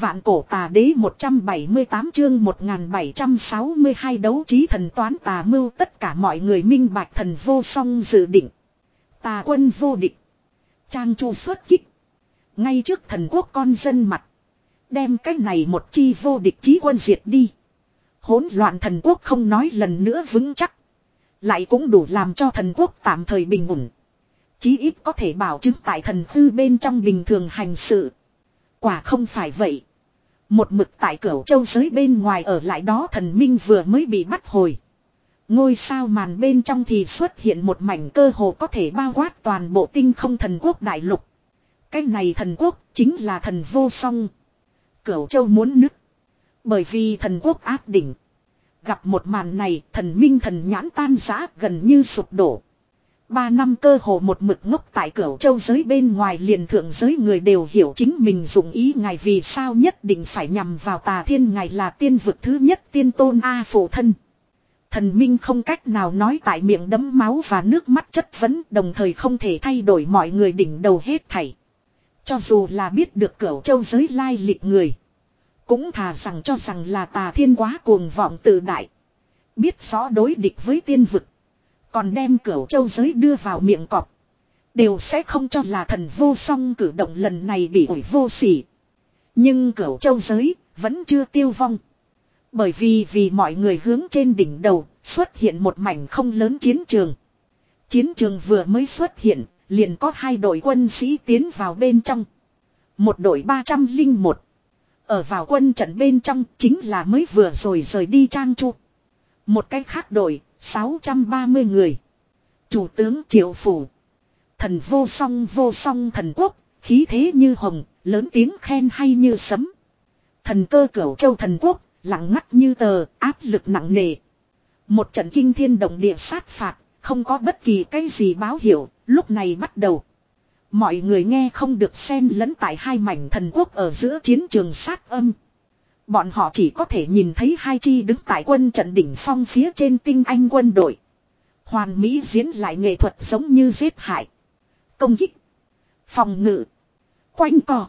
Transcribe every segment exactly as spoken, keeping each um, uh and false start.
Vạn cổ tà đế một trăm bảy mươi tám chương một nghìn bảy trăm sáu mươi hai đấu trí thần toán tà mưu, tất cả mọi người minh bạch thần vô song dự định. Tà quân vô địch. Trang Chu xuất kích. Ngay trước thần quốc con dân mặt. Đem cái này một chi vô địch chí quân diệt đi. Hỗn loạn thần quốc không nói lần nữa vững chắc. Lại cũng đủ làm cho thần quốc tạm thời bình ổn. Chí ít có thể bảo chứng tại thần tư bên trong bình thường hành sự. Quả không phải vậy. Một mực tại Cửu Châu giới bên ngoài ở lại đó thần minh vừa mới bị bắt hồi. Ngôi sao màn bên trong thì xuất hiện một mảnh cơ hồ có thể bao quát toàn bộ tinh không thần quốc đại lục. Cái này thần quốc chính là thần vô song. Cửu Châu muốn nứt. Bởi vì thần quốc áp đỉnh. Gặp một màn này thần minh thần nhãn tan rã gần như sụp đổ. Ba năm cơ hồ một mực ngốc tại Cửu Châu giới bên ngoài liền thượng giới người đều hiểu chính mình dụng ý ngài vì sao nhất định phải nhằm vào Tà Thiên, ngài là tiên vực thứ nhất tiên tôn A phụ thân. Thần minh không cách nào nói tại miệng đẫm máu và nước mắt chất vấn, đồng thời không thể thay đổi mọi người đỉnh đầu hết thảy. Cho dù là biết được Cửu Châu giới lai lịch người, cũng thà rằng cho rằng là Tà Thiên quá cuồng vọng tự đại. Biết rõ đối địch với tiên vực, còn đem Cửu Châu giới đưa vào miệng cọp, đều sẽ không cho là thần vô song cử động lần này bị ủi vô sỉ. Nhưng Cửu Châu giới vẫn chưa tiêu vong. Bởi vì vì mọi người hướng trên đỉnh đầu xuất hiện một mảnh không lớn chiến trường. Chiến trường vừa mới xuất hiện, liền có hai đội quân sĩ tiến vào bên trong. Một đội ba trăm lẻ một. Ở vào quân trận bên trong chính là mới vừa rồi rời đi Trang Chu. Một cái khác đội sáu trăm ba mươi người. Chủ tướng Triệu Phủ. Thần vô song vô song thần quốc, khí thế như hồng, lớn tiếng khen hay như sấm. Thần cơ Cửu Châu thần quốc, lặng ngắt như tờ, áp lực nặng nề. Một trận kinh thiên động địa sát phạt, không có bất kỳ cái gì báo hiệu, lúc này bắt đầu. Mọi người nghe không được xen lẫn tại hai mảnh thần quốc ở giữa chiến trường sát âm. Bọn họ chỉ có thể nhìn thấy hai chi đứng tại quân trận đỉnh phong phía trên tinh anh quân đội. Hoàn mỹ diễn lại nghệ thuật giống như giết hại, công kích, phòng ngự, quanh co,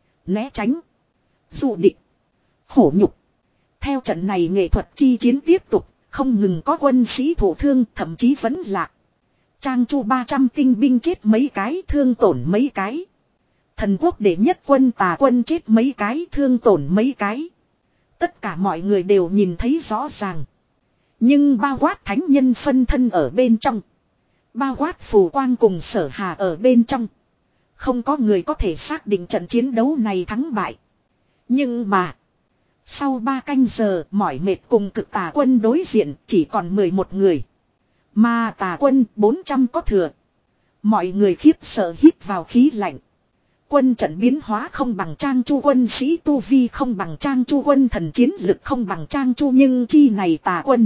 né tránh, dụ địch, khổ nhục. Theo trận này nghệ thuật chi chiến tiếp tục, không ngừng có quân sĩ thổ thương, thậm chí vẫn lạc. Trang Chu ba trăm tinh binh chết mấy cái, thương tổn mấy cái. Thần quốc đệ nhất quân Tà quân chết mấy cái, thương tổn mấy cái. Tất cả mọi người đều nhìn thấy rõ ràng. Nhưng bao quát thánh nhân phân thân ở bên trong, bao quát Phù Quang cùng Sở Hà ở bên trong, không có người có thể xác định trận chiến đấu này thắng bại. Nhưng mà sau ba canh giờ mỏi mệt cùng cực Tà quân đối diện chỉ còn mười một người. Mà Tà quân bốn trăm có thừa. Mọi người khiếp sợ hít vào khí lạnh. Quân trận biến hóa không bằng Trang Chu quân sĩ tu vi, không bằng Trang Chu quân thần chiến lực, không bằng Trang Chu, nhưng chi này Tà quân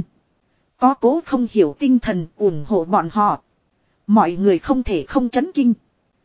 có cố không hiểu tinh thần ủng hộ bọn họ. Mọi người không thể không chấn kinh.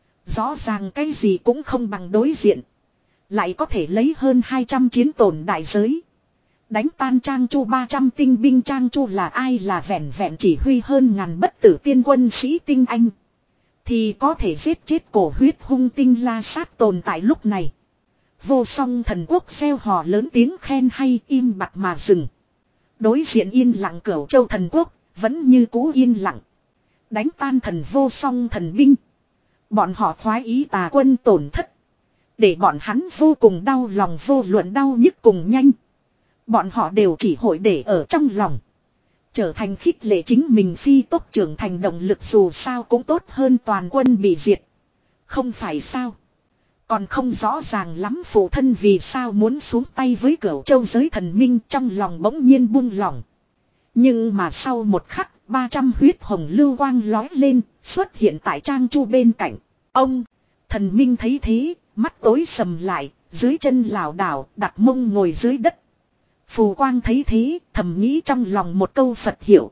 Rõ ràng cái gì cũng không bằng đối diện, lại có thể lấy hơn hai trăm chiến tổn đại giới đánh tan Trang Chu ba trăm tinh binh. Trang Chu là ai? Là vẹn vẹn chỉ huy hơn ngàn bất tử tiên quân sĩ tinh anh, thì có thể giết chết cổ huyết hung tinh La Sát tồn tại. Lúc này vô song thần quốc gieo hò lớn tiếng khen hay im bặt mà dừng. Đối diện yên lặng Cửu Châu thần quốc vẫn như cũ yên lặng. Đánh tan thần vô song thần binh, bọn họ khoái ý Tà quân tổn thất, để bọn hắn vô cùng đau lòng. Vô luận đau nhức cùng nhanh, bọn họ đều chỉ hội để ở trong lòng, trở thành khích lệ chính mình phi tốc trưởng thành động lực. Dù sao cũng tốt hơn toàn quân bị diệt, không phải sao? Còn không rõ ràng lắm phụ thân vì sao muốn xuống tay với Cửu Châu giới thần minh, trong lòng bỗng nhiên buông lỏng. Nhưng mà sau một khắc, ba trăm huyết hồng lưu quang lói lên, xuất hiện tại Trang Chu bên cạnh. Ông, thần minh thấy thế, mắt tối sầm lại, dưới chân lảo đảo, đặt mông ngồi dưới đất. Phù Quang thấy thế, thầm nghĩ trong lòng một câu Phật hiểu.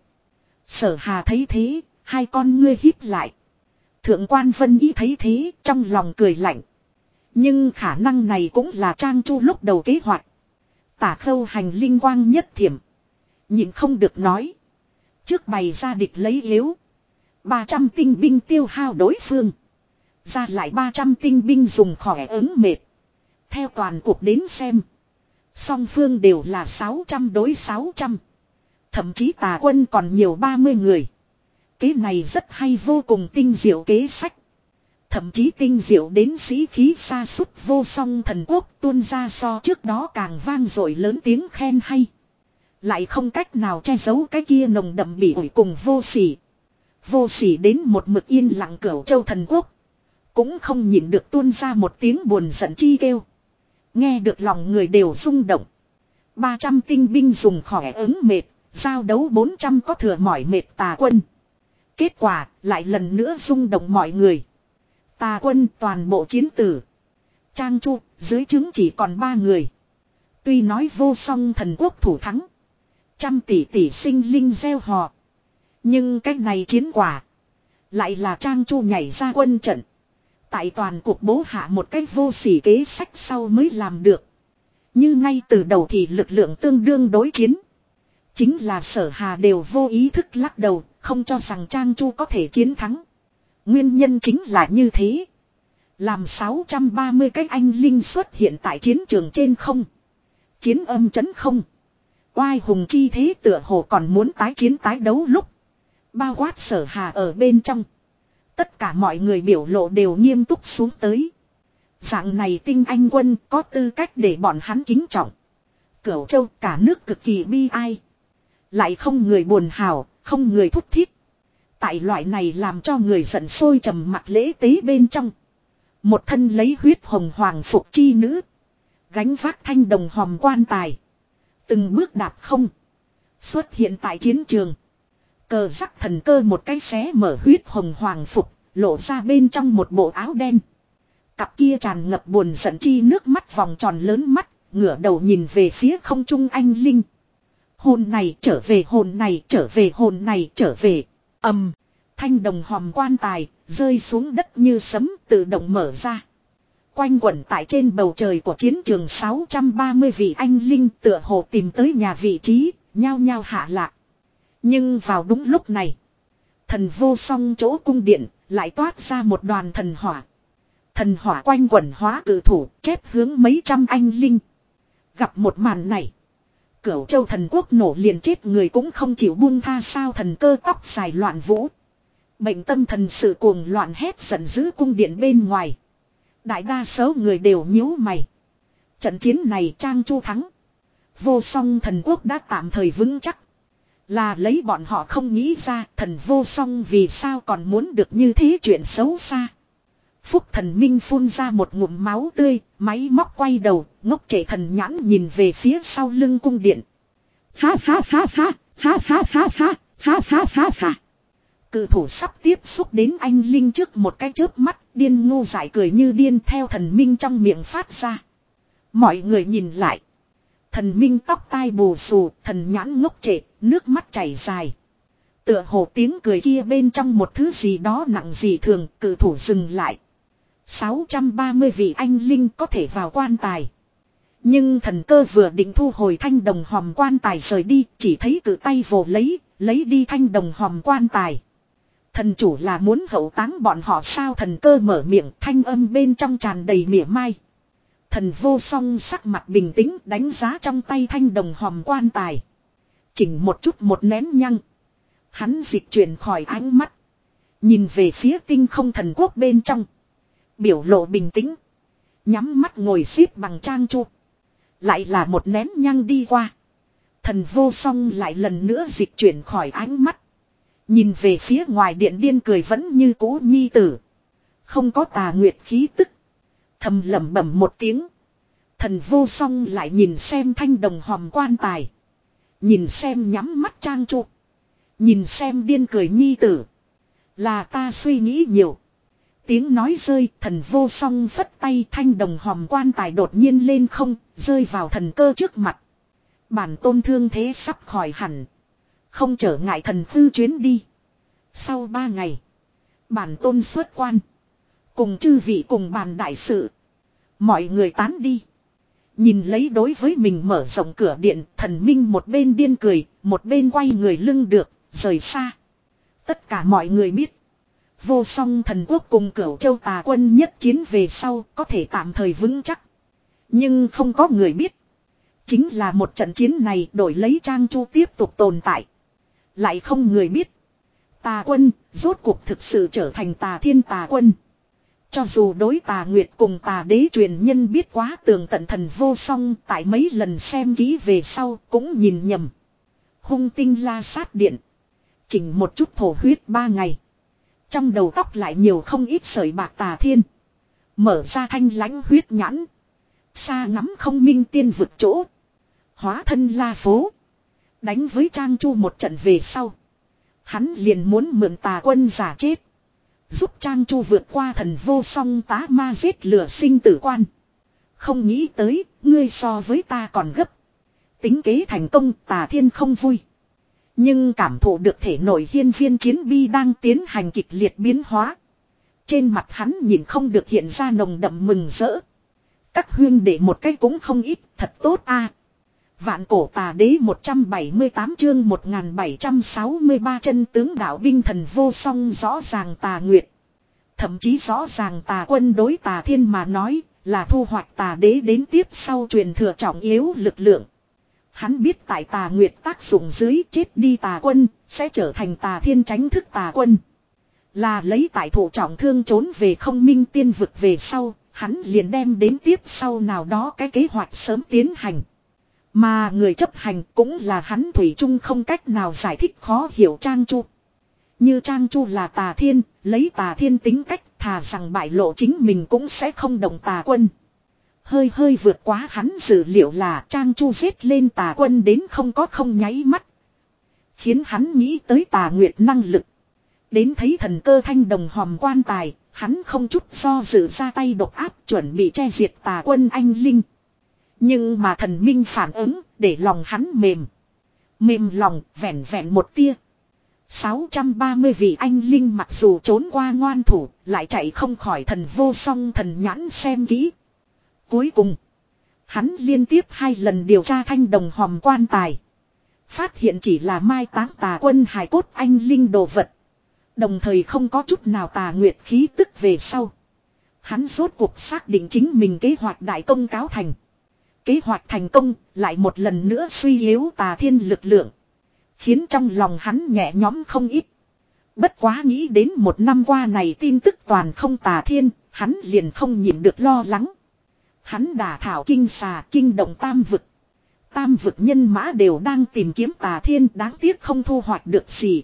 Sở Hà thấy thế, hai con ngươi híp lại. Thượng quan Vân Ý thấy thế, trong lòng cười lạnh. Nhưng khả năng này cũng là Trang Chu lúc đầu kế hoạch. Tả Khâu Hành linh quang nhất thiểm, nhịn không được nói. Trước bày ra địch lấy yếu, ba trăm tinh binh tiêu hao đối phương, ra lại ba trăm tinh binh dùng khỏe ứng mệt. Theo toàn cuộc đến xem. Song phương đều là sáu trăm đối sáu trăm. Thậm chí tà quân còn nhiều ba mươi người. Kế này rất hay vô cùng tinh diệu kế sách. Thậm chí tinh diệu đến sĩ khí sa sút vô song thần quốc tuôn ra so trước đó càng vang dội lớn tiếng khen hay. Lại không cách nào che giấu cái kia nồng đậm bỉ ổi cùng vô sỉ. Vô sỉ đến một mực yên lặng Cửu Châu thần quốc. Cũng không nhịn được tuôn ra một tiếng buồn giận chi kêu. Nghe được lòng người đều rung động. ba trăm tinh binh dùng khỏe ứng mệt, giao đấu bốn trăm có thừa mỏi mệt tà quân. Kết quả lại lần nữa rung động mọi người. Tà quân toàn bộ chiến tử. Trang Chu dưới trướng chỉ còn ba người. Tuy nói vô song thần quốc thủ thắng. Trăm tỷ tỷ sinh linh gieo hò. Nhưng cách này chiến quả. Lại là Trang Chu nhảy ra quân trận. Tại toàn cuộc bố hạ một cách vô sỉ kế sách sau mới làm được. Như ngay từ đầu thì lực lượng tương đương đối chiến. Chính là Sở Hà đều vô ý thức lắc đầu, không cho rằng Trang Chu có thể chiến thắng. Nguyên nhân chính là như thế. Làm sáu trăm ba mươi cái anh linh xuất hiện tại chiến trường trên không. Chiến âm chấn không. Oai hùng chi thế tựa hồ còn muốn tái chiến tái đấu lúc. Bao quát Sở Hà ở bên trong. Tất cả mọi người biểu lộ đều nghiêm túc xuống tới. Dạng này tinh anh quân có tư cách để bọn hắn kính trọng. Cửu Châu cả nước cực kỳ bi ai. Lại không người buồn hào, không người thúc thiết. Tại loại này làm cho người giận sôi trầm mặc lễ tế bên trong. Một thân lấy huyết hồng hoàng phục chi nữ. Gánh vác thanh đồng hòm quan tài. Từng bước đạp không. Xuất hiện tại chiến trường. Cờ rắc thần cơ một cái xé mở huyết hồng hoàng phục. Lộ ra bên trong một bộ áo đen. Cặp kia tràn ngập buồn giận chi nước mắt vòng tròn lớn mắt. Ngửa đầu nhìn về phía không trung anh linh. Hồn này trở về, hồn này trở về, hồn này trở về. Ầm, thanh đồng hòm quan tài rơi xuống đất như sấm tự động mở ra. Quanh quẩn tại trên bầu trời của chiến trường sáu trăm ba mươi vị anh linh tựa hồ tìm tới nhà vị trí, nhao nhao hạ lạc. Nhưng vào đúng lúc này, thần vô song chỗ cung điện lại toát ra một đoàn thần hỏa. Thần hỏa quanh quẩn hóa cử thủ, chép hướng mấy trăm anh linh. Gặp một màn này, Cửu Châu thần quốc nổ liền chết người cũng không chịu buông tha sao thần cơ tóc dài loạn vũ. Bệnh tâm thần sự cuồng loạn hét giận dữ cung điện bên ngoài. Đại đa số người đều nhíu mày. Trận chiến này Trang Chu thắng. Vô song thần quốc đã tạm thời vững chắc. Là lấy bọn họ không nghĩ ra thần vô song vì sao còn muốn được như thế chuyện xấu xa. Phúc thần minh phun ra một ngụm máu tươi, máy móc quay đầu, ngốc trệ thần nhãn nhìn về phía sau lưng cung điện. Ha ha ha ha, ha ha ha ha, ha ha ha ha. Cự thủ sắp tiếp xúc đến anh linh trước một cái chớp mắt, điên ngu dại cười như điên theo thần minh trong miệng phát ra. Mọi người nhìn lại. Thần minh tóc tai bù xù, thần nhãn ngốc trệ, nước mắt chảy dài. Tựa hồ tiếng cười kia bên trong một thứ gì đó nặng gì thường, cự thủ dừng lại. sáu trăm ba mươi vị anh linh có thể vào quan tài. Nhưng thần cơ vừa định thu hồi thanh đồng hòm quan tài rời đi, chỉ thấy cự tay vồ lấy, lấy đi thanh đồng hòm quan tài. Thần chủ là muốn hậu táng bọn họ sao? Thần cơ mở miệng, thanh âm bên trong tràn đầy mỉa mai. Thần vô song sắc mặt bình tĩnh đánh giá trong tay thanh đồng hòm quan tài. Chỉnh một chút một nén nhăng. Hắn dịch chuyển khỏi ánh mắt. Nhìn về phía tinh không thần quốc bên trong. Biểu lộ bình tĩnh. Nhắm mắt ngồi xếp bằng Trang Chu. Lại là một nén nhăng đi qua. Thần vô song lại lần nữa dịch chuyển khỏi ánh mắt. Nhìn về phía ngoài điện điên cười vẫn như cũ nhi tử. Không có tà nguyệt khí tức. Thầm lẩm bẩm một tiếng. Thần vô song lại nhìn xem thanh đồng hòm quan tài. Nhìn xem nhắm mắt Trang Chu. Nhìn xem điên cười nhi tử. Là ta suy nghĩ nhiều. Tiếng nói rơi, thần vô song phất tay, thanh đồng hòm quan tài đột nhiên lên không, rơi vào thần cơ trước mặt. Bản tôn thương thế sắp khỏi hẳn. Không trở ngại thần tư chuyến đi. Sau ba ngày, bản tôn xuất quan. Cùng chư vị cùng bàn đại sự. Mọi người tán đi. Nhìn lấy đối với mình mở rộng cửa điện, thần minh một bên điên cười, một bên quay người lưng được, rời xa. Tất cả mọi người biết. Vô song thần quốc cùng Cửu Châu tà quân nhất chiến về sau có thể tạm thời vững chắc. Nhưng không có người biết. Chính là một trận chiến này đổi lấy Trang Chu tiếp tục tồn tại. Lại không người biết. Tà quân rốt cuộc thực sự trở thành tà thiên tà quân. Cho dù đối tà nguyệt cùng tà đế truyền nhân biết quá tường tận thần vô song, tại mấy lần xem kỹ về sau cũng nhìn nhầm. Hung tinh la sát điện. Chỉnh một chút thổ huyết ba ngày. Trong đầu tóc lại nhiều không ít sợi bạc tà thiên. Mở ra thanh lãnh huyết nhãn. Xa ngắm không minh tiên vực chỗ. Hóa thân la phố. Đánh với Trang Chu một trận về sau. Hắn liền muốn mượn tà quân giả chết. Giúp Trang Chu vượt qua thần vô song tá ma giết lửa sinh tử quan. Không nghĩ tới, ngươi so với ta còn gấp. Tính kế thành công, tà thiên không vui. Nhưng cảm thụ được thể nội hiên viên chiến bi đang tiến hành kịch liệt biến hóa. Trên mặt hắn nhìn không được hiện ra nồng đậm mừng rỡ. Các huyên để một cái cũng không ít, thật tốt a. Vạn cổ tà đế một trăm bảy mươi tám chương một nghìn bảy trăm sáu mươi ba chân tướng đạo binh thần vô song rõ ràng tà nguyệt. Thậm chí rõ ràng tà quân đối tà thiên mà nói là thu hoạch tà đế đến tiếp sau truyền thừa trọng yếu lực lượng. Hắn biết tại tà nguyệt tác dụng dưới chết đi tà quân sẽ trở thành tà thiên tránh thức tà quân. Là lấy tại thủ trọng thương trốn về không minh tiên vực về sau, hắn liền đem đến tiếp sau nào đó cái kế hoạch sớm tiến hành. Mà người chấp hành cũng là hắn thủy chung không cách nào giải thích khó hiểu Trang Chu. Như Trang Chu là tà thiên, lấy tà thiên tính cách thà rằng bại lộ chính mình cũng sẽ không động tà quân. Hơi hơi vượt quá hắn dự liệu là Trang Chu giết lên tà quân đến không có không nháy mắt. Khiến hắn nghĩ tới tà nguyệt năng lực. Đến thấy thần cơ thanh đồng hòm quan tài, hắn không chút do dự ra tay độc áp chuẩn bị che diệt tà quân anh linh. Nhưng mà thần minh phản ứng để lòng hắn mềm. Mềm lòng vẹn vẹn một tia. sáu trăm ba mươi vị anh linh mặc dù trốn qua ngoan thủ lại chạy không khỏi thần vô song thần nhãn xem kỹ. Cuối cùng hắn liên tiếp hai lần điều tra thanh đồng hòm quan tài. Phát hiện chỉ là mai táng tà quân hài cốt anh linh đồ vật. Đồng thời không có chút nào tà nguyệt khí tức về sau. Hắn rốt cuộc xác định chính mình kế hoạch đại công cáo thành. Kế hoạch thành công lại một lần nữa suy yếu tà thiên lực lượng. Khiến trong lòng hắn nhẹ nhõm không ít. Bất quá nghĩ đến một năm qua này tin tức toàn không tà thiên, hắn liền không nhịn được lo lắng. Hắn đả thảo kinh xà kinh động tam vực. Tam vực nhân mã đều đang tìm kiếm tà thiên đáng tiếc không thu hoạch được gì.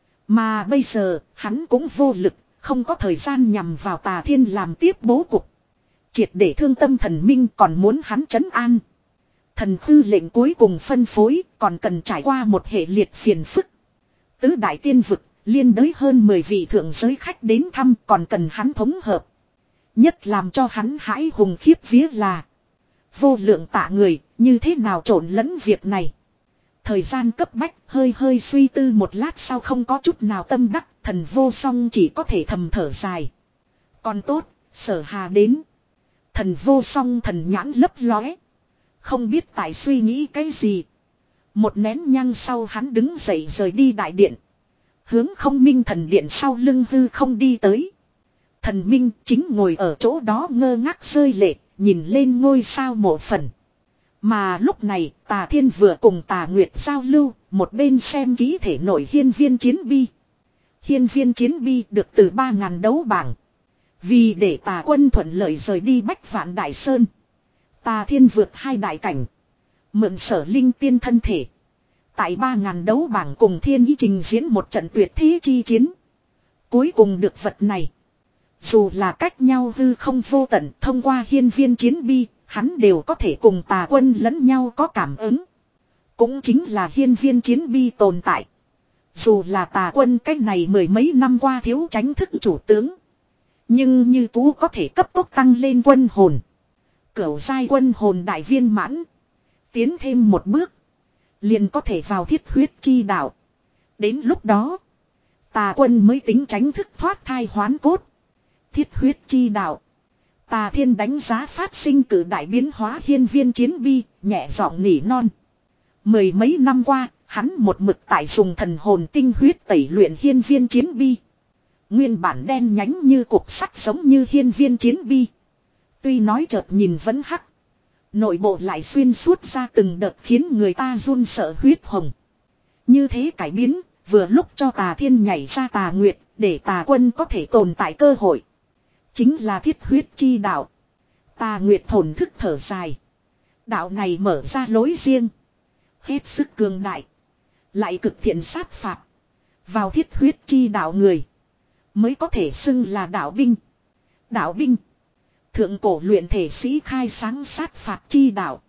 Mà bây giờ hắn cũng vô lực, không có thời gian nhằm vào tà thiên làm tiếp bố cục. Triệt để thương tâm thần minh còn muốn hắn trấn an. Thần tư lệnh cuối cùng phân phối còn cần trải qua một hệ liệt phiền phức. Tứ đại tiên vực liên đới hơn mười vị thượng giới khách đến thăm còn cần hắn thống hợp. Nhất làm cho hắn hãi hùng khiếp vía là vô lượng tạ người như thế nào trộn lẫn việc này. Thời gian cấp bách hơi hơi suy tư một lát sau không có chút nào tâm đắc thần vô song chỉ có thể thầm thở dài. Còn tốt sở hà đến. Thần vô song thần nhãn lấp lóe. Không biết tại suy nghĩ cái gì. Một nén nhang sau hắn đứng dậy rời đi đại điện. Hướng không minh thần điện sau lưng hư không đi tới. Thần minh chính ngồi ở chỗ đó ngơ ngác rơi lệ. Nhìn lên ngôi sao mộ phần. Mà lúc này tà thiên vừa cùng tà nguyệt giao lưu. Một bên xem ký thể nội hiên viên chiến bi. Hiên viên chiến bi được từ ba ngàn đấu bảng. Vì để tà quân thuận lợi rời đi Bách Vạn Đại Sơn. Tà thiên vượt hai đại cảnh. Mượn sở linh tiên thân thể. Tại ba ngàn đấu bảng cùng thiên ý trình diễn một trận tuyệt thế chi chiến. Cuối cùng được vật này. Dù là cách nhau hư không vô tận thông qua hiên viên chiến bi. Hắn đều có thể cùng tà quân lẫn nhau có cảm ứng. Cũng chính là hiên viên chiến bi tồn tại. Dù là tà quân cách này mười mấy năm qua thiếu tránh thức chủ tướng. Nhưng như tú có thể cấp tốc tăng lên quân hồn. Cửu giai quân hồn đại viên mãn. Tiến thêm một bước. Liền có thể vào thiết huyết chi đạo. Đến lúc đó. Tà quân mới tính tránh thức thoát thai hoán cốt. Thiết huyết chi đạo. Tà thiên đánh giá phát sinh cử đại biến hóa hiên viên chiến bi. Nhẹ giọng nỉ non. Mười mấy năm qua. Hắn một mực tại dùng thần hồn tinh huyết tẩy luyện hiên viên chiến bi. Nguyên bản đen nhánh như cục sắt giống như hiên viên chiến bi. Tuy nói chợt nhìn vẫn hắc. Nội bộ lại xuyên suốt ra từng đợt khiến người ta run sợ huyết hồng. Như thế cải biến, vừa lúc cho Tà Thiên nhảy ra Tà Nguyệt, để Tà Quân có thể tồn tại cơ hội. Chính là thiết huyết chi đạo. Tà Nguyệt thổn thức thở dài. Đạo này mở ra lối riêng. Hết sức cường đại. Lại cực thiện sát phạt. Vào thiết huyết chi đạo người. Mới có thể xưng là đạo binh. Đạo binh. Thượng cổ luyện thể sĩ khai sáng sát phạt chi đạo.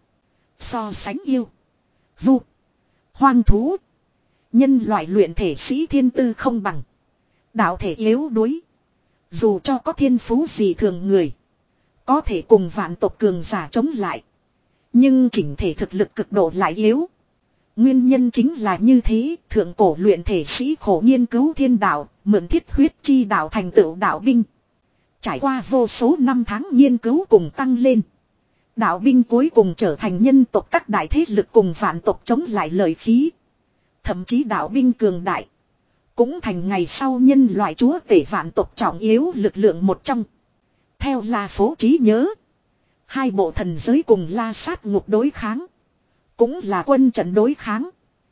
So sánh yêu. Vu. Hoang thú. Nhân loại luyện thể sĩ thiên tư không bằng. Đạo thể yếu đuối. Dù cho có thiên phú gì thường người. Có thể cùng vạn tộc cường giả chống lại. Nhưng chỉnh thể thực lực cực độ lại yếu. Nguyên nhân chính là như thế, thượng cổ luyện thể sĩ khổ nghiên cứu thiên đạo, mượn thiết huyết chi đạo thành tựu đạo binh. Trải qua vô số năm tháng nghiên cứu cùng tăng lên. Đạo binh cuối cùng trở thành nhân tộc các đại thế lực cùng vạn tộc chống lại lợi khí. Thậm chí đạo binh cường đại. Cũng thành ngày sau nhân loại chúa tể vạn tộc trọng yếu lực lượng một trong. Theo La Phố trí nhớ. Hai bộ thần giới cùng La Sát ngục đối kháng. Cũng là quân trận đối kháng.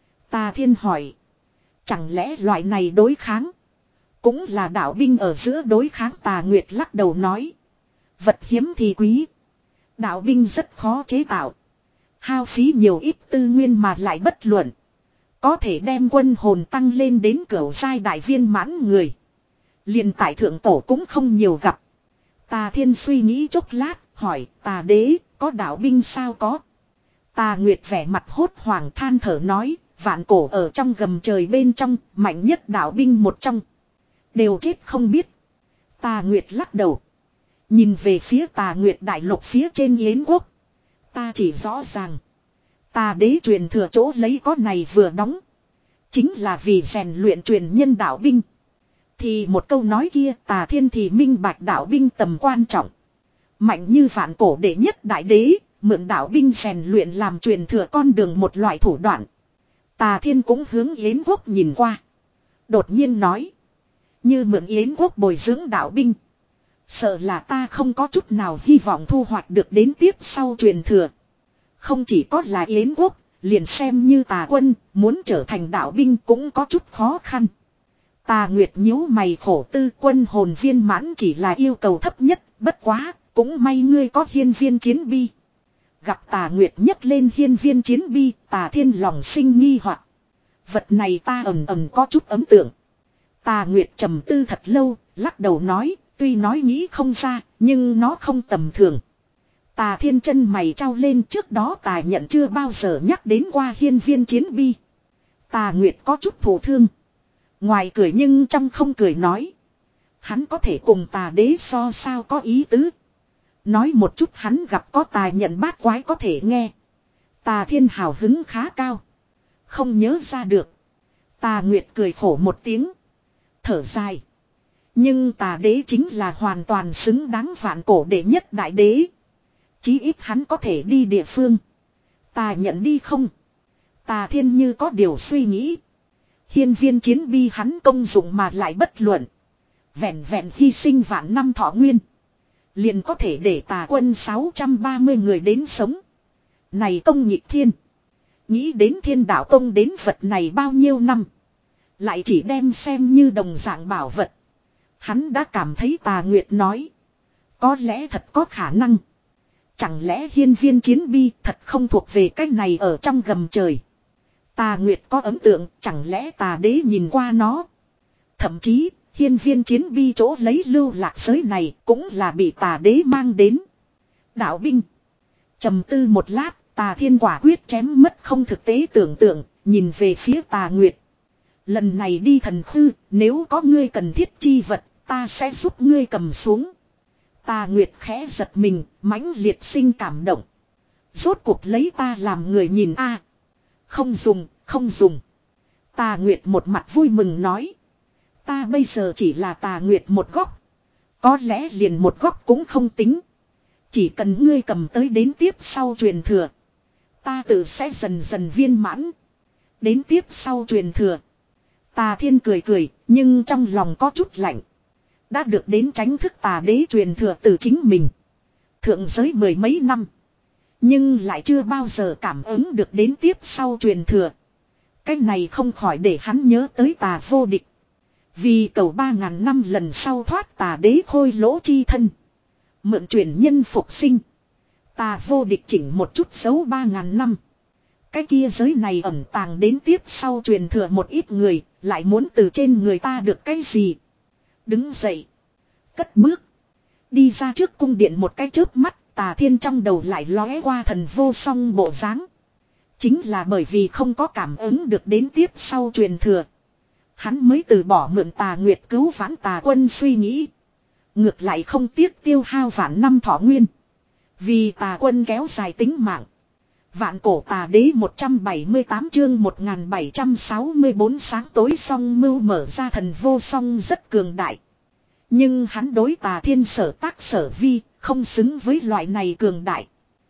Tà Thiên hỏi. Chẳng lẽ loại này đối kháng. Cũng là đạo binh ở giữa đối kháng. Tà Nguyệt lắc đầu nói. Vật hiếm thì quý. Đạo binh rất khó chế tạo. Hao phí nhiều ít tư nguyên mà lại bất luận. Có thể đem quân hồn tăng lên đến cửu giai đại viên mãn người. Liền tại thượng tổ cũng không nhiều gặp. Tà Thiên suy nghĩ chốc lát, hỏi Tà Đế, có đạo binh sao có? Tà Nguyệt vẻ mặt hốt hoảng than thở nói, vạn cổ ở trong gầm trời bên trong, mạnh nhất đạo binh một trong. Đều chết không biết. Tà Nguyệt lắc đầu. Nhìn về phía Tà Nguyệt đại lục phía trên Yến quốc. Ta chỉ rõ ràng. Tà Đế truyền thừa chỗ lấy có này vừa đóng. Chính là vì rèn luyện truyền nhân đạo binh. Thì một câu nói kia Tà Thiên thì minh bạch đạo binh tầm quan trọng. Mạnh như vạn cổ đệ nhất đại đế, mượn đạo binh rèn luyện làm truyền thừa con đường một loại thủ đoạn. Tà Thiên cũng hướng Yến quốc nhìn qua. Đột nhiên nói. Như mượn Yến quốc bồi dưỡng đạo binh. Sợ là ta không có chút nào hy vọng thu hoạch được đến tiếp sau truyền thừa. Không chỉ có là Yến quốc, liền xem như Tà Quân, muốn trở thành đạo binh cũng có chút khó khăn. Tà Nguyệt nhíu mày khổ tư, quân hồn viên mãn chỉ là yêu cầu thấp nhất, bất quá, cũng may ngươi có hiên viên chiến bi. Gặp Tà Nguyệt nhấc lên hiên viên chiến bi, Tà Thiên lòng sinh nghi hoặc. Vật này ta ầm ầm có chút ấn tượng. Tà Nguyệt trầm tư thật lâu, lắc đầu nói, tuy nói nghĩ không ra, nhưng nó không tầm thường. Tà Thiên chân mày trao lên, trước đó Tà Nhận chưa bao giờ nhắc đến qua hiên viên chiến bi. Tà Nguyệt có chút thổ thương. Ngoài cười nhưng trong không cười nói. Hắn có thể cùng Tà Đế so sao có ý tứ. Nói một chút hắn gặp có Tà Nhận bát quái có thể nghe. Tà Thiên hào hứng khá cao. Không nhớ ra được. Tà Nguyệt cười khổ một tiếng. Thở dài. Nhưng Tà Đế chính là hoàn toàn xứng đáng vạn cổ đệ nhất đại đế. Chí ít hắn có thể đi địa phương. Tà Nhận đi không? Tà Thiên như có điều suy nghĩ. Hiên viên chiến bi hắn công dụng mà lại bất luận. Vẹn vẹn hy sinh vạn năm thọ nguyên. Liền có thể để Tà Quân sáu trăm ba mươi người đến sống. Này công nhịp thiên. Nghĩ đến Thiên Đạo Tông đến vật này bao nhiêu năm. Lại chỉ đem xem như đồng dạng bảo vật. Hắn đã cảm thấy Tà Nguyệt nói. Có lẽ thật có khả năng. Chẳng lẽ hiên viên chiến bi thật không thuộc về cái này ở trong gầm trời. Tà Nguyệt có ấn tượng, chẳng lẽ Tà Đế nhìn qua nó. Thậm chí, hiên viên chiến bi chỗ lấy lưu lạc giới này cũng là bị Tà Đế mang đến. Đạo binh. Trầm tư một lát, Tà Thiên quả quyết chém mất không thực tế tưởng tượng, nhìn về phía Tà Nguyệt. Lần này đi thần khư, nếu có ngươi cần thiết chi vật, ta sẽ giúp ngươi cầm xuống. Tà Nguyệt khẽ giật mình, mãnh liệt sinh cảm động. Rốt cuộc lấy ta làm người nhìn a. À, không dùng, không dùng. Tà Nguyệt một mặt vui mừng nói. Ta bây giờ chỉ là Tà Nguyệt một góc. Có lẽ liền một góc cũng không tính. Chỉ cần ngươi cầm tới đến tiếp sau truyền thừa. Ta tự sẽ dần dần viên mãn. Đến tiếp sau truyền thừa. Tà Thiên cười cười, nhưng trong lòng có chút lạnh. Đã được đến tránh thức Tà Đế truyền thừa từ chính mình. Thượng giới mười mấy năm. Nhưng lại chưa bao giờ cảm ứng được đến tiếp sau truyền thừa. Cái này không khỏi để hắn nhớ tới tà vô địch. Vì cầu ba ngàn năm lần sau thoát tà đế khôi lỗ chi thân. Mượn truyền nhân phục sinh. Tà vô địch chỉnh một chút dấu ba ngàn năm. Cái kia giới này ẩn tàng đến tiếp sau truyền thừa một ít người. Lại muốn từ trên người ta được cái gì. Đứng dậy. Cất bước. Đi ra trước cung điện một cái chớp mắt. Tà thiên trong đầu lại lóe qua thần vô song bộ dáng. Chính là bởi vì không có cảm ứng được đến tiếp sau truyền thừa. Hắn mới từ bỏ mượn tà nguyệt cứu vãn tà quân suy nghĩ. Ngược lại không tiếc tiêu hao vạn năm thọ nguyên. Vì tà quân kéo dài tính mạng. Vạn cổ tà đế một trăm bảy mươi tám chương một nghìn bảy trăm sáu mươi bốn sáng tối song mưu mở ra thần vô song rất cường đại. Nhưng hắn đối tà thiên sở tác sở vi, không xứng với loại này cường đại.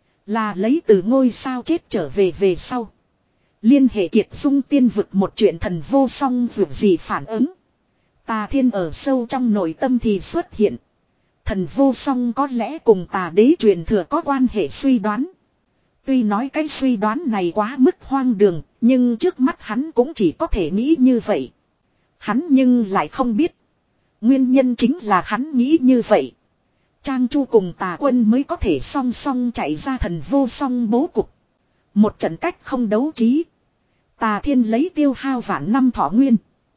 Là lấy từ ngôi sao chết trở về về sau. Liên hệ kiệt dung tiên vực một chuyện thần vô song dù gì phản ứng. Tà thiên ở sâu trong nội tâm thì xuất hiện. Thần vô song có lẽ cùng tà đế truyền thừa có quan hệ suy đoán. Tuy nói cái suy đoán này quá mức hoang đường, nhưng trước mắt hắn cũng chỉ có thể nghĩ như vậy. Hắn nhưng lại không biết. Nguyên nhân chính là hắn nghĩ như vậy. Trang Chu cùng tà quân mới có thể song song chạy ra thần vô song bố cục. Một trận cách không đấu trí. Tà thiên lấy tiêu hao vạn năm thọ nguyên.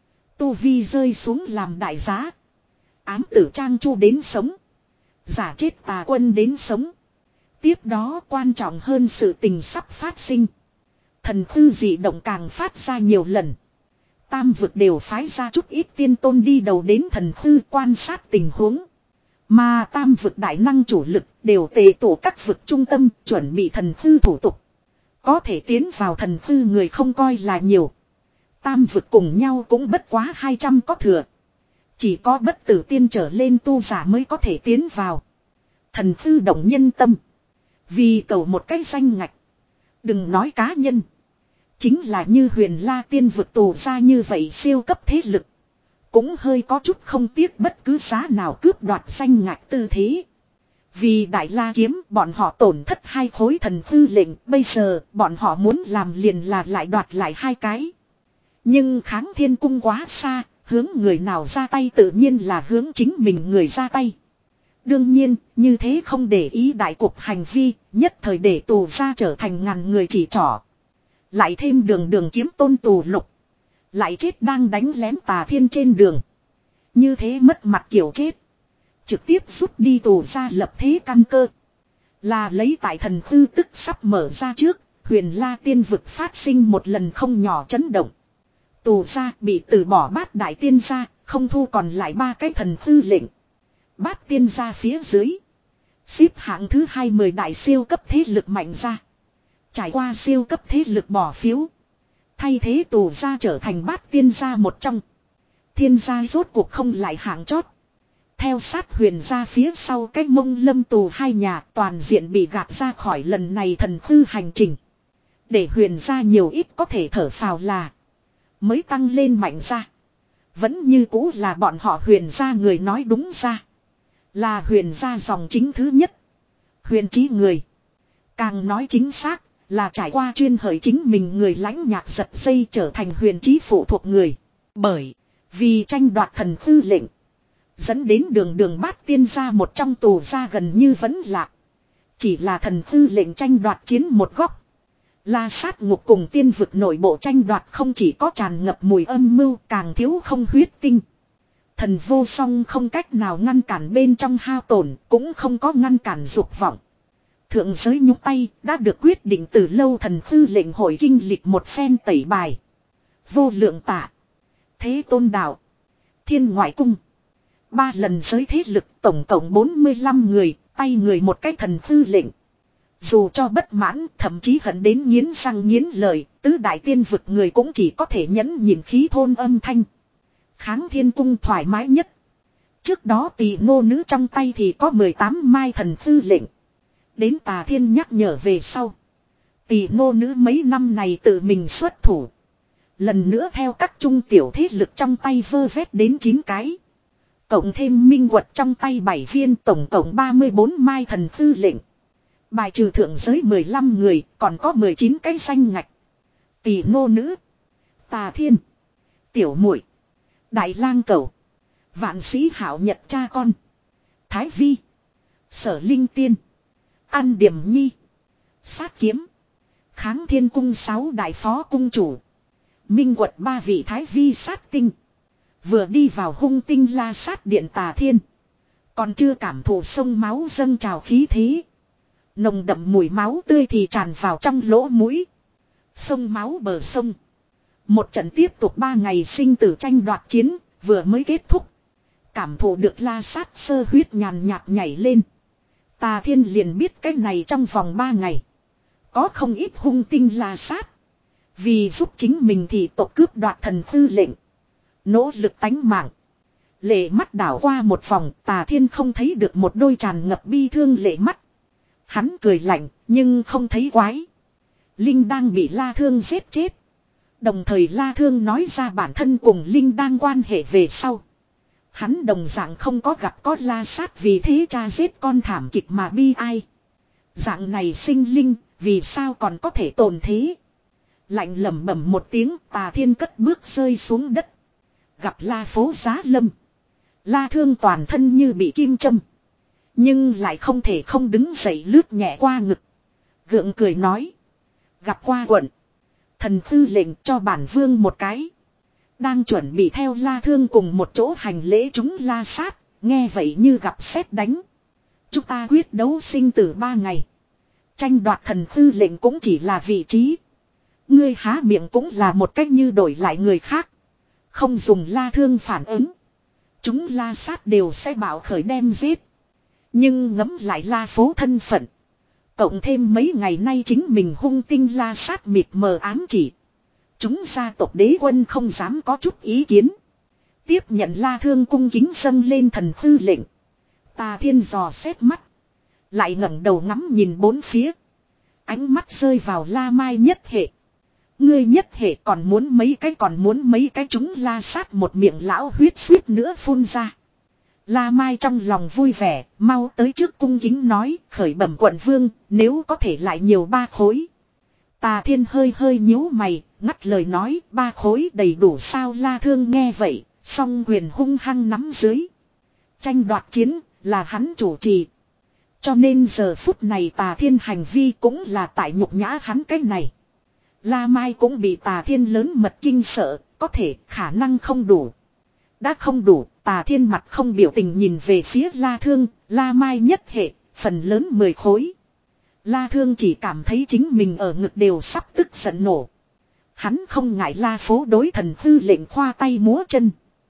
Tu vi rơi xuống làm đại giá. Ám tử Trang Chu đến sống. Giả chết tà quân đến sống. Tiếp đó quan trọng hơn sự tình sắp phát sinh. Thần tư dị động càng phát ra nhiều lần. Tam vực đều phái ra chút ít tiên tôn đi đầu đến thần tư quan sát tình huống. Mà tam vực đại năng chủ lực đều tề tổ các vực trung tâm chuẩn bị thần tư thủ tục. Có thể tiến vào thần tư người không coi là nhiều. Tam vực cùng nhau cũng bất quá hai trăm có thừa. Chỉ có bất tử tiên trở lên tu giả mới có thể tiến vào. Thần tư động nhân tâm. Vì cầu một cái danh ngạch. Đừng nói cá nhân. Chính là như huyền la tiên vực tù ra như vậy siêu cấp thế lực. Cũng hơi có chút không tiếc bất cứ giá nào cướp đoạt danh ngạch tư thế. Vì đại la kiếm bọn họ tổn thất hai khối thần tư lệnh. Bây giờ bọn họ muốn làm liền là lại đoạt lại hai cái. Nhưng kháng thiên cung quá xa. Hướng người nào ra tay tự nhiên là hướng chính mình người ra tay. Đương nhiên, như thế không để ý đại cục hành vi, nhất thời để tù ra trở thành ngàn người chỉ trỏ. Lại thêm đường đường kiếm tôn tù lục. Lại chết đang đánh lén tà thiên trên đường. Như thế mất mặt kiểu chết. Trực tiếp rút đi tù ra lập thế căn cơ. Là lấy tại thần tư tức sắp mở ra trước, huyền la tiên vực phát sinh một lần không nhỏ chấn động. Tù ra bị từ bỏ bát đại tiên gia, không thu còn lại ba cái thần tư lệnh. Bát tiên gia phía dưới. Xếp hạng thứ hai mươi đại siêu cấp thế lực mạnh ra. Trải qua siêu cấp thế lực bỏ phiếu. Thay thế tù ra trở thành bát tiên gia một trong. Thiên gia rốt cuộc không lại hạng chót. Theo sát huyền gia phía sau cách mông lâm tù hai nhà toàn diện bị gạt ra khỏi lần này thần tư hành trình. Để huyền gia nhiều ít có thể thở phào là. Mới tăng lên mạnh ra. Vẫn như cũ là bọn họ huyền gia người nói đúng ra. Là huyền gia dòng chính thứ nhất. Huyền trí người. Càng nói chính xác là trải qua chuyên hởi chính mình người lãnh nhạc giật dây trở thành huyền trí phụ thuộc người. Bởi vì tranh đoạt thần tư lệnh. Dẫn đến đường đường bát tiên gia một trong tù gia gần như vẫn lạc. Chỉ là thần tư lệnh tranh đoạt chiến một góc. La sát ngục cùng tiên vực nội bộ tranh đoạt không chỉ có tràn ngập mùi âm mưu càng thiếu không huyết tinh. Thần vô song không cách nào ngăn cản bên trong hao tổn cũng không có ngăn cản dục vọng. Thượng giới nhúc tay đã được quyết định từ lâu thần tư lệnh hội kinh lịch một phen tẩy bài. Vô lượng tạ. Thế tôn đạo. Thiên ngoại cung. Ba lần giới thế lực tổng cộng bốn mươi lăm người, tay người một cái thần tư lệnh. Dù cho bất mãn, thậm chí hận đến nghiến răng nghiến lợi, tứ đại tiên vực người cũng chỉ có thể nhẫn nhịn khí thôn âm thanh. Kháng thiên cung thoải mái nhất. Trước đó tỷ ngô nữ trong tay thì có mười tám mai thần tư lệnh. Đến tà thiên nhắc nhở về sau. Tỷ ngô nữ mấy năm này tự mình xuất thủ. Lần nữa theo các trung tiểu thế lực trong tay vơ vét đến chín cái. Cộng thêm minh quật trong tay bảy viên tổng cộng ba mươi bốn mai thần tư lệnh. Bài trừ thượng giới mười lăm người, còn có mười chín cái danh ngạch. Tỷ ngô nữ, Tà Thiên, Tiểu Muội, Đại Lang Cẩu, Vạn Sĩ Hảo Nhật cha con, Thái Vi, Sở Linh Tiên, An Điểm Nhi, Sát Kiếm, Kháng Thiên Cung sáu đại phó cung chủ, Minh Quật ba vị Thái Vi sát tinh. Vừa đi vào hung tinh la sát điện Tà Thiên, còn chưa cảm thụ sông máu dâng trào khí thế. Nồng đậm mùi máu tươi thì tràn vào trong lỗ mũi. Sông máu bờ sông. Một trận tiếp tục ba ngày sinh tử tranh đoạt chiến, vừa mới kết thúc. Cảm thụ được la sát sơ huyết nhàn nhạt nhảy lên. Tà Thiên liền biết cái này trong vòng ba ngày. Có không ít hung tinh la sát. Vì giúp chính mình thì tộc cướp đoạt thần tư lệnh. Nỗ lực tánh mạng. Lệ mắt đảo qua một vòng, Tà Thiên không thấy được một đôi tràn ngập bi thương lệ mắt. Hắn cười lạnh, nhưng không thấy quái. Linh đang bị La Thương giết chết. Đồng thời La Thương nói ra bản thân cùng Linh đang quan hệ về sau. Hắn đồng dạng không có gặp có la sát vì thế cha giết con thảm kịch mà bi ai. Dạng này sinh linh, vì sao còn có thể tồn thế. Lạnh lẩm bẩm một tiếng, Tà Thiên cất bước rơi xuống đất. Gặp La Phố Giá Lâm. La Thương toàn thân như bị kim châm. Nhưng lại không thể không đứng dậy lướt nhẹ qua ngực. Gượng cười nói. Gặp qua quận. Thần tư lệnh cho bản vương một cái. Đang chuẩn bị theo La Thương cùng một chỗ hành lễ chúng la sát. Nghe vậy như gặp sét đánh. Chúng ta quyết đấu sinh tử ba ngày. Tranh đoạt thần tư lệnh cũng chỉ là vị trí. Ngươi há miệng cũng là một cách như đổi lại người khác. Không dùng La Thương phản ứng. Chúng la sát đều sẽ bảo khởi đem giết. Nhưng ngẫm lại La Phố thân phận. Cộng thêm mấy ngày nay chính mình hung tinh la sát mịt mờ ám chỉ. Chúng gia tộc đế quân không dám có chút ý kiến. Tiếp nhận La Thương cung kính dâng lên thần tư lệnh. Tà Thiên dò xét mắt. Lại ngẩng đầu ngắm nhìn bốn phía. Ánh mắt rơi vào La Mai nhất hệ. Ngươi nhất hệ còn muốn mấy cái còn muốn mấy cái chúng la sát một miệng lão huyết suýt nữa phun ra. La Mai trong lòng vui vẻ, mau tới trước cung kính nói, khởi bẩm quận vương, nếu có thể lại nhiều ba khối. Tà Thiên hơi hơi nhíu mày, ngắt lời nói, ba khối đầy đủ sao. La Thương nghe vậy, song quyền hung hăng nắm dưới. Tranh đoạt chiến, là hắn chủ trì. Cho nên giờ phút này Tà Thiên hành vi cũng là tại nhục nhã hắn cái này. La Mai cũng bị Tà Thiên lớn mật kinh sợ, có thể khả năng không đủ. Đã không đủ, Tà Thiên mặt không biểu tình nhìn về phía La Thương, La Mai nhất hệ, phần lớn mười khối. La Thương chỉ cảm thấy chính mình ở ngực đều sắp tức giận nổ. Hắn không ngại La Phố đối thần tư lệnh khoa tay múa chân.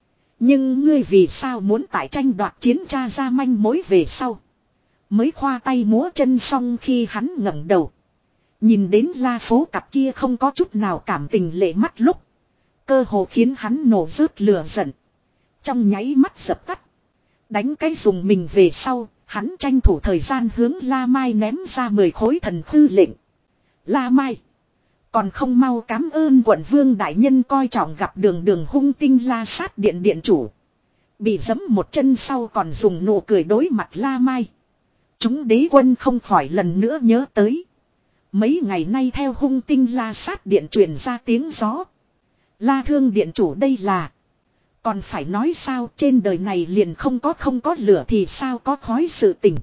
Nhưng ngươi vì sao muốn tại tranh đoạt chiến tra ra manh mối về sau. Mới khoa tay múa chân xong khi hắn ngẩng đầu. Nhìn đến La Phố cặp kia không có chút nào cảm tình lệ mắt lúc. Cơ hồ khiến hắn nổ rớt lửa giận. Trong nháy mắt dập tắt. Đánh cái dùng mình về sau, hắn tranh thủ thời gian hướng La Mai ném ra mười khối thần tư lệnh. La Mai. Còn không mau cám ơn quận vương đại nhân coi trọng gặp đường đường hung tinh la sát điện điện chủ. Bị giẫm một chân sau còn dùng nụ cười đối mặt La Mai. Chúng đế quân không khỏi lần nữa nhớ tới. Mấy ngày nay theo hung tinh la sát điện truyền ra tiếng gió. La Thương điện chủ đây là. Còn phải nói sao trên đời này liền không có không có lửa thì sao có khói sự tình.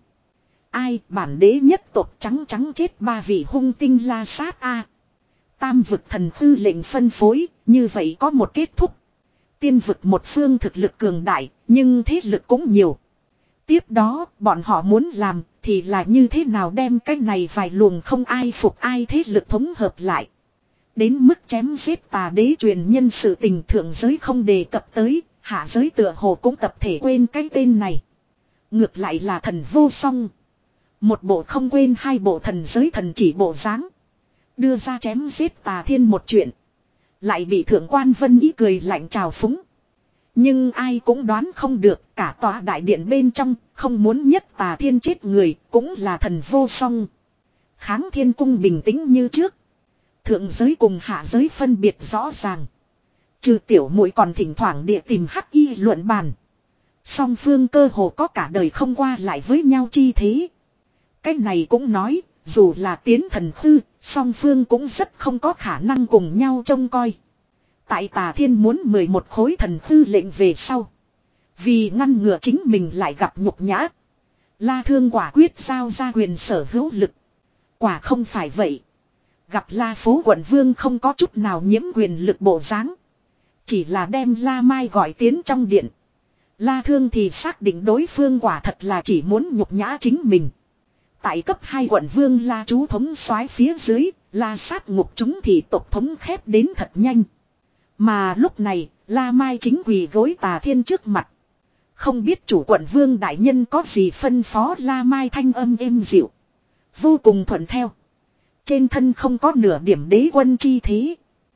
Ai bản đế nhất tộc trắng trắng chết ba vị hung tinh la sát a. Tam vực thần tư lệnh phân phối, như vậy có một kết thúc. Tiên vực một phương thực lực cường đại, nhưng thế lực cũng nhiều. Tiếp đó, bọn họ muốn làm, thì là như thế nào đem cái này vài luồng không ai phục ai thế lực thống hợp lại. Đến mức chém giết Tà đế truyền nhân sự tình thượng giới không đề cập tới, hạ giới tựa hồ cũng tập thể quên cái tên này. Ngược lại là thần vô song. Một bộ không quên hai bộ thần giới thần chỉ bộ dáng. Đưa ra chém giết Tà Thiên một chuyện. Lại bị thượng quan Vân Ý cười lạnh trào phúng. Nhưng ai cũng đoán không được cả tòa đại điện bên trong không muốn nhất Tà Thiên chết người cũng là thần vô song. Kháng Thiên cung bình tĩnh như trước. Thượng giới cùng hạ giới phân biệt rõ ràng. Trừ tiểu muội còn thỉnh thoảng địa tìm hắc y luận bàn. Song phương cơ hồ có cả đời không qua lại với nhau chi thế. Cái này cũng nói Dù là tiến thần hư, song phương cũng rất không có khả năng cùng nhau trông coi. Tại Tà Thiên muốn mười một khối thần hư lệnh về sau. Vì ngăn ngừa chính mình lại gặp nhục nhã. La Thương quả quyết giao ra quyền sở hữu lực. Quả không phải vậy. Gặp La Phố quận vương không có chút nào nhiễm quyền lực bộ dáng. Chỉ là đem La Mai gọi tiến trong điện. La Thương thì xác định đối phương quả thật là chỉ muốn nhục nhã chính mình. Tại cấp hai quận vương La Chú thống soái phía dưới, La sát ngục chúng thì tộc thống khép đến thật nhanh. Mà lúc này, La Mai chính quỳ gối Tà Thiên trước mặt. Không biết chủ quận vương đại nhân có gì phân phó. La Mai thanh âm êm dịu. Vô cùng thuận theo. Trên thân không có nửa điểm đế quân chi thế.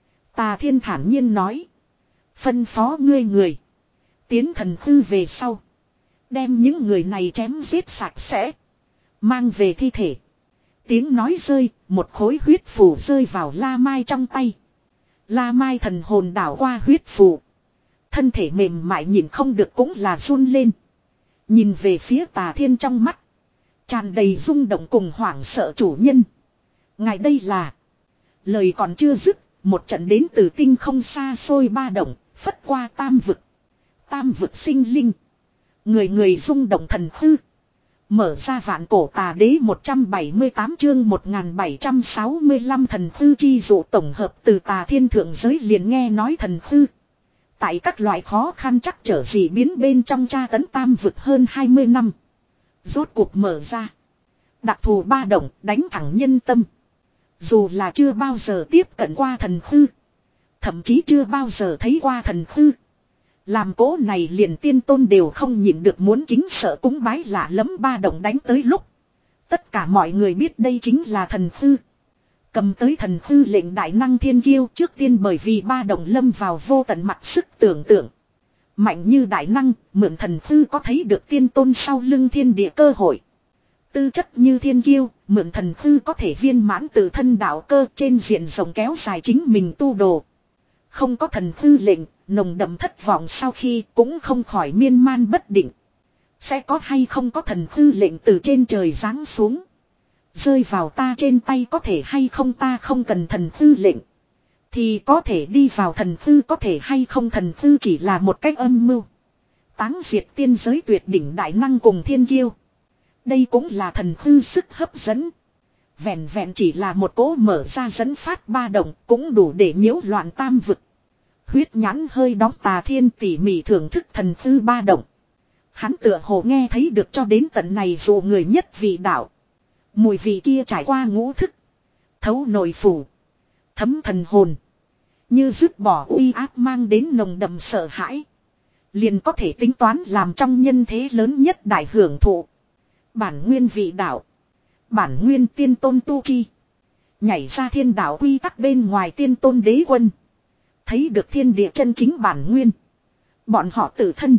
Tà Thiên thản nhiên nói. Phân phó ngươi người. Tiến thần hư về sau. Đem những người này chém giết sạch sẽ. Mang về thi thể. Tiếng nói rơi, một khối huyết phù rơi vào La Mai trong tay. La Mai thần hồn đảo qua huyết phù. Thân thể mềm mại nhìn không được cũng là run lên. Nhìn về phía Tà Thiên trong mắt. Tràn đầy rung động cùng hoảng sợ chủ nhân. Ngài đây là. Lời còn chưa dứt, một trận đến từ tinh không xa xôi ba động, phất qua tam vực. Tam vực sinh linh. Người người rung động thần hư. Mở ra vạn cổ tà đế một trăm bảy mươi tám chương một nghìn bảy trăm sáu mươi lăm thần hư chi dụ tổng hợp từ Tà Thiên thượng giới liền nghe nói thần hư. Tại các loại khó khăn chắc trở gì biến bên trong tra tấn tam vực hơn hai mươi năm. Rốt cuộc mở ra. Đặc thù ba động đánh thẳng nhân tâm. Dù là chưa bao giờ tiếp cận qua thần hư. Thậm chí chưa bao giờ thấy qua thần hư. Làm cố này liền tiên tôn đều không nhịn được muốn kính sợ cúng bái lạ lẫm ba động đánh tới lúc. Tất cả mọi người biết đây chính là thần hư. Cầm tới thần hư lệnh đại năng thiên kiêu trước tiên bởi vì ba động lâm vào vô tận mặt sức tưởng tượng. Mạnh như đại năng, mượn thần hư có thấy được tiên tôn sau lưng thiên địa cơ hội. Tư chất như thiên kiêu, mượn thần hư có thể viên mãn tự thân đạo cơ trên diện rộng kéo dài chính mình tu đồ. Không có thần hư lệnh, nồng đậm thất vọng sau khi cũng không khỏi miên man bất định. Sẽ có hay không có thần hư lệnh từ trên trời giáng xuống. Rơi vào ta trên tay có thể hay không ta không cần thần hư lệnh. Thì có thể đi vào thần hư có thể hay không thần hư chỉ là một cách âm mưu. Táng diệt tiên giới tuyệt đỉnh đại năng cùng thiên kiêu. Đây cũng là thần hư sức hấp dẫn. Vẹn vẹn chỉ là một cỗ mở ra dẫn phát ba động cũng đủ để nhiễu loạn tam vực. Huyết nhãn hơi đóng Tà Thiên tỉ mỉ thưởng thức thần hư ba động. Hắn tựa hồ nghe thấy được cho đến tận này dù người nhất vị đạo. Mùi vị kia trải qua ngũ thức. Thấu nội phủ. Thấm thần hồn. Như dứt bỏ uy áp mang đến nồng đậm sợ hãi. Liền có thể tính toán làm trong nhân thế lớn nhất đại hưởng thụ. Bản nguyên vị đạo. Bản nguyên tiên tôn tu chi. Nhảy ra thiên đạo quy tắc bên ngoài tiên tôn đế quân. Thấy được thiên địa chân chính bản nguyên. Bọn họ tự thân.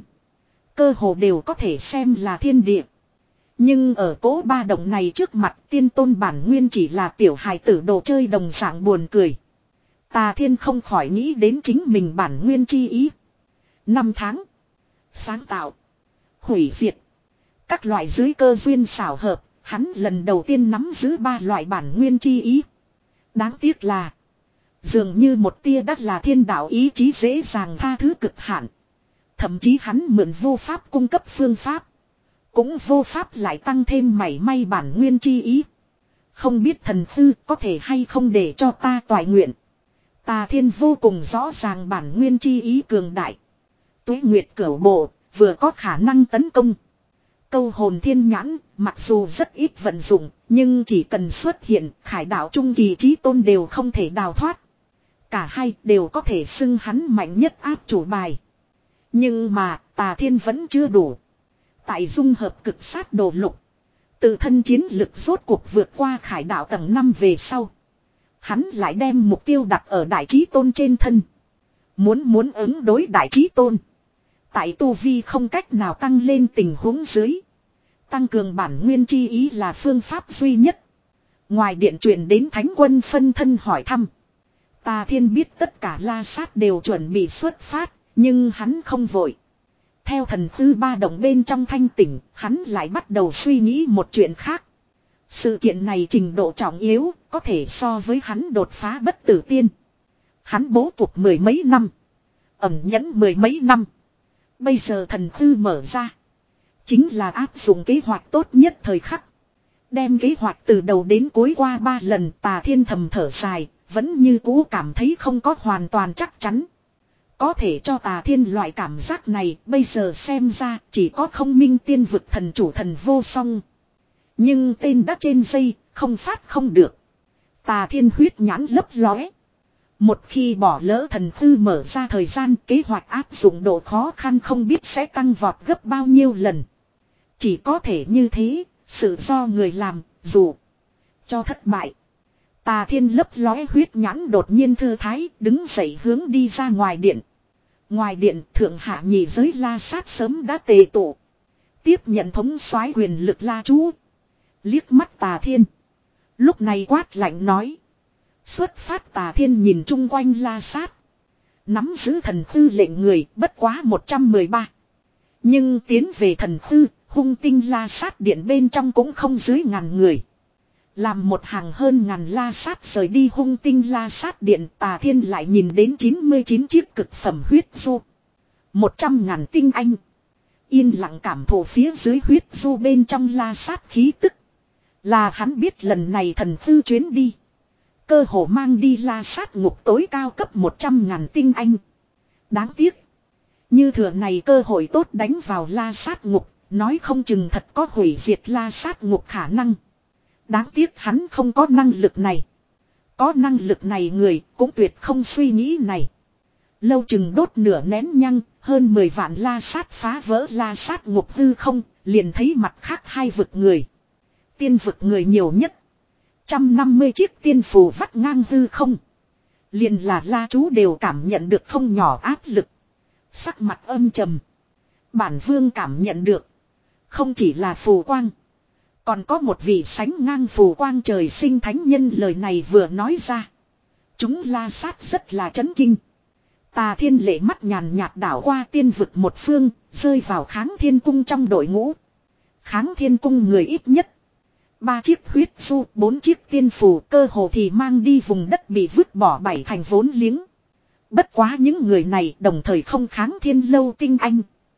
Cơ hồ đều có thể xem là thiên địa. Nhưng ở cố ba động này trước mặt tiên tôn bản nguyên chỉ là tiểu hài tử đồ chơi đồng dạng buồn cười. Tà Thiên không khỏi nghĩ đến chính mình bản nguyên chi ý. Năm tháng. Sáng tạo. Hủy diệt. Các loại dưới cơ duyên xảo hợp. Hắn lần đầu tiên nắm giữ ba loại bản nguyên chi ý. Đáng tiếc là. Dường như một tia đắt là thiên đạo ý chí dễ dàng tha thứ cực hạn. Thậm chí hắn mượn vô pháp cung cấp phương pháp. Cũng vô pháp lại tăng thêm mảy may bản nguyên chi ý. Không biết thần hư có thể hay không để cho ta toại nguyện. Tà Thiên vô cùng rõ ràng bản nguyên chi ý cường đại. Tuế Nguyệt cửu bộ vừa có khả năng tấn công. Câu hồn thiên nhãn mặc dù rất ít vận dụng. Nhưng chỉ cần xuất hiện khải đạo trung kỳ chí tôn đều không thể đào thoát. Cả hai đều có thể xưng hắn mạnh nhất áp chủ bài. Nhưng mà Tà Thiên vẫn chưa đủ. Tại dung hợp cực sát đồ lục. Tự thân chiến lực rốt cuộc vượt qua khải đạo tầng năm về sau. Hắn lại đem mục tiêu đặt ở đại chí tôn trên thân. Muốn muốn ứng đối đại chí tôn. Tại tu vi không cách nào tăng lên tình huống dưới. Tăng cường bản nguyên chi ý là phương pháp duy nhất. Ngoài điện truyền đến thánh quân phân thân hỏi thăm. Tà Thiên biết tất cả la sát đều chuẩn bị xuất phát. Nhưng hắn không vội. Theo thần hư ba động bên trong thanh tỉnh, hắn lại bắt đầu suy nghĩ một chuyện khác. Sự kiện này trình độ trọng yếu có thể so với hắn đột phá bất tử tiên. Hắn bố cục mười mấy năm. Ẩn nhẫn mười mấy năm. Bây giờ thần thư mở ra. Chính là áp dụng kế hoạch tốt nhất thời khắc. Đem kế hoạch từ đầu đến cuối qua ba lần Tà Thiên thầm thở dài. Vẫn như cũ cảm thấy không có hoàn toàn chắc chắn. Có thể cho Tà Thiên loại cảm giác này bây giờ xem ra chỉ có không minh tiên vực thần chủ thần vô song. Nhưng tên đã trên dây, không phát không được. Tà Thiên huyết nhãn lấp lóe. Một khi bỏ lỡ thần thư mở ra thời gian kế hoạch áp dụng độ khó khăn không biết sẽ tăng vọt gấp bao nhiêu lần. Chỉ có thể như thế, sự do người làm, dù cho thất bại. Tà Thiên lấp lóe huyết nhãn đột nhiên thư thái, đứng dậy hướng đi ra ngoài điện. Ngoài điện thượng hạ nhị giới la sát sớm đã tề tụ. Tiếp nhận thống soái quyền lực la chú. Liếc mắt Tà Thiên. Lúc này quát lạnh nói. Xuất phát Tà Thiên nhìn chung quanh la sát. Nắm giữ thần thư lệnh người bất quá một trăm mười ba. Nhưng tiến về thần thư, hung tinh la sát điện bên trong cũng không dưới ngàn người. Làm một hàng hơn ngàn la sát rời đi hung tinh la sát điện Tà Thiên lại nhìn đến chín mươi chín chiếc cực phẩm huyết du. Một trăm ngàn tinh anh. Yên lặng cảm thụ phía dưới huyết du bên trong la sát khí tức. Là hắn biết lần này thần thư chuyến đi. Cơ hồ mang đi la sát ngục tối cao cấp một trăm ngàn tinh anh. Đáng tiếc. Như thừa này cơ hội tốt đánh vào la sát ngục. Nói không chừng thật có hủy diệt la sát ngục khả năng. Đáng tiếc hắn không có năng lực này. Có năng lực này người cũng tuyệt không suy nghĩ này. Lâu chừng đốt nửa nén nhăng. Hơn mười vạn la sát phá vỡ la sát ngục hư không. Liền thấy mặt khác hai vực người. Tiên vực người nhiều nhất. Trăm năm mươi chiếc tiên phù vắt ngang hư không. Liền là la chú đều cảm nhận được không nhỏ áp lực. Sắc mặt âm trầm. Bản vương cảm nhận được. Không chỉ là phù quang. Còn có một vị sánh ngang phù quang trời sinh thánh nhân lời này vừa nói ra. Chúng la sát rất là chấn kinh. Tà Thiên lệ mắt nhàn nhạt đảo qua tiên vực một phương. Rơi vào Kháng Thiên Cung trong đội ngũ. Kháng Thiên Cung người ít nhất. Ba chiếc huyết du, bốn chiếc tiên phù cơ hồ thì mang đi vùng đất bị vứt bỏ bảy thành vốn liếng. Bất quá những người này đồng thời không Kháng Thiên lâu tinh anh.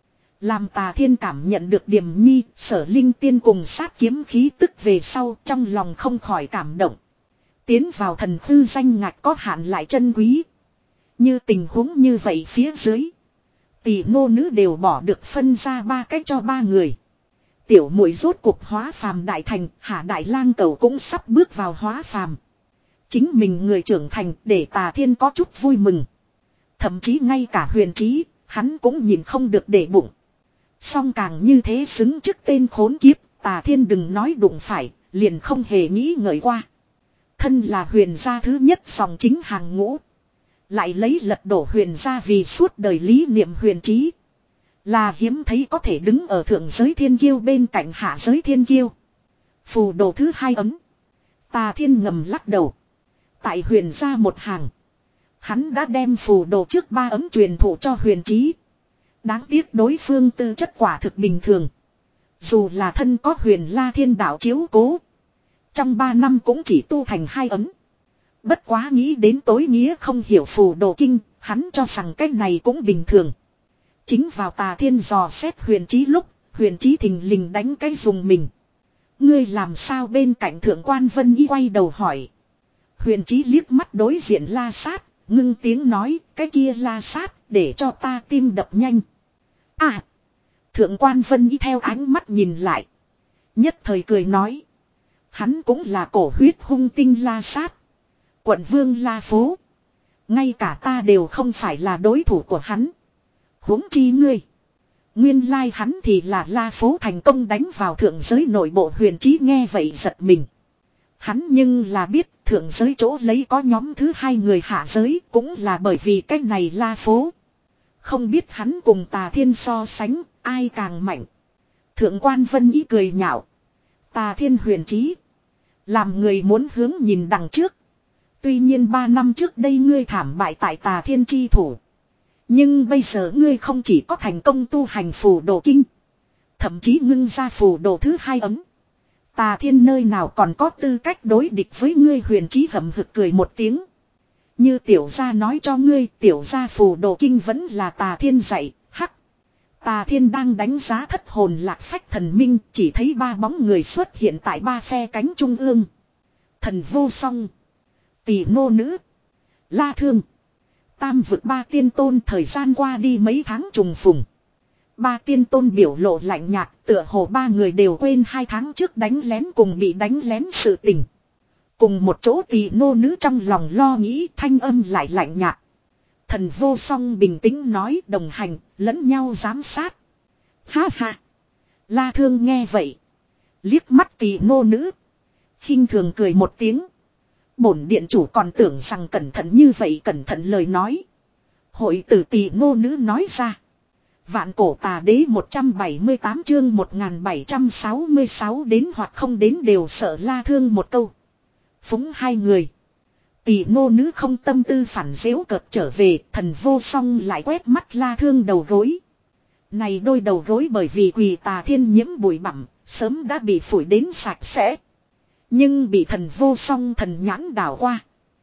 Làm Tà Thiên cảm nhận được Điềm Nhi, Sở Linh Tiên cùng sát kiếm khí tức về sau trong lòng không khỏi cảm động. Tiến vào thần thư danh ngạch có hạn lại chân quý. Như tình huống như vậy phía dưới. Tỷ nô nữ đều bỏ được phân ra ba cách cho ba người. Tiểu muội rốt cuộc hóa phàm đại thành, Hạ Đại Lang cầu cũng sắp bước vào hóa phàm. Chính mình người trưởng thành để Tà Thiên có chút vui mừng. Thậm chí ngay cả Huyền Trí, hắn cũng nhìn không được để bụng. Song càng như thế xứng trước tên khốn kiếp, Tà Thiên đừng nói đụng phải, liền không hề nghĩ ngợi qua. Thân là Huyền gia thứ nhất dòng chính hàng ngũ. Lại lấy lật đổ Huyền gia vì suốt đời lý niệm Huyền Trí. Là hiếm thấy có thể đứng ở thượng giới thiên kiêu bên cạnh hạ giới thiên kiêu. Phù đồ thứ hai ấm. Tà Thiên ngầm lắc đầu. Tại Huyền gia một hàng. Hắn đã đem phù đồ trước ba ấm truyền thụ cho Huyền Trí. Đáng tiếc đối phương tư chất quả thực bình thường. Dù là thân có Huyền La Thiên đạo chiếu cố. Trong ba năm cũng chỉ tu thành hai ấm. Bất quá nghĩ đến tối nghĩa không hiểu phù đồ kinh. Hắn cho rằng cách này cũng bình thường. Chính vào Tà Thiên dò xét Huyền Trí lúc. Huyền Trí thình lình đánh cái dùng mình. Ngươi làm sao bên cạnh thượng quan Vân Y quay đầu hỏi. Huyền Trí liếc mắt đối diện la sát. Ngưng tiếng nói cái kia la sát để cho ta tim đập nhanh. À. Thượng quan Vân Y theo ánh mắt nhìn lại. Nhất thời cười nói. Hắn cũng là cổ huyết hung tinh la sát. Quận vương la phố. Ngay cả ta đều không phải là đối thủ của hắn. Huống chi ngươi. Nguyên lai hắn thì là la phố thành công đánh vào thượng giới nội bộ. Huyền Trí nghe vậy giật mình. Hắn nhưng là biết thượng giới chỗ lấy có nhóm thứ hai người hạ giới cũng là bởi vì cách này la phố. Không biết hắn cùng Tà Thiên so sánh ai càng mạnh. Thượng quan Vân Y cười nhạo. Tà Thiên Huyền Trí. Làm người muốn hướng nhìn đằng trước. Tuy nhiên ba năm trước đây ngươi thảm bại tại Tà Thiên chi thủ. Nhưng bây giờ ngươi không chỉ có thành công tu hành phù đồ kinh. Thậm chí ngưng ra phù đồ thứ hai ấm. Tà Thiên nơi nào còn có tư cách đối địch với ngươi. Huyền Chí hậm hực cười một tiếng. Như tiểu gia nói cho ngươi, tiểu gia phù đồ kinh vẫn là Tà Thiên dạy. Hắc. Tà Thiên đang đánh giá thất hồn lạc phách thần minh, chỉ thấy ba bóng người xuất hiện tại ba phe cánh trung ương. Thần vô song, Tỷ nô nữ, La Thương. Tam vực ba tiên tôn. Thời gian qua đi mấy tháng trùng phùng. Ba tiên tôn biểu lộ lạnh nhạt, tựa hồ ba người đều quên hai tháng trước đánh lén cùng bị đánh lén sự tình. Cùng một chỗ Tỷ nô nữ trong lòng lo nghĩ, thanh âm lại lạnh nhạt. Thần vô song bình tĩnh nói, đồng hành, lẫn nhau giám sát. Ha ha. La Thương nghe vậy, liếc mắt Tỷ nô nữ, khinh thường cười một tiếng. Bổn điện chủ còn tưởng rằng cẩn thận như vậy. Cẩn thận lời nói, hội tử Tỷ nô nữ nói ra. Vạn cổ tà đế một trăm bảy mươi tám chương một nghìn bảy trăm sáu mươi sáu đến hoặc không đến đều sợ La Thương một câu. Phúng hai người. Tỷ nô nữ không tâm tư phản giễu cợt trở về. Thần vô song lại quét mắt La Thương đầu gối. Này đôi đầu gối bởi vì quỳ Tà Thiên nhiễm bụi bặm, sớm đã bị phủi đến sạch sẽ. Nhưng bị thần vô song thần nhãn đảo qua,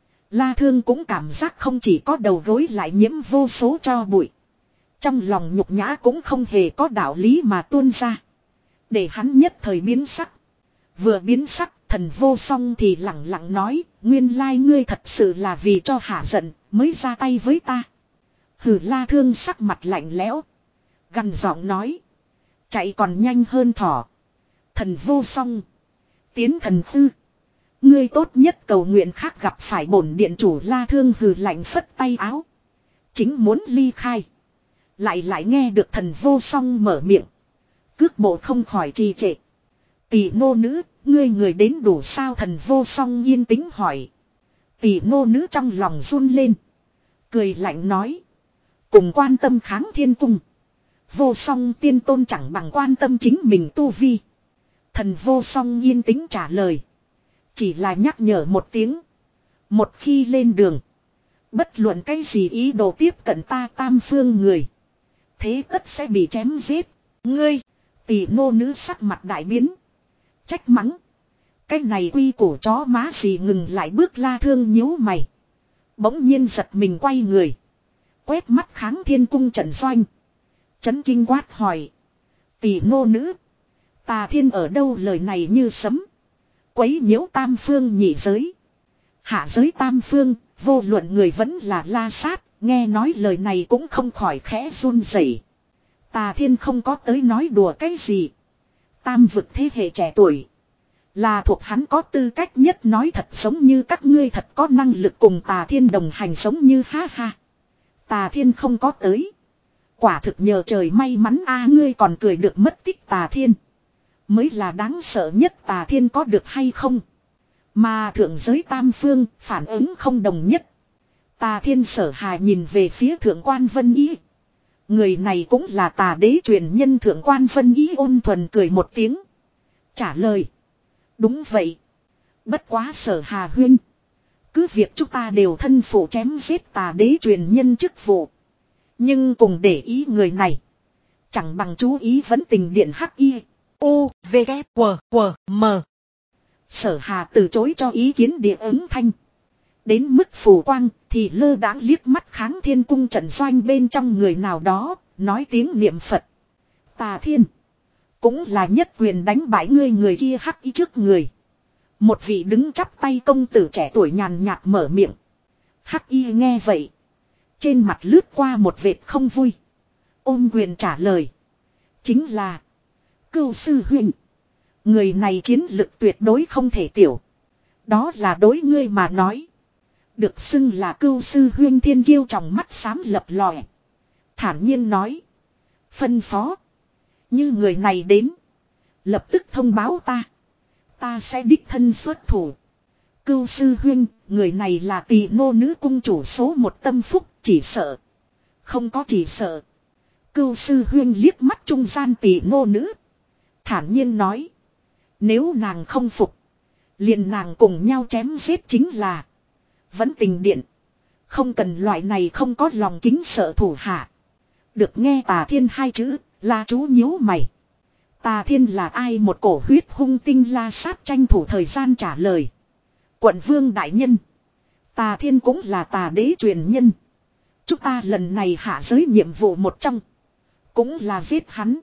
La Thương cũng cảm giác không chỉ có đầu gối lại nhiễm vô số tro bụi. Trong lòng nhục nhã cũng không hề có đạo lý mà tuôn ra. Để hắn nhất thời biến sắc. Vừa biến sắc, thần vô song thì lặng lặng nói, nguyên lai ngươi thật sự là vì cho hạ giận mới ra tay với ta. Hừ. La Thương sắc mặt lạnh lẽo, gằn giọng nói, chạy còn nhanh hơn thỏ. Thần vô song, tiến thần tư, ngươi tốt nhất cầu nguyện khác gặp phải bổn điện chủ. La Thương hừ lạnh phất tay áo, chính muốn ly khai. Lại lại nghe được thần vô song mở miệng, cước bộ không khỏi trì trệ. Tỷ nô nữ, ngươi người đến đủ sao? Thần vô song yên tĩnh hỏi. Tỷ nô nữ trong lòng run lên, cười lạnh nói, cùng quan tâm kháng thiên cung. Vô song tiên tôn chẳng bằng quan tâm chính mình tu vi. Thần vô song yên tĩnh trả lời, chỉ là nhắc nhở một tiếng, một khi lên đường, bất luận cái gì ý đồ tiếp cận ta tam phương người, thế tất sẽ bị chém giết. Ngươi. Tỷ nô nữ sắc mặt đại biến, trách mắng, cái này quy củ chó má gì? Ngừng lại bước. La Thương nhíu mày, bỗng nhiên giật mình quay người, quét mắt kháng thiên cung trận doanh, chấn kinh quát hỏi, tỷ nô nữ, Tà Thiên ở đâu? Lời này như sấm, quấy nhiễu tam phương nhị giới. Hạ giới tam phương, vô luận người vẫn là La Sát, nghe nói lời này cũng không khỏi khẽ run rẩy. Tà Thiên không có tới nói đùa cái gì. Tam vực thế hệ trẻ tuổi, là thuộc hắn có tư cách nhất nói thật, giống như các ngươi thật có năng lực cùng Tà Thiên đồng hành, giống như ha ha. Tà Thiên không có tới, quả thực nhờ trời may mắn a. Ngươi còn cười được mất tích Tà Thiên, mới là đáng sợ nhất. Tà Thiên có được hay không, mà thượng giới tam phương phản ứng không đồng nhất. Tà Thiên Sở Hà nhìn về phía thượng quan Vân Ý. Người này cũng là tà đế truyền nhân. Thượng quan Vân Ý ôn thuần cười một tiếng, trả lời, đúng vậy. Bất quá Sở Hà huynh, cứ việc chúng ta đều thân phụ chém giết tà đế truyền nhân chức vụ, nhưng cùng để ý người này, chẳng bằng chú ý vấn tình điện Hắc Y U V K W W M. Sở Hà từ chối cho ý kiến địa ứng thanh. Đến mức phù quang thì lơ đãng liếc mắt kháng thiên cung trận doanh bên trong người nào đó, nói tiếng niệm Phật. Tà Thiên cũng là nhất quyền đánh bại ngươi. Người kia Hắc Y trước người, một vị đứng chắp tay công tử trẻ tuổi nhàn nhạt mở miệng. Hắc Y nghe vậy, trên mặt lướt qua một vệt không vui, ôm quyền trả lời, chính là Cưu sư huynh. Người này chiến lực tuyệt đối không thể tiểu. Đó là đối ngươi mà nói, được xưng là Cưu sư huynh. Thiên kiêu trong mắt xám lập lòe, thản nhiên nói, phân phó, như người này đến, lập tức thông báo ta, ta sẽ đích thân xuất thủ. Cưu sư huynh, người này là Tỷ nô nữ cung chủ số một tâm phúc. Chỉ sợ, không có chỉ sợ. Cưu sư huynh liếc mắt trung gian Tỷ nô nữ, thản nhiên nói, nếu nàng không phục, liền nàng cùng nhau chém giết chính là. Vẫn tình điện, không cần loại này không có lòng kính sợ thủ hạ. Được nghe Tà Thiên hai chữ, La chú nhíu mày. Tà Thiên là ai? Một cổ huyết hung tinh La Sát tranh thủ thời gian trả lời. Quận vương đại nhân. Tà Thiên cũng là tà đế truyền nhân. Chúng ta lần này hạ giới nhiệm vụ một trong. Cũng là giết hắn.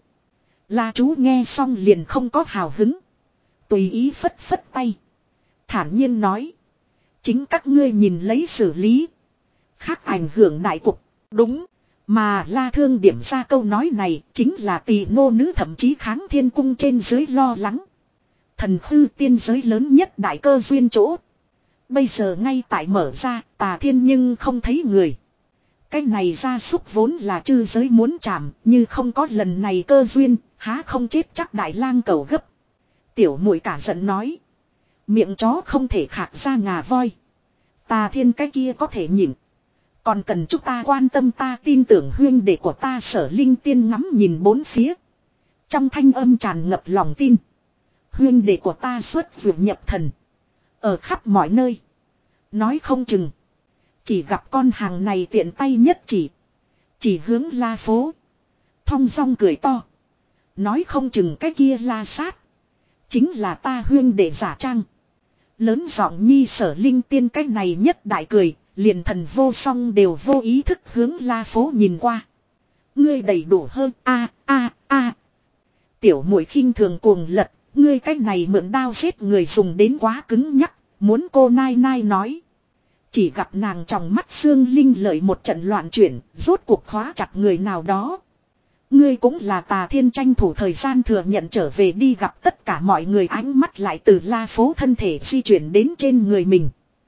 La chú nghe xong liền không có hào hứng. Tùy ý phất phất tay. Thản nhiên nói. Chính các ngươi nhìn lấy xử lý. Khác ảnh hưởng đại cục. Đúng. Mà La Thương điểm ra câu nói này chính là Tỳ nô nữ thậm chí Kháng Thiên Cung trên dưới lo lắng. Thần hư tiên giới lớn nhất đại cơ duyên chỗ. Bây giờ ngay tại mở ra Tà Thiên nhưng không thấy người. Cái này gia súc vốn là chư giới muốn chạm, như không có lần này cơ duyên, há không chết chắc đại lang cầu gấp. Tiểu muội cả giận nói. Miệng chó không thể khạc ra ngà voi. Tà Thiên cái kia có thể nhịn. Còn cần chúng ta quan tâm, ta tin tưởng huyên đệ của ta Sở Linh Tiên ngắm nhìn bốn phía. Trong thanh âm tràn ngập lòng tin. Huyên đệ của ta xuất vượt nhập thần. Ở khắp mọi nơi. Nói không chừng. Chỉ gặp con hàng này tiện tay nhất chỉ. Chỉ hướng La phố. Thong dong cười to. Nói không chừng cái kia La Sát. Chính là ta huyên đệ giả trang. Lớn giọng nhi Sở Linh Tiên cái này nhất đại cười. Liền thần vô song đều vô ý thức hướng La phố nhìn qua. Ngươi đầy đủ hơn a a a. Tiểu muội khinh thường cuồng lật. Ngươi cái này mượn đao giết người dùng đến quá cứng nhắc. Muốn cô nai nai nói. Chỉ gặp nàng trong mắt xương linh lợi một trận loạn chuyển. Rốt cuộc khóa chặt người nào đó. Ngươi cũng là Tà Thiên tranh thủ thời gian thừa nhận trở về đi gặp tất cả mọi người, ánh mắt lại từ La phố thân thể di chuyển đến trên người mình.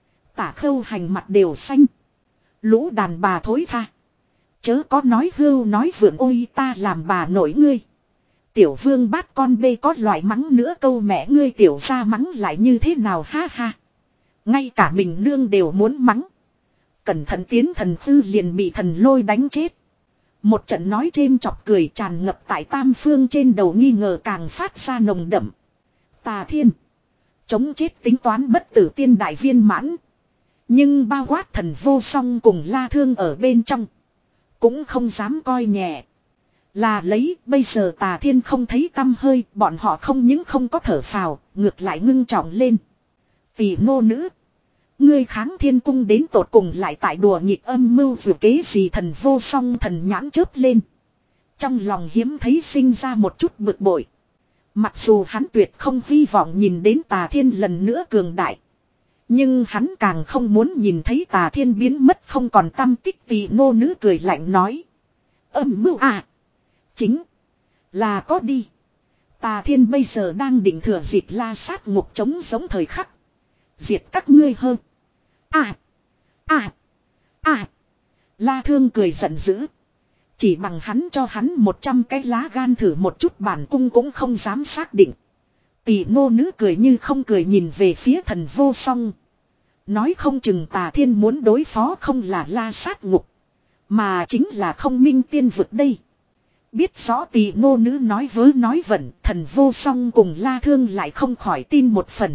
Tả Khâu Hành mặt đều xanh. Lũ đàn bà thối tha. Chớ có nói hưu nói vượn, ôi ta làm bà nội ngươi. Tiểu vương bát con bê có loại mắng nữa câu mẹ ngươi tiểu ra mắng lại như thế nào ha ha. Ngay cả mình nương đều muốn mắng. Cẩn thận tiến thần tư liền bị thần lôi đánh chết. Một trận nói chêm chọc cười tràn ngập tại tam phương trên đầu, nghi ngờ càng phát ra nồng đậm. Tà Thiên. Chống chết tính toán bất tử tiên đại viên mãn. Nhưng bao quát thần vô song cùng La Thương ở bên trong. Cũng không dám coi nhẹ. Là lấy bây giờ Tà Thiên không thấy tăm hơi. Bọn họ không những không có thở phào. Ngược lại ngưng trọng lên. Tỷ nô nữ. Ngươi Kháng Thiên Cung đến tột cùng lại tại đùa nghịch âm mưu vừa kế gì? Thần vô song thần nhãn chớp lên. Trong lòng hiếm thấy sinh ra một chút bực bội. Mặc dù hắn tuyệt không hy vọng nhìn đến Tà Thiên lần nữa cường đại. Nhưng hắn càng không muốn nhìn thấy Tà Thiên biến mất không còn tăm tích. Tỷ nô nữ cười lạnh nói. Âm mưu à. Chính là có đi. Tà Thiên bây giờ đang định thừa dịp La Sát ngục chống giống thời khắc. Diệt các ngươi hơn. À. À. À. La Thương cười giận dữ. Chỉ bằng hắn cho hắn một trăm cái lá gan thử một chút, bản cung cũng không dám xác định. Tỷ nô nữ cười như không cười nhìn về phía thần vô song. Nói không chừng Tà Thiên muốn đối phó không là La Sát ngục, mà chính là Không Minh Tiên vực đây. Biết rõ tỷ nô nữ nói vớ nói vẩn, thần vô song cùng La Thương lại không khỏi tin một phần.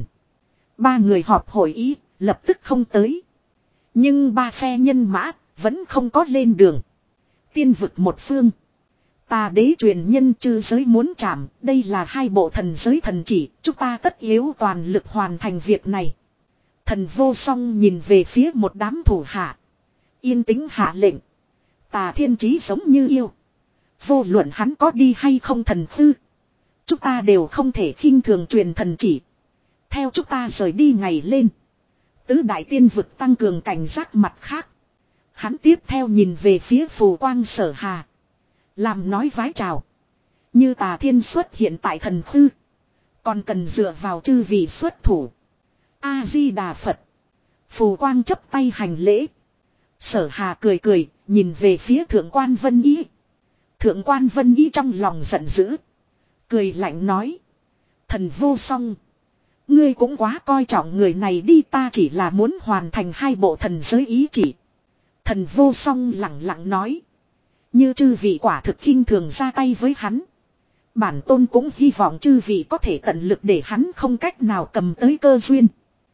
Ba người họp hội ý, lập tức không tới. Nhưng ba phe nhân mã vẫn không có lên đường. Tiên vực một phương. Tà đế truyền nhân chư giới muốn chạm, đây là hai bộ thần giới thần chỉ, chúng ta tất yếu toàn lực hoàn thành việc này. Thần vô song nhìn về phía một đám thủ hạ. Yên tĩnh hạ lệnh. Tà Thiên trí giống như yêu. Vô luận hắn có đi hay không thần tư, chúng ta đều không thể khinh thường truyền thần chỉ. Theo chúng ta rời đi ngày lên, tứ đại tiên vực tăng cường cảnh giác mặt khác. Hắn tiếp theo nhìn về phía Phù Quang Sở Hà. Làm nói vái chào. Như Tà Thiên xuất hiện tại thần tư, còn cần dựa vào chư vị xuất thủ. A-di-đà Phật. Phù Quang chấp tay hành lễ. Sở Hà cười cười, nhìn về phía Thượng quan Vân Ý. Thượng quan Vân Ý trong lòng giận dữ. Cười lạnh nói. Thần vô song. Ngươi cũng quá coi trọng người này đi, ta chỉ là muốn hoàn thành hai bộ thần giới ý chỉ. Thần vô song lặng lặng nói. Như chư vị quả thực khinh thường ra tay với hắn. Bản tôn cũng hy vọng chư vị có thể tận lực để hắn không cách nào cầm tới cơ duyên.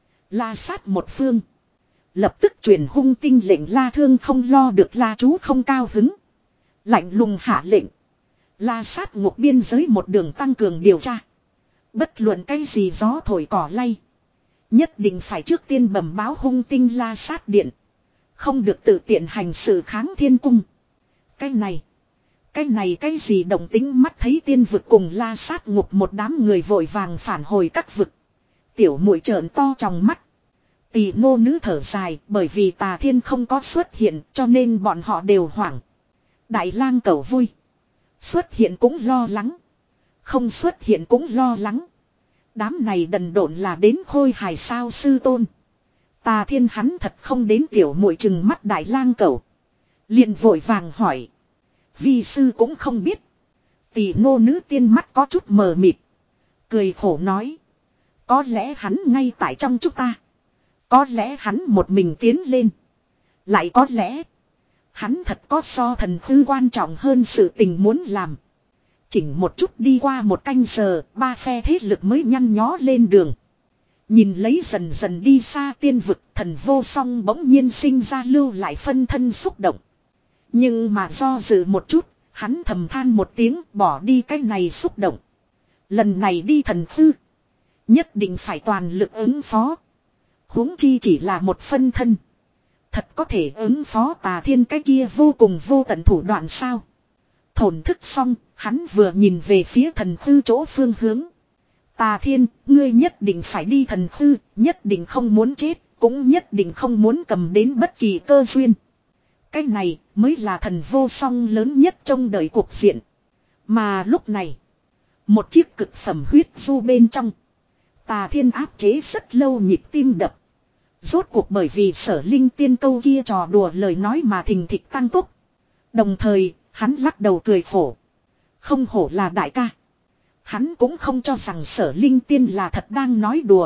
La Sát một phương. Lập tức truyền hung tinh lệnh. La Thương không lo được La chú không cao hứng. Lạnh lùng hạ lệnh. La sát ngục biên giới một đường tăng cường điều tra. Bất luận cái gì gió thổi cỏ lay. Nhất định phải trước tiên bẩm báo hung tinh La sát điện. Không được tự tiện hành sự kháng thiên cung. Cái này. Cái này cái gì động tính mắt thấy tiên vực cùng La sát ngục một đám người vội vàng phản hồi các vực. Tiểu muội trợn to trong mắt. Tỳ ngô nữ thở dài bởi vì Tà Thiên không có xuất hiện cho nên bọn họ đều hoảng. Đại lang cẩu vui. Xuất hiện cũng lo lắng. Không xuất hiện cũng lo lắng. Đám này đần độn là đến khôi hài sao sư tôn. Tà Thiên hắn thật không đến tiểu muội chừng mắt đại lang cẩu. Liền vội vàng hỏi. Vi sư cũng không biết. Tỷ ngô nữ tiên mắt có chút mờ mịt. Cười khổ nói. Có lẽ hắn ngay tại trong chúng ta. Có lẽ hắn một mình tiến lên. Lại có lẽ. Hắn thật có so thần tư quan trọng hơn sự tình muốn làm. Chỉnh một chút đi qua một canh giờ. Ba phe thế lực mới nhăn nhó lên đường. Nhìn lấy dần dần đi xa tiên vực. Thần vô song bỗng nhiên sinh ra lưu lại phân thân xúc động. Nhưng mà do dự một chút. Hắn thầm than một tiếng bỏ đi cái này xúc động. Lần này đi thần tư. Nhất định phải toàn lực ứng phó. Huống chi chỉ là một phân thân. Thật có thể ứng phó Tà Thiên cái kia vô cùng vô tận thủ đoạn sao. Thổn thức xong, hắn vừa nhìn về phía thần tư chỗ phương hướng. Tà Thiên, ngươi nhất định phải đi thần tư, nhất định không muốn chết, cũng nhất định không muốn cầm đến bất kỳ cơ duyên. Cái này mới là thần vô song lớn nhất trong đời cuộc diện. Mà lúc này, một chiếc cực phẩm huyết du bên trong. Tà Thiên áp chế rất lâu nhịp tim đập. Rốt cuộc bởi vì Sở Linh Tiên câu kia trò đùa lời nói mà thình thịch tăng tốc. Đồng thời, hắn lắc đầu cười khổ. Không hổ là đại ca. Hắn cũng không cho rằng Sở Linh Tiên là thật đang nói đùa.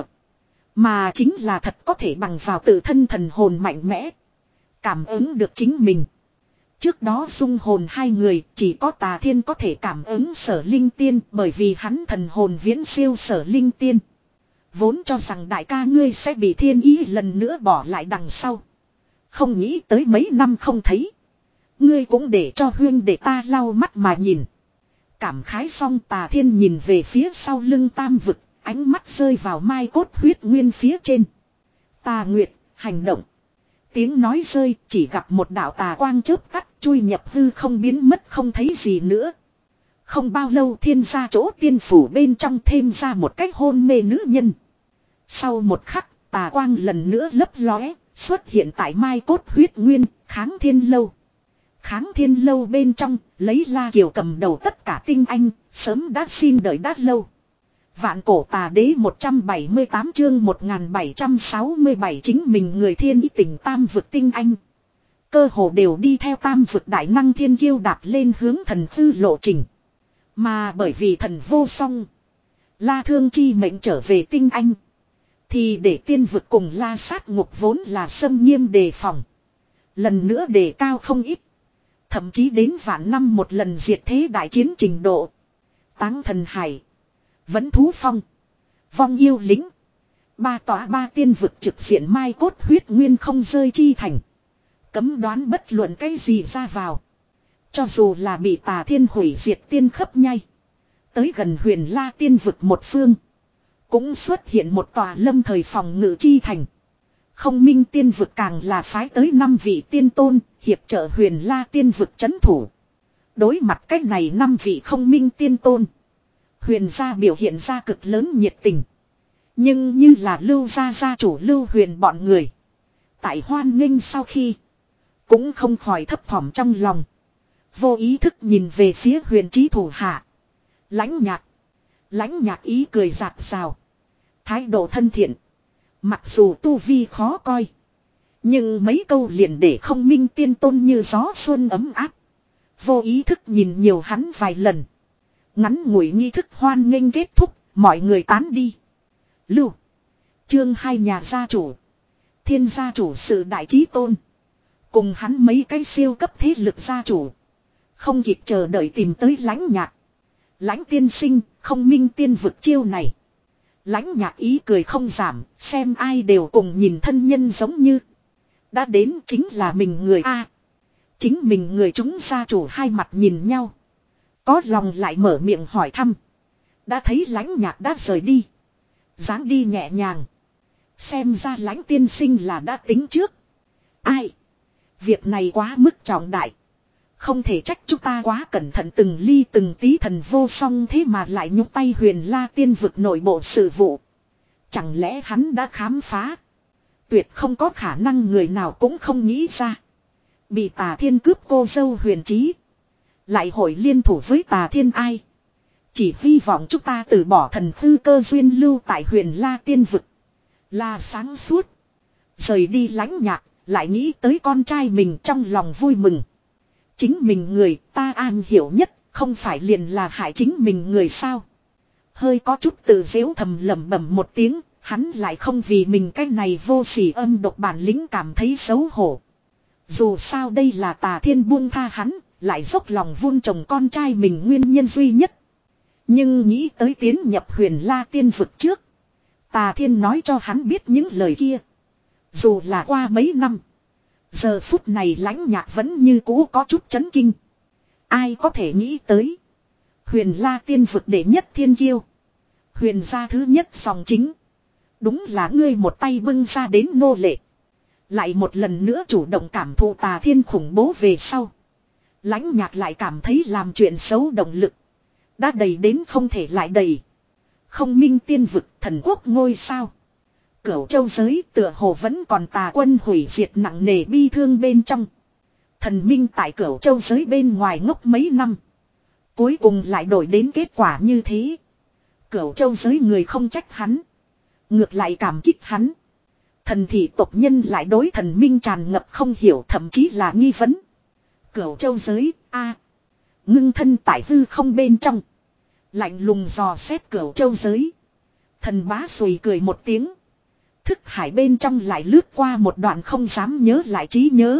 Mà chính là thật có thể bằng vào tự thân thần hồn mạnh mẽ. Cảm ứng được chính mình. Trước đó dung hồn hai người chỉ có Tà Thiên có thể cảm ứng Sở Linh Tiên bởi vì hắn thần hồn viễn siêu Sở Linh Tiên. Vốn cho rằng đại ca ngươi sẽ bị thiên ý lần nữa bỏ lại đằng sau. Không nghĩ tới mấy năm không thấy. Ngươi cũng để cho huyên để ta lau mắt mà nhìn. Cảm khái xong Tà Thiên nhìn về phía sau lưng tam vực. Ánh mắt rơi vào mai cốt huyết nguyên phía trên. Tà Nguyệt, hành động. Tiếng nói rơi chỉ gặp một đạo tà quang chớp tắt chui nhập hư không biến mất không thấy gì nữa. Không bao lâu thiên gia chỗ tiên phủ bên trong thêm ra một cách hôn mê nữ nhân. Sau một khắc tà quang lần nữa lấp lóe xuất hiện tại mai cốt huyết nguyên kháng thiên lâu. Kháng thiên lâu bên trong lấy La Kiều cầm đầu tất cả tinh anh sớm đã xin đợi đã lâu. Vạn cổ tà đế một trăm bảy mươi tám chương một nghìn bảy trăm sáu mươi bảy chính mình người thiên ý tỉnh tam vực tinh anh. Cơ hồ đều đi theo tam vực đại năng thiên kiêu đạp lên hướng thần tư lộ trình. Mà bởi vì thần vô song. La Thương Chi mệnh trở về tinh anh. Thì để tiên vực cùng La sát ngục vốn là xâm nghiêm đề phòng. Lần nữa đề cao không ít. Thậm chí đến vạn năm một lần diệt thế đại chiến trình độ. Táng thần hải. Vẫn thú phong. Vong yêu lính. Ba tỏa ba tiên vực trực diện mai cốt huyết nguyên không rơi chi thành. Cấm đoán bất luận cái gì ra vào. Cho dù là bị Tà Thiên hủy diệt tiên khấp nhai. Tới gần huyền La tiên vực một phương. Cũng xuất hiện một tòa lâm thời phòng ngự chi thành. Không minh tiên vực càng là phái tới năm vị tiên tôn. Hiệp trợ huyền La tiên vực chấn thủ. Đối mặt cách này năm vị không minh tiên tôn. Huyền gia biểu hiện ra cực lớn nhiệt tình. Nhưng như là lưu gia gia chủ lưu huyền bọn người. Tại hoan nghênh sau khi. Cũng không khỏi thấp thỏm trong lòng. Vô ý thức nhìn về phía huyền trí thủ hạ. Lãnh nhạc. Lãnh nhạc ý cười rạc rào. Thái độ thân thiện. Mặc dù tu vi khó coi. Nhưng mấy câu liền để không minh tiên tôn như gió xuân ấm áp. Vô ý thức nhìn nhiều hắn vài lần. Ngắn ngủi nghi thức hoan nghênh kết thúc. Mọi người tán đi. Lưu. Trương hai nhà gia chủ. Thiên gia chủ sự đại trí tôn. Cùng hắn mấy cái siêu cấp thế lực gia chủ. Không kịp chờ đợi tìm tới lãnh nhạc. Lãnh tiên sinh, không minh tiên vực chiêu này. Lãnh nhạc ý cười không giảm, xem ai đều cùng nhìn thân nhân giống như. Đã đến chính là mình người A. Chính mình người chúng gia chủ hai mặt nhìn nhau. Có lòng lại mở miệng hỏi thăm. Đã thấy Lãnh Nhạc đã rời đi. Dáng đi nhẹ nhàng. Xem ra Lãnh tiên sinh là đã tính trước. Ai? Việc này quá mức trọng đại. Không thể trách chúng ta quá cẩn thận từng ly từng tí, Thần Vô Song thế mà lại nhúc tay Huyền La Tiên vực nội bộ sự vụ. Chẳng lẽ hắn đã khám phá? Tuyệt không có khả năng, người nào cũng không nghĩ ra. Bị Tà Thiên cướp cô dâu Huyền Trí. Lại hội liên thủ với Tà Thiên ai? Chỉ hy vọng chúng ta từ bỏ thần hư cơ duyên lưu tại Huyền La Tiên vực. Là sáng suốt. Rời đi Lãnh Nhạc, lại nghĩ tới con trai mình trong lòng vui mừng. Chính mình người ta an hiểu nhất, không phải liền là hại chính mình người sao? Hơi có chút tự giễu thầm lẩm bẩm một tiếng, hắn lại không vì mình cái này vô sỉ âm độc bản lĩnh cảm thấy xấu hổ. Dù sao đây là Tà Thiên buông tha hắn, lại dốc lòng vun trồng con trai mình nguyên nhân duy nhất. Nhưng nghĩ tới tiến nhập Huyền La Tiên vực trước, Tà Thiên nói cho hắn biết những lời kia. Dù là qua mấy năm, giờ phút này Lãnh Nhạc vẫn như cũ có chút chấn kinh. Ai có thể nghĩ tới Huyền La Tiên vực đệ nhất thiên kiêu, Huyền gia thứ nhất dòng chính, đúng là ngươi một tay bưng ra đến nô lệ. Lại một lần nữa chủ động cảm thụ Tà Thiên khủng bố về sau, Lãnh Nhạc lại cảm thấy làm chuyện xấu động lực đã đầy đến không thể lại đầy. Không minh tiên vực, thần quốc ngôi sao, Cửu Châu giới tựa hồ vẫn còn tà quân hủy diệt nặng nề bi thương bên trong. Thần minh tại Cửu Châu giới bên ngoài ngốc mấy năm, cuối cùng lại đổi đến kết quả như thế. Cửu Châu giới người không trách hắn, ngược lại cảm kích hắn. Thần thị tộc nhân lại đối thần minh tràn ngập không hiểu, thậm chí là nghi vấn. Cửu Châu giới a ngưng thân tại hư không bên trong, lạnh lùng dò xét Cửu Châu giới. Thần bá sùi cười một tiếng. Thức hải bên trong lại lướt qua một đoạn không dám nhớ lại trí nhớ.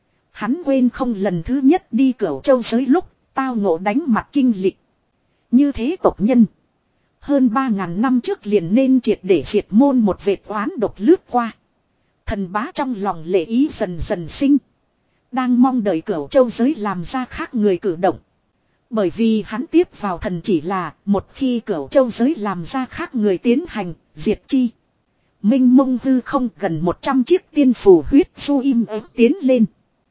Hắn quên không lần thứ nhất đi Cửu Châu giới lúc tao ngộ đánh mặt kinh lịch. Như thế tộc nhân hơn ba ngàn năm trước liền nên triệt để diệt môn, một vệt oán độc lướt qua. Thần bá trong lòng lệ ý dần dần sinh, đang mong đợi Cửu Châu giới làm ra khác người cử động. Bởi vì hắn tiếp vào thần chỉ là một khi Cửu Châu giới làm ra khác người tiến hành diệt chi. Minh mông hư không gần một trăm chiếc tiên phù huyết du im ớt tiến lên.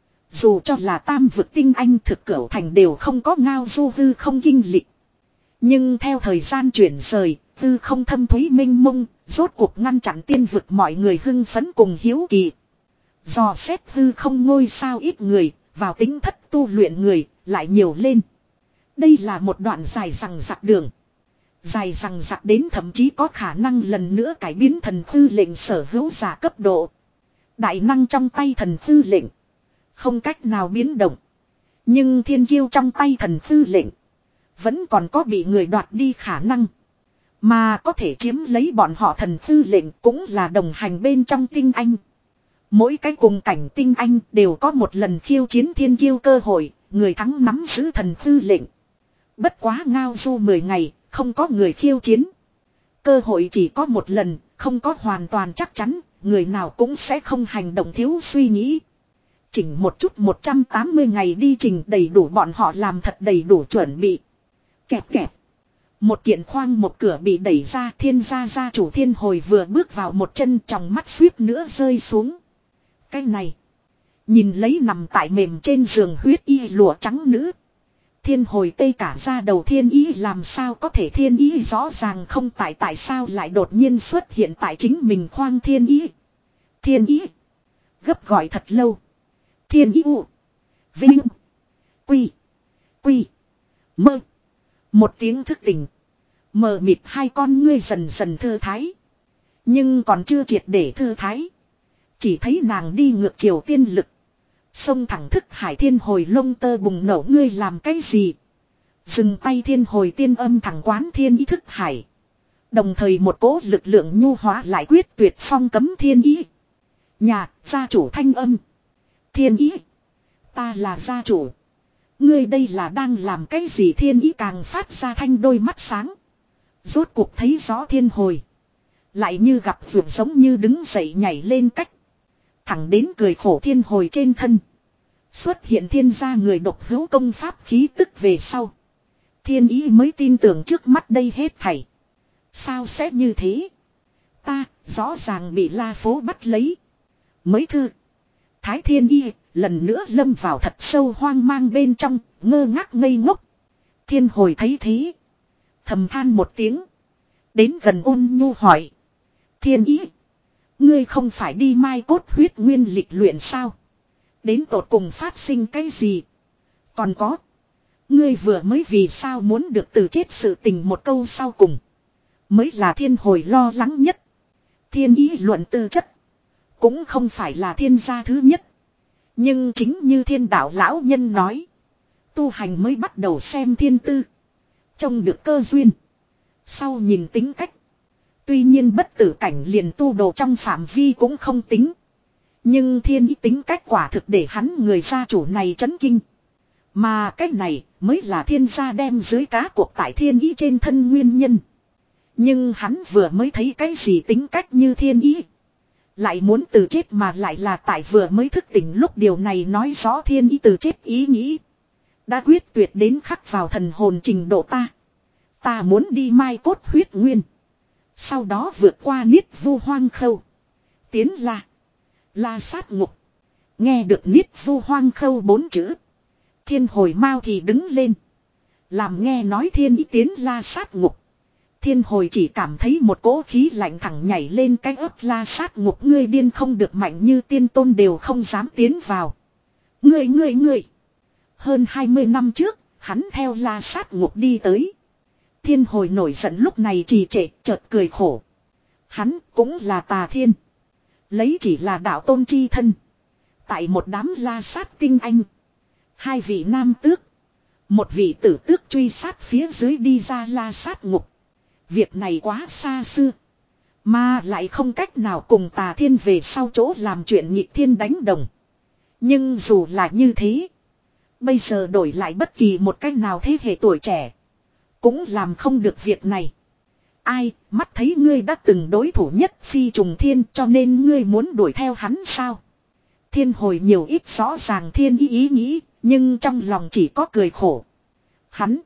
Dù cho là tam vực tinh anh thực Cửu thành đều không có ngao du hư không kinh lịch. Nhưng theo thời gian chuyển rời, hư không thâm thúy minh mông, rốt cuộc ngăn chặn tiên vực mọi người hưng phấn cùng hiếu kỳ. Dò xét hư không ngôi sao ít người, vào tính thất tu luyện người, lại nhiều lên. Đây là một đoạn dài rằng rạc đường. Dài rằng rạc đến thậm chí có khả năng lần nữa cải biến thần tư lệnh sở hữu giả cấp độ. Đại năng trong tay thần tư lệnh không cách nào biến động. Nhưng thiên kiêu trong tay thần tư lệnh vẫn còn có bị người đoạt đi khả năng. Mà có thể chiếm lấy bọn họ thần tư lệnh cũng là đồng hành bên trong tinh anh. Mỗi cái cùng cảnh tinh anh đều có một lần khiêu chiến thiên kiêu cơ hội, người thắng nắm giữ thần tư lệnh. Bất quá ngao du mười ngày, không có người khiêu chiến. Cơ hội chỉ có một lần, không có hoàn toàn chắc chắn, người nào cũng sẽ không hành động thiếu suy nghĩ. Chỉnh một chút một trăm tám mươi ngày đi trình đầy đủ bọn họ làm thật đầy đủ chuẩn bị. Kẹp kẹp. Một kiện khoang một cửa bị đẩy ra, Thiên gia gia chủ Thiên Hồi vừa bước vào một chân, trong mắt suýt nữa rơi xuống. Cái này. Nhìn lấy nằm tại mềm trên giường huyết y lụa trắng nữ. Thiên Hồi tê cả ra đầu, Thiên Ý làm sao có thể, Thiên Ý rõ ràng không tại, tại sao lại đột nhiên xuất hiện tại chính mình khoang. Thiên Ý. Thiên Ý. Gấp gọi thật lâu. Thiên Ý u. Vinh. Quy. Quy. Mơ. Một tiếng thức tỉnh. Mờ mịt hai con ngươi dần dần thư thái. Nhưng còn chưa triệt để thư thái. Chỉ thấy nàng đi ngược chiều tiên lực. Xông thẳng thức hải. Thiên Hồi lông tơ bùng nổ, ngươi làm cái gì? Dừng tay. Thiên Hồi tiên âm thẳng quán Thiên Ý thức hải. Đồng thời một cỗ lực lượng nhu hóa lại quyết tuyệt phong cấm Thiên Ý. Nhà, gia chủ thanh âm. Thiên Ý. Ta là gia chủ. Ngươi đây là đang làm cái gì? Thiên Ý càng phát ra thanh đôi mắt sáng. Rốt cuộc thấy rõ Thiên Hồi. Lại như gặp vượt, giống như đứng dậy nhảy lên cách. Thẳng đến cười khổ Thiên Hồi trên thân. Xuất hiện thiên gia người độc hữu công pháp khí tức về sau. Thiên ý mới tin tưởng trước mắt đây hết thảy. Sao sẽ như thế? Ta rõ ràng bị La Phố bắt lấy. Mới thư. Thái Thiên ý lần nữa lâm vào thật sâu hoang mang bên trong, ngơ ngác ngây ngốc. Thiên Hồi thấy thế. Thầm than một tiếng. Đến gần ôn nhu hỏi. Thiên ý. Ngươi không phải đi mai cốt huyết nguyên lịch luyện sao? Đến tột cùng phát sinh cái gì? Còn có. Ngươi vừa mới vì sao muốn được từ chết sự tình một câu sau cùng. Mới là Thiên Hồi lo lắng nhất. Thiên ý luận tư chất. Cũng không phải là thiên gia thứ nhất. Nhưng chính như thiên đạo lão nhân nói. Tu hành mới bắt đầu xem thiên tư. Trông được cơ duyên. Sau nhìn tính cách. Tuy nhiên bất tử cảnh liền tu đồ trong phạm vi cũng không tính. Nhưng thiên ý tính cách quả thực để hắn người gia chủ này chấn kinh. Mà cách này mới là thiên gia đem dưới cá cuộc tại thiên ý trên thân nguyên nhân. Nhưng hắn vừa mới thấy cái gì tính cách như thiên ý. Lại muốn từ chết mà lại là tại vừa mới thức tỉnh lúc điều này nói rõ thiên ý từ chết ý nghĩ. Đã quyết tuyệt đến khắc vào thần hồn trình độ ta. Ta muốn đi mai cốt huyết nguyên. Sau đó vượt qua niết vu hoang khâu. Tiến la. La sát ngục. Nghe được niết vu hoang khâu bốn chữ. Thiên Hồi mau thì đứng lên. Làm nghe nói thiên ý tiến la sát ngục. Thiên Hồi chỉ cảm thấy một cỗ khí lạnh thẳng nhảy lên cái ấp la sát ngục. Ngươi điên không được mạnh như tiên tôn đều không dám tiến vào. Ngươi ngươi ngươi. Hơn hai mươi năm trước, hắn theo la sát ngục đi tới. Thiên Hồi nổi giận lúc này trì trệ, chợt cười khổ. Hắn cũng là tà thiên. Lấy chỉ là đạo tôn chi thân. Tại một đám la sát tinh anh. Hai vị nam tước. Một vị tử tước truy sát phía dưới đi ra la sát ngục. Việc này quá xa xưa. Mà lại không cách nào cùng tà thiên về sau chỗ làm chuyện nhị thiên đánh đồng. Nhưng dù là như thế. Bây giờ đổi lại bất kỳ một cách nào thế hệ tuổi trẻ. Cũng làm không được việc này. Ai, mắt thấy ngươi đã từng đối thủ nhất phi trùng thiên cho nên ngươi muốn đuổi theo hắn sao? Thiên Hồi nhiều ít rõ ràng thiên ý ý nghĩ, nhưng trong lòng chỉ có cười khổ. Hắn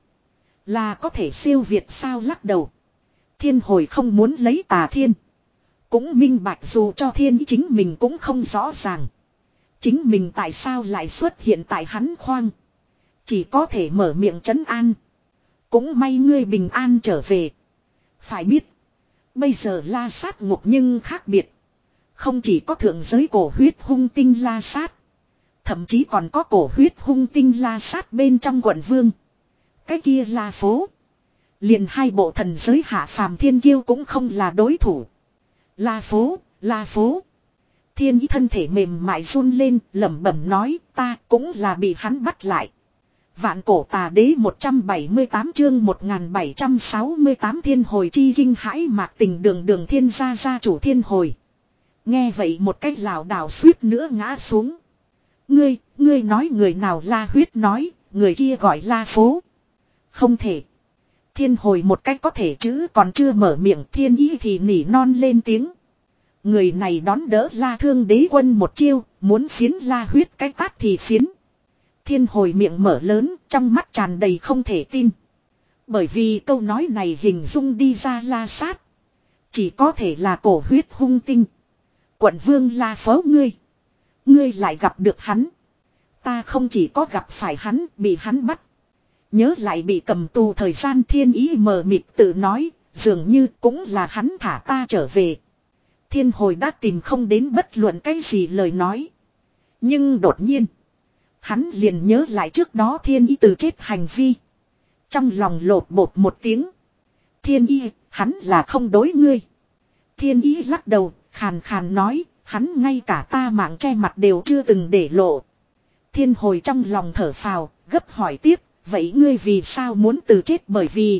là có thể siêu việt sao lắc đầu. Thiên Hồi không muốn lấy tà thiên. Cũng minh bạch dù cho thiên ý chính mình cũng không rõ ràng. Chính mình tại sao lại xuất hiện tại hắn khoang. Chỉ có thể mở miệng trấn an. Cũng may ngươi bình an trở về. Phải biết. Bây giờ la sát ngục nhưng khác biệt. Không chỉ có thượng giới cổ huyết hung tinh la sát. Thậm chí còn có cổ huyết hung tinh la sát bên trong quận vương. Cái kia La Phố. Liền hai bộ thần giới hạ phàm thiên kiêu cũng không là đối thủ. La Phố, La Phố. Thiên ý thân thể mềm mại run lên, lẩm bẩm nói, ta cũng là bị hắn bắt lại. Vạn cổ tà đế một trăm bảy mươi tám chương một nghìn bảy trăm sáu mươi tám Thiên Hồi chi kinh hãi mạc tình đường đường thiên gia gia chủ Thiên Hồi. Nghe vậy một cách lảo đảo suýt nữa ngã xuống. Ngươi, ngươi nói người nào La Huyết nói, người kia gọi La Phố. Không thể. Thiên Hồi một cách có thể chứ còn chưa mở miệng thiên ý thì nỉ non lên tiếng. Người này đón đỡ La Thương đế quân một chiêu, muốn phiến La Huyết cái tát thì phiến. Thiên Hồi miệng mở lớn, trong mắt tràn đầy không thể tin. Bởi vì câu nói này hình dung đi ra La Sát. Chỉ có thể là cổ huyết hung tinh. Quận vương La Phố ngươi. Ngươi lại gặp được hắn. Ta không chỉ có gặp phải hắn, bị hắn bắt. Nhớ lại bị cầm tù thời gian thiên ý mờ mịt tự nói, dường như cũng là hắn thả ta trở về. Thiên Hồi đã tìm không đến bất luận cái gì lời nói. Nhưng đột nhiên, hắn liền nhớ lại trước đó thiên ý từ chết hành vi. Trong lòng lột bột một tiếng. Thiên ý, hắn là không đối ngươi. Thiên ý lắc đầu, khàn khàn nói, hắn ngay cả ta mạng che mặt đều chưa từng để lộ. Thiên Hồi trong lòng thở phào, gấp hỏi tiếp, vậy ngươi vì sao muốn từ chết bởi vì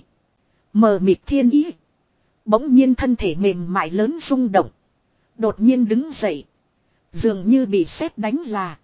mờ mịt thiên ý. Bỗng nhiên thân thể mềm mại lớn rung động. Đột nhiên đứng dậy. Dường như bị sét đánh là.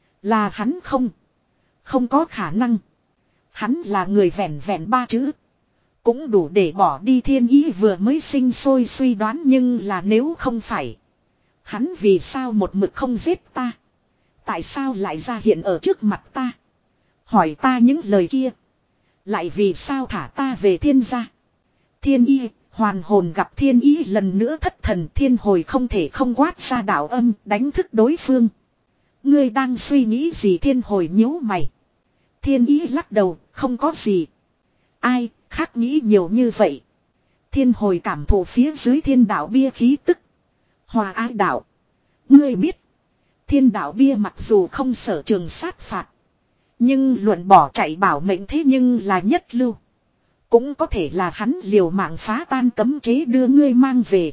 Là hắn không. Không có khả năng. Hắn là người vẹn vẹn ba chữ. Cũng đủ để bỏ đi thiên ý vừa mới sinh sôi suy đoán nhưng là nếu không phải. Hắn vì sao một mực không giết ta. Tại sao lại ra hiện ở trước mặt ta. Hỏi ta những lời kia. Lại vì sao thả ta về thiên gia? Thiên y, hoàn hồn gặp thiên y lần nữa thất thần, thiên hồi không thể không quát ra đạo âm đánh thức đối phương. Ngươi đang suy nghĩ gì? Thiên hồi nhíu mày. Thiên y lắc đầu, không có gì. Ai, khác nghĩ nhiều như vậy. Thiên hồi cảm thụ phía dưới thiên đạo bia khí tức. Hòa ái đạo. Ngươi biết. Thiên đạo bia mặc dù không sở trường sát phạt. Nhưng luận bỏ chạy bảo mệnh thế nhưng là nhất lưu. Cũng có thể là hắn liều mạng phá tan cấm chế đưa ngươi mang về.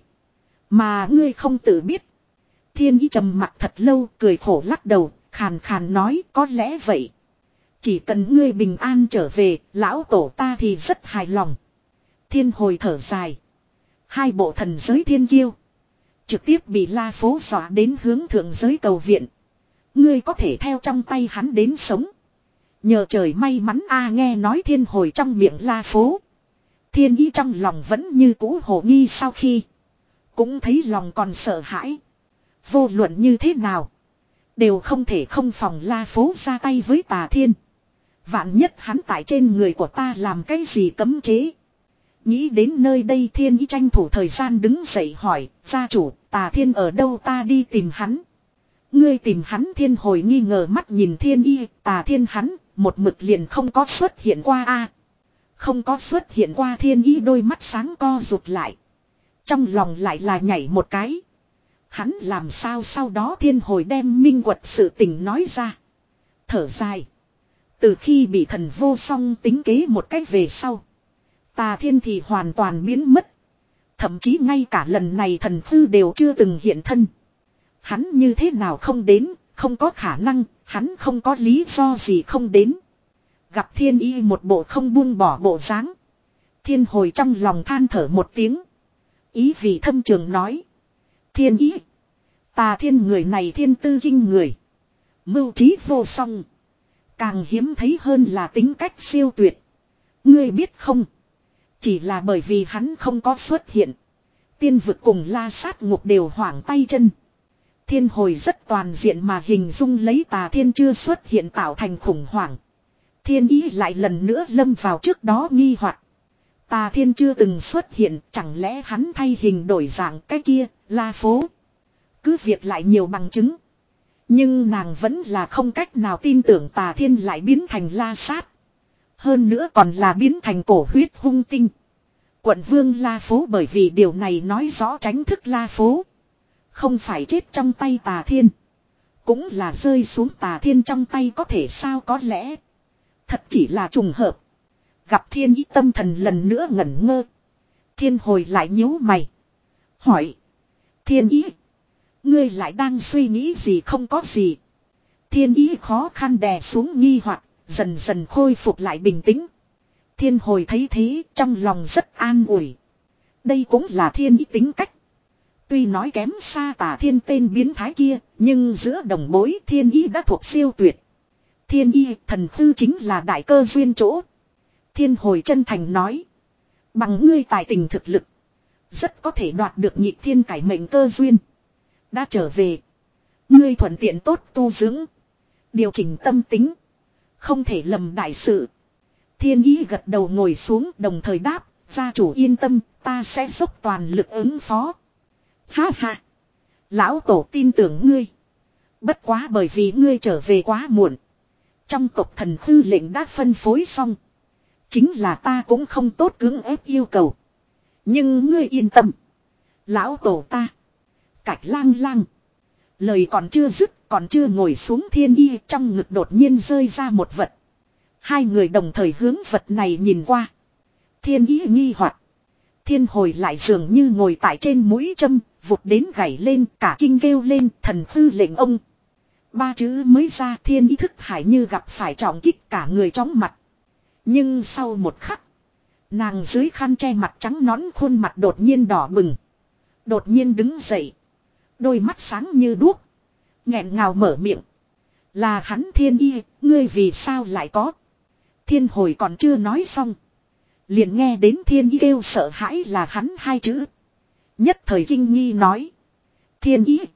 Mà ngươi không tự biết. Thiên ý trầm mặc thật lâu, cười khổ lắc đầu, khàn khàn nói có lẽ vậy. Chỉ cần ngươi bình an trở về, lão tổ ta thì rất hài lòng. Thiên hồi thở dài. Hai bộ thần giới thiên kiêu. Trực tiếp bị La Phố dọa đến hướng thượng giới cầu viện. Ngươi có thể theo trong tay hắn đến sống. Nhờ trời may mắn a. Nghe nói thiên hồi trong miệng La Phố. Thiên ý trong lòng vẫn như cũ hồ nghi sau khi. Cũng thấy lòng còn sợ hãi. Vô luận như thế nào. Đều không thể không phòng La Phố ra tay với Tà Thiên. Vạn nhất hắn tại trên người của ta làm cái gì cấm chế. Nghĩ đến nơi đây thiên ý tranh thủ thời gian đứng dậy hỏi. Gia chủ, Tà Thiên ở đâu ta đi tìm hắn. Ngươi tìm hắn? Thiên hồi nghi ngờ mắt nhìn thiên y. Tà Thiên hắn, một mực liền không có xuất hiện qua a. Không có xuất hiện qua. Thiên y đôi mắt sáng co rụt lại. Trong lòng lại là nhảy một cái. Hắn làm sao? Sau đó thiên hồi đem minh quật sự tình nói ra. Thở dài. Từ khi bị thần vô song tính kế một cách về sau. Tà Thiên thì hoàn toàn biến mất. Thậm chí ngay cả lần này thần thư đều chưa từng hiện thân. Hắn như thế nào không đến, không có khả năng, hắn không có lý do gì không đến. Gặp thiên y một bộ không buông bỏ bộ dáng. Thiên hồi trong lòng than thở một tiếng. Ý vị thâm trường nói. Thiên ý. Tà Thiên người này thiên tư kinh người. Mưu trí vô song. Càng hiếm thấy hơn là tính cách siêu tuyệt. Ngươi biết không? Chỉ là bởi vì hắn không có xuất hiện. Tiên vực cùng La Sát Ngục đều hoảng tay chân. Thiên hồi rất toàn diện mà hình dung lấy Tà Thiên chưa xuất hiện tạo thành khủng hoảng. Thiên ý lại lần nữa lâm vào trước đó nghi hoặc. Tà Thiên chưa từng xuất hiện, chẳng lẽ hắn thay hình đổi dạng cái kia, La Phố. Cứ việc lại nhiều bằng chứng. Nhưng nàng vẫn là không cách nào tin tưởng Tà Thiên lại biến thành La Sát. Hơn nữa còn là biến thành cổ huyết hung tinh. Quận vương La Phố, bởi vì điều này nói rõ tránh thức La Phố. Không phải chết trong tay Tà Thiên. Cũng là rơi xuống Tà Thiên trong tay, có thể sao có lẽ. Thật chỉ là trùng hợp. Gặp thiên ý tâm thần lần nữa ngẩn ngơ. Thiên hồi lại nhíu mày. Hỏi. Thiên ý. Ngươi lại đang suy nghĩ gì? Không có gì. Thiên ý khó khăn đè xuống nghi hoặc, dần dần khôi phục lại bình tĩnh. Thiên hồi thấy thế trong lòng rất an ủi. Đây cũng là thiên ý tính cách. Tuy nói kém xa Tà Thiên tên biến thái kia, nhưng giữa đồng bối thiên ý đã thuộc siêu tuyệt. Thiên y thần tư chính là đại cơ duyên chỗ. Thiên hồi chân thành nói. Bằng ngươi tài tình thực lực. Rất có thể đoạt được nhịp thiên cải mệnh cơ duyên. Đã trở về. Ngươi thuận tiện tốt tu dưỡng. Điều chỉnh tâm tính. Không thể lầm đại sự. Thiên ý gật đầu ngồi xuống đồng thời đáp. Gia chủ yên tâm, ta sẽ dốc toàn lực ứng phó. Ha ha. Lão tổ tin tưởng ngươi. Bất quá bởi vì ngươi trở về quá muộn. Trong tộc thần hư lệnh đã phân phối xong. Chính là ta cũng không tốt cưỡng ép yêu cầu. Nhưng ngươi yên tâm. Lão tổ ta. Cạch lang lang. Lời còn chưa dứt, còn chưa ngồi xuống thiên y, trong ngực đột nhiên rơi ra một vật. Hai người đồng thời hướng vật này nhìn qua. Thiên y nghi hoặc. Thiên hồi lại dường như ngồi tại trên mũi châm, vụt đến gảy lên, cả kinh kêu lên thần hư lệnh ông. Ba chữ mới ra, thiên ý thức hải như gặp phải trọng kích, cả người chóng mặt. Nhưng sau một khắc, nàng dưới khăn che mặt trắng nõn khuôn mặt đột nhiên đỏ bừng. Đột nhiên đứng dậy. Đôi mắt sáng như đuốc. Nghẹn ngào mở miệng. Là hắn. Thiên y, ngươi vì sao lại có? Thiên hồi còn chưa nói xong. Liền nghe đến thiên y kêu sợ hãi là hắn hai chữ. Nhất thời kinh nghi nói. Thiên y.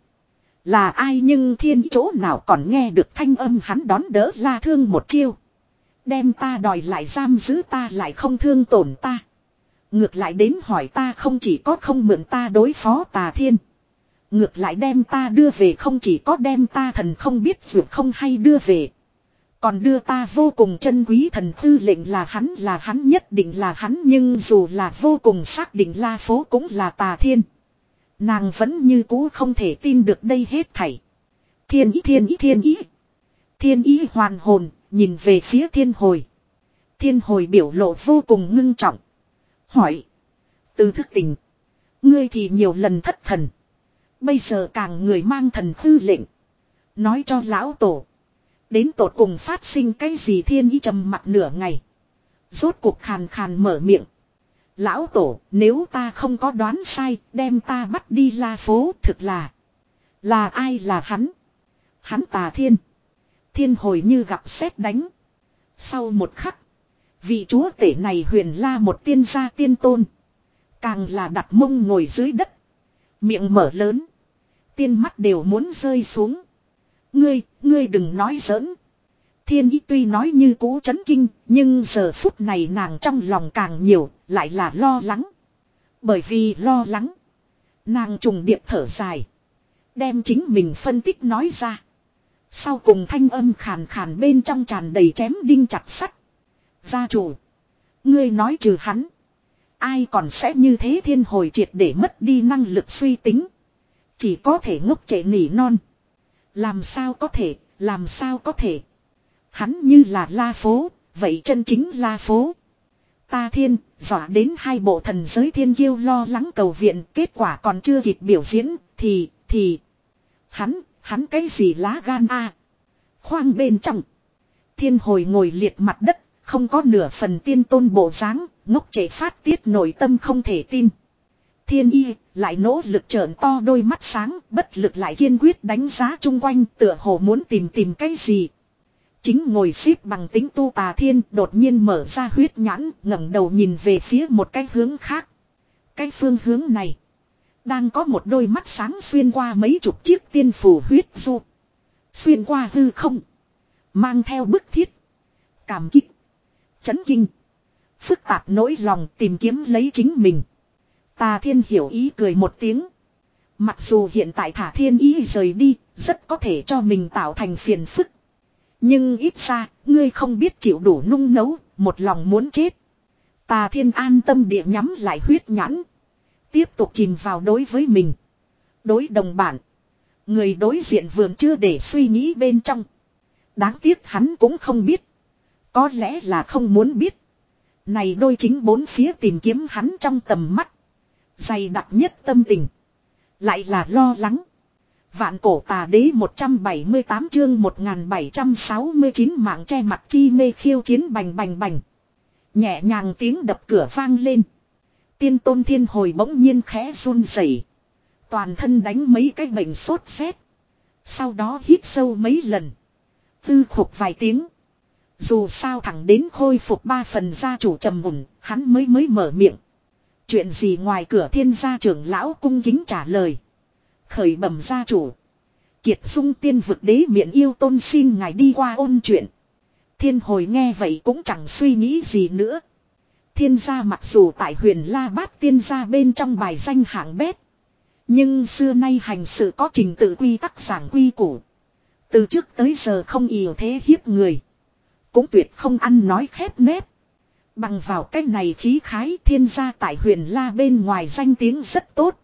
Là ai? Nhưng thiên y chỗ nào còn nghe được thanh âm hắn đón đỡ La Thương một chiêu. Đem ta đòi lại giam giữ ta lại không thương tổn ta. Ngược lại đến hỏi ta không chỉ có không mượn ta đối phó tà thiên. Ngược lại đem ta đưa về không chỉ có đem ta thần không biết vượt không hay đưa về. Còn đưa ta vô cùng chân quý thần tư lệnh là hắn là hắn nhất định là hắn nhưng dù là vô cùng xác định La Phố cũng là tà thiên. Nàng vẫn như cũ không thể tin được đây hết thảy. Thiên ý thiên ý thiên ý. Thiên ý hoàn hồn, nhìn về phía thiên hồi. Thiên hồi biểu lộ vô cùng ngưng trọng. Hỏi. Từ thức tình. Ngươi thì nhiều lần thất thần. Bây giờ càng người mang thần tư lệnh. Nói cho lão tổ. Đến tột cùng phát sinh cái gì thiên ý trầm mặt nửa ngày. Rốt cuộc khàn khàn mở miệng. Lão tổ, nếu ta không có đoán sai, đem ta bắt đi La Phố thực là. Là ai là hắn? Hắn tà thiên. Thiên hồi như gặp sét đánh. Sau một khắc. Vị chúa tể này huyền la một tiên gia tiên tôn. Càng là đặt mông ngồi dưới đất. Miệng mở lớn. Tiên mắt đều muốn rơi xuống. Ngươi, ngươi đừng nói giỡn. Thiên ý tuy nói như cũ chấn kinh, nhưng giờ phút này nàng trong lòng càng nhiều, lại là lo lắng. Bởi vì lo lắng. Nàng trùng điệp thở dài. Đem chính mình phân tích nói ra. Sau cùng thanh âm khàn khàn bên trong tràn đầy chém đinh chặt sắt. Gia chủ. Ngươi nói trừ hắn. Ai còn sẽ như thế thiên hồi triệt để mất đi năng lực suy tính. Chỉ có thể ngốc trệ nỉ non. Làm sao có thể, làm sao có thể. Hắn như là La Phố, vậy chân chính La Phố. Ta thiên, dọa đến hai bộ thần giới thiên kiêu lo lắng cầu viện, kết quả còn chưa kịp biểu diễn, thì, thì. Hắn, hắn cái gì lá gan a? Khoang bên trong. Thiên hồi ngồi liệt mặt đất, không có nửa phần tiên tôn bộ dáng, ngốc trệ phát tiết nội tâm không thể tin. Thiên y, lại nỗ lực trợn to đôi mắt sáng, bất lực lại kiên quyết đánh giá chung quanh tựa hồ muốn tìm tìm cái gì. Chính ngồi xếp bằng tính tu tà thiên đột nhiên mở ra huyết nhãn, ngẩng đầu nhìn về phía một cái hướng khác. Cái phương hướng này. Đang có một đôi mắt sáng xuyên qua mấy chục chiếc tiên phù huyết du. Xuyên qua hư không. Mang theo bức thiết. Cảm kích. Chấn kinh. Phức tạp nỗi lòng tìm kiếm lấy chính mình. Tà thiên hiểu ý cười một tiếng. Mặc dù hiện tại thả thiên ý rời đi, rất có thể cho mình tạo thành phiền phức. Nhưng ít ra, ngươi không biết chịu đủ nung nấu, một lòng muốn chết. Tà thiên an tâm địa nhắm lại huyết nhãn. Tiếp tục chìm vào đối với mình. Đối đồng bản. Người đối diện vườn chưa để suy nghĩ bên trong. Đáng tiếc hắn cũng không biết. Có lẽ là không muốn biết. Này đôi chính bốn phía tìm kiếm hắn trong tầm mắt. Dày đặc nhất tâm tình. Lại là lo lắng. Vạn cổ tà đế một trăm bảy mươi tám chương một nghìn bảy trăm sáu mươi chín mạng che mặt chi mê khiêu chiến bành bành bành. Nhẹ nhàng tiếng đập cửa vang lên. Tiên tôn thiên hồi bỗng nhiên khẽ run rẩy, toàn thân đánh mấy cái bệnh sốt rét. Sau đó hít sâu mấy lần. Tư khục vài tiếng. Dù sao thẳng đến khôi phục ba phần gia chủ trầm mùn, hắn mới mới mở miệng. Chuyện gì ngoài cửa thiên gia trưởng lão cung kính trả lời. Khởi bẩm gia chủ. Kiệt Dung tiên vực đế miệng yêu tôn xin ngài đi qua ôn chuyện. Thiên hồi nghe vậy cũng chẳng suy nghĩ gì nữa. Thiên gia mặc dù tại huyền La Bát tiên gia bên trong bài danh hạng bét. Nhưng xưa nay hành sự có trình tự quy tắc giảng quy củ. Từ trước tới giờ không ỉu thế hiếp người. Cũng tuyệt không ăn nói khép nép. Bằng vào cách này khí khái thiên gia tại huyền La bên ngoài danh tiếng rất tốt.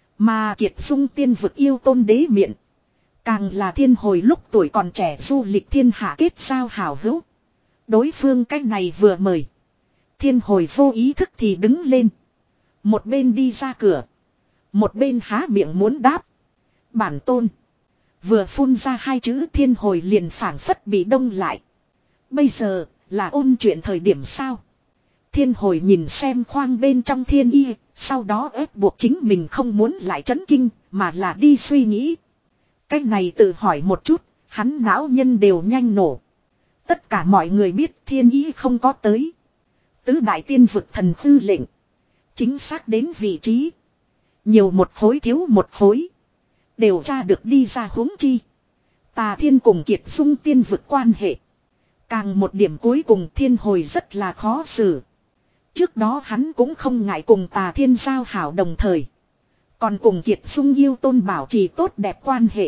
Mà Kiệt Dung tiên vực yêu tôn đế miệng. Càng là thiên hồi lúc tuổi còn trẻ du lịch thiên hạ kết giao hảo hữu. Đối phương cách này vừa mời. Thiên hồi vô ý thức thì đứng lên. Một bên đi ra cửa. Một bên há miệng muốn đáp. Bản tôn. Vừa phun ra hai chữ thiên hồi liền phảng phất bị đông lại. Bây giờ là ôn chuyện thời điểm sao? Thiên hồi nhìn xem khoang bên trong thiên y. Sau đó ép buộc chính mình không muốn lại chấn kinh. Mà là đi suy nghĩ. Cách này tự hỏi một chút. Hắn não nhân đều nhanh nổ. Tất cả mọi người biết thiên y không có tới. Tứ đại tiên vực thần tư lệnh. Chính xác đến vị trí. Nhiều một khối thiếu một khối. Đều tra được đi ra huống chi. Tà thiên cùng Kiệt Dung tiên vực quan hệ. Càng một điểm cuối cùng thiên hồi rất là khó xử. Trước đó hắn cũng không ngại cùng Tà Thiên giao hảo đồng thời. Còn cùng Kiệt Dung yêu tôn bảo trì tốt đẹp quan hệ.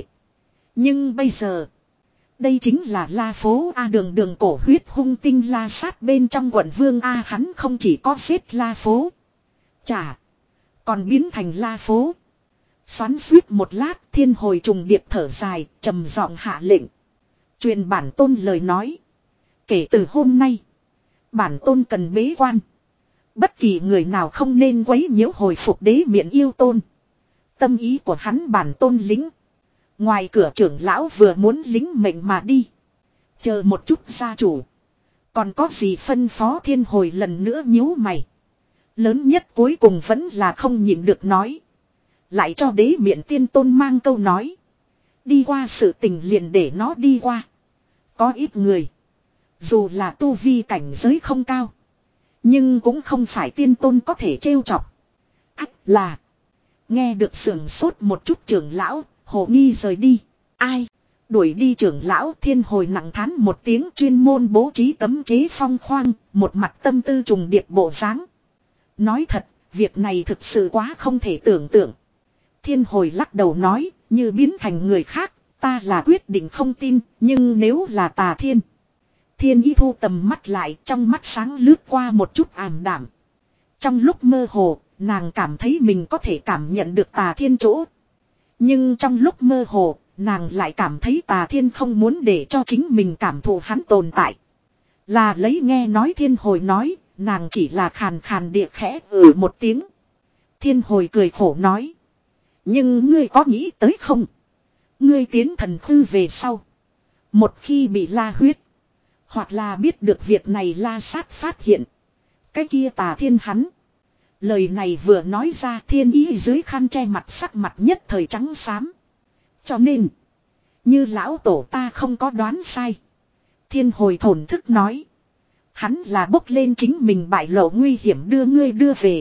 Nhưng bây giờ. Đây chính là La Phố A, đường đường cổ huyết hung tinh La Sát bên trong quận Vương A, hắn không chỉ có giết La Phố. Chả. Còn biến thành La Phố. Xoắn suýt một lát, thiên hồi trùng điệp thở dài, trầm giọng hạ lệnh. Truyền bản tôn lời nói. Kể từ hôm nay. Bản tôn cần bế quan. Bất kỳ người nào không nên quấy nhiễu hồi phục đế miện yêu tôn. Tâm ý của hắn bản tôn lính. Ngoài cửa trưởng lão vừa muốn lính mệnh mà đi. Chờ một chút gia chủ. Còn có gì phân phó thiên hồi lần nữa nhíu mày. Lớn nhất cuối cùng vẫn là không nhịn được nói. Lại cho đế miện tiên tôn mang câu nói. Đi qua sự tình liền để nó đi qua. Có ít người. Dù là tu vi cảnh giới không cao. Nhưng cũng không phải tiên tôn có thể trêu chọc. Ách là. Nghe được sưởng sốt một chút trưởng lão. Hồ nghi rời đi. Ai? Đuổi đi trưởng lão thiên hồi nặng thán một tiếng, chuyên môn bố trí cấm chế phong khoang. Một mặt tâm tư trùng điệp bộ dáng. Nói thật, việc này thực sự quá không thể tưởng tượng. Thiên hồi lắc đầu nói, như biến thành người khác, ta là quyết định không tin, nhưng nếu là Tà Thiên. Thiên Ý thu tầm mắt lại, trong mắt sáng lướt qua một chút ảm đảm. Trong lúc mơ hồ, nàng cảm thấy mình có thể cảm nhận được Tà Thiên chỗ. Nhưng trong lúc mơ hồ, nàng lại cảm thấy Tà Thiên không muốn để cho chính mình cảm thụ hắn tồn tại. Là lấy nghe nói thiên hồi nói, nàng chỉ là khàn khàn địa khẽ ừ một tiếng. Thiên hồi cười khổ nói. Nhưng ngươi có nghĩ tới không? Ngươi tiến thần khư về sau. Một khi bị la huyết. Hoặc là biết được việc này La Sát phát hiện. Cái kia Tà Thiên hắn. Lời này vừa nói ra, Thiên Ý dưới khăn che mặt sắc mặt nhất thời trắng xám. Cho nên. Như lão tổ ta không có đoán sai. Thiên hồi thổn thức nói. Hắn là bốc lên chính mình bại lộ nguy hiểm đưa ngươi đưa về.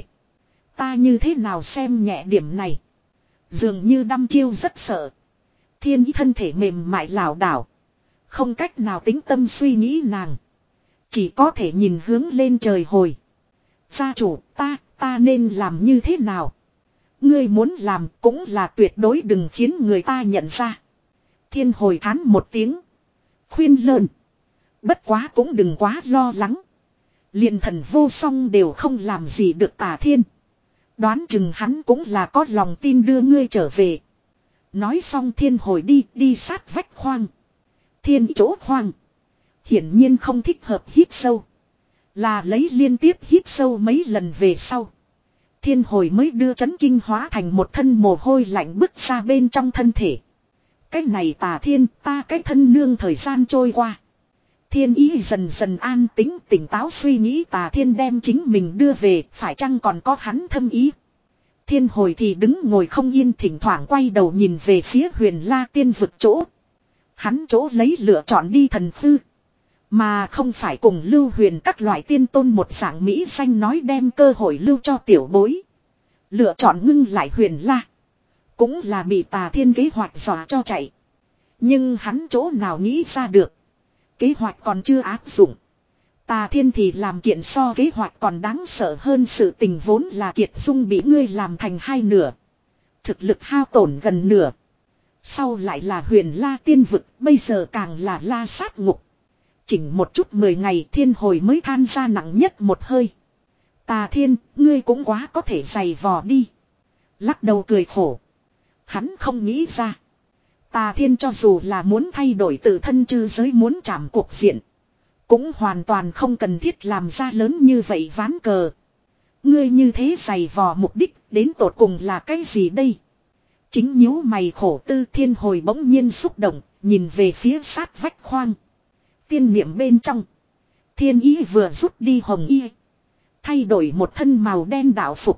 Ta như thế nào xem nhẹ điểm này. Dường như đăm chiêu rất sợ. Thiên Ý thân thể mềm mại lảo đảo. Không cách nào tính tâm suy nghĩ nàng. Chỉ có thể nhìn hướng lên trời hồi. Gia chủ ta, ta nên làm như thế nào? Ngươi muốn làm cũng là tuyệt đối đừng khiến người ta nhận ra. Thiên hồi thán một tiếng. Khuyên lơn. Bất quá cũng đừng quá lo lắng. Liền thần vô song đều không làm gì được Tà Thiên. Đoán chừng hắn cũng là có lòng tin đưa ngươi trở về. Nói xong thiên hồi đi, đi sát vách khoang. Thiên chỗ khoang. Hiển nhiên không thích hợp hít sâu. Là lấy liên tiếp hít sâu mấy lần về sau. Thiên hồi mới đưa chấn kinh hóa thành một thân mồ hôi lạnh bức ra bên trong thân thể. Cái này Tà Thiên, ta cái thân nương thời gian trôi qua. Thiên Ý dần dần an tĩnh tỉnh táo suy nghĩ Tà Thiên đem chính mình đưa về, phải chăng còn có hắn thâm ý. Thiên hồi thì đứng ngồi không yên, thỉnh thoảng quay đầu nhìn về phía Huyền La tiên vực chỗ. Hắn chỗ lấy lựa chọn đi thần khư. Mà không phải cùng lưu huyền các loại tiên tôn một dạng Mỹ xanh nói đem cơ hội lưu cho tiểu bối. Lựa chọn ngưng lại Huyền La. Cũng là bị Tà Thiên kế hoạch dọa cho chạy. Nhưng hắn chỗ nào nghĩ ra được. Kế hoạch còn chưa áp dụng. Tà Thiên thì làm kiện so kế hoạch còn đáng sợ hơn, sự tình vốn là Kiệt Dung bị ngươi làm thành hai nửa. Thực lực hao tổn gần nửa. Sau lại là Huyền La tiên vực, bây giờ càng là La Sát ngục. Chỉnh một chút mười ngày thiên hồi mới than ra nặng nhất một hơi. Tà Thiên, ngươi cũng quá có thể giày vò đi. Lắc đầu cười khổ. Hắn không nghĩ ra. Tà Thiên cho dù là muốn thay đổi tự thân chư giới muốn chạm cuộc diện. Cũng hoàn toàn không cần thiết làm ra lớn như vậy ván cờ. Ngươi như thế giày vò mục đích đến tột cùng là cái gì đây? Chính nhíu mày khổ tư thiên hồi bỗng nhiên xúc động, nhìn về phía sát vách khoang. Tiên niệm bên trong. Thiên Ý vừa rút đi hồng y. Thay đổi một thân màu đen đạo phục.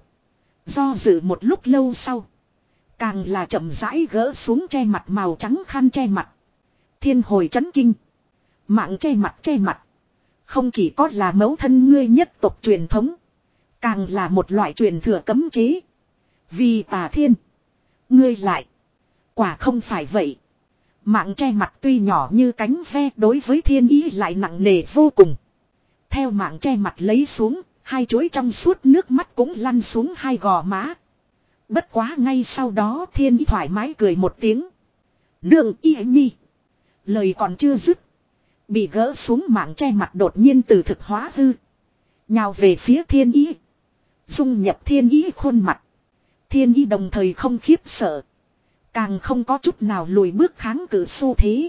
Do dự một lúc lâu sau. Càng là chậm rãi gỡ xuống che mặt màu trắng khăn che mặt. Thiên hồi chấn kinh. Mạng che mặt che mặt. Không chỉ có là mẫu thân ngươi nhất tộc truyền thống. Càng là một loại truyền thừa cấm chế. Vì Tà Thiên. Ngươi lại. Quả không phải vậy. Mạng che mặt tuy nhỏ như cánh ve đối với thiên ý lại nặng nề vô cùng. Theo mạng che mặt lấy xuống, hai chuỗi trong suốt nước mắt cũng lăn xuống hai gò má. Bất quá ngay sau đó thiên ý thoải mái cười một tiếng. Nương y nhi. Lời còn chưa dứt. Bị gỡ xuống mạng che mặt đột nhiên từ thực hóa hư. Nhào về phía thiên ý. Dung nhập thiên ý khuôn mặt. Thiên ý đồng thời không khiếp sợ. Càng không có chút nào lùi bước kháng cự xu thế.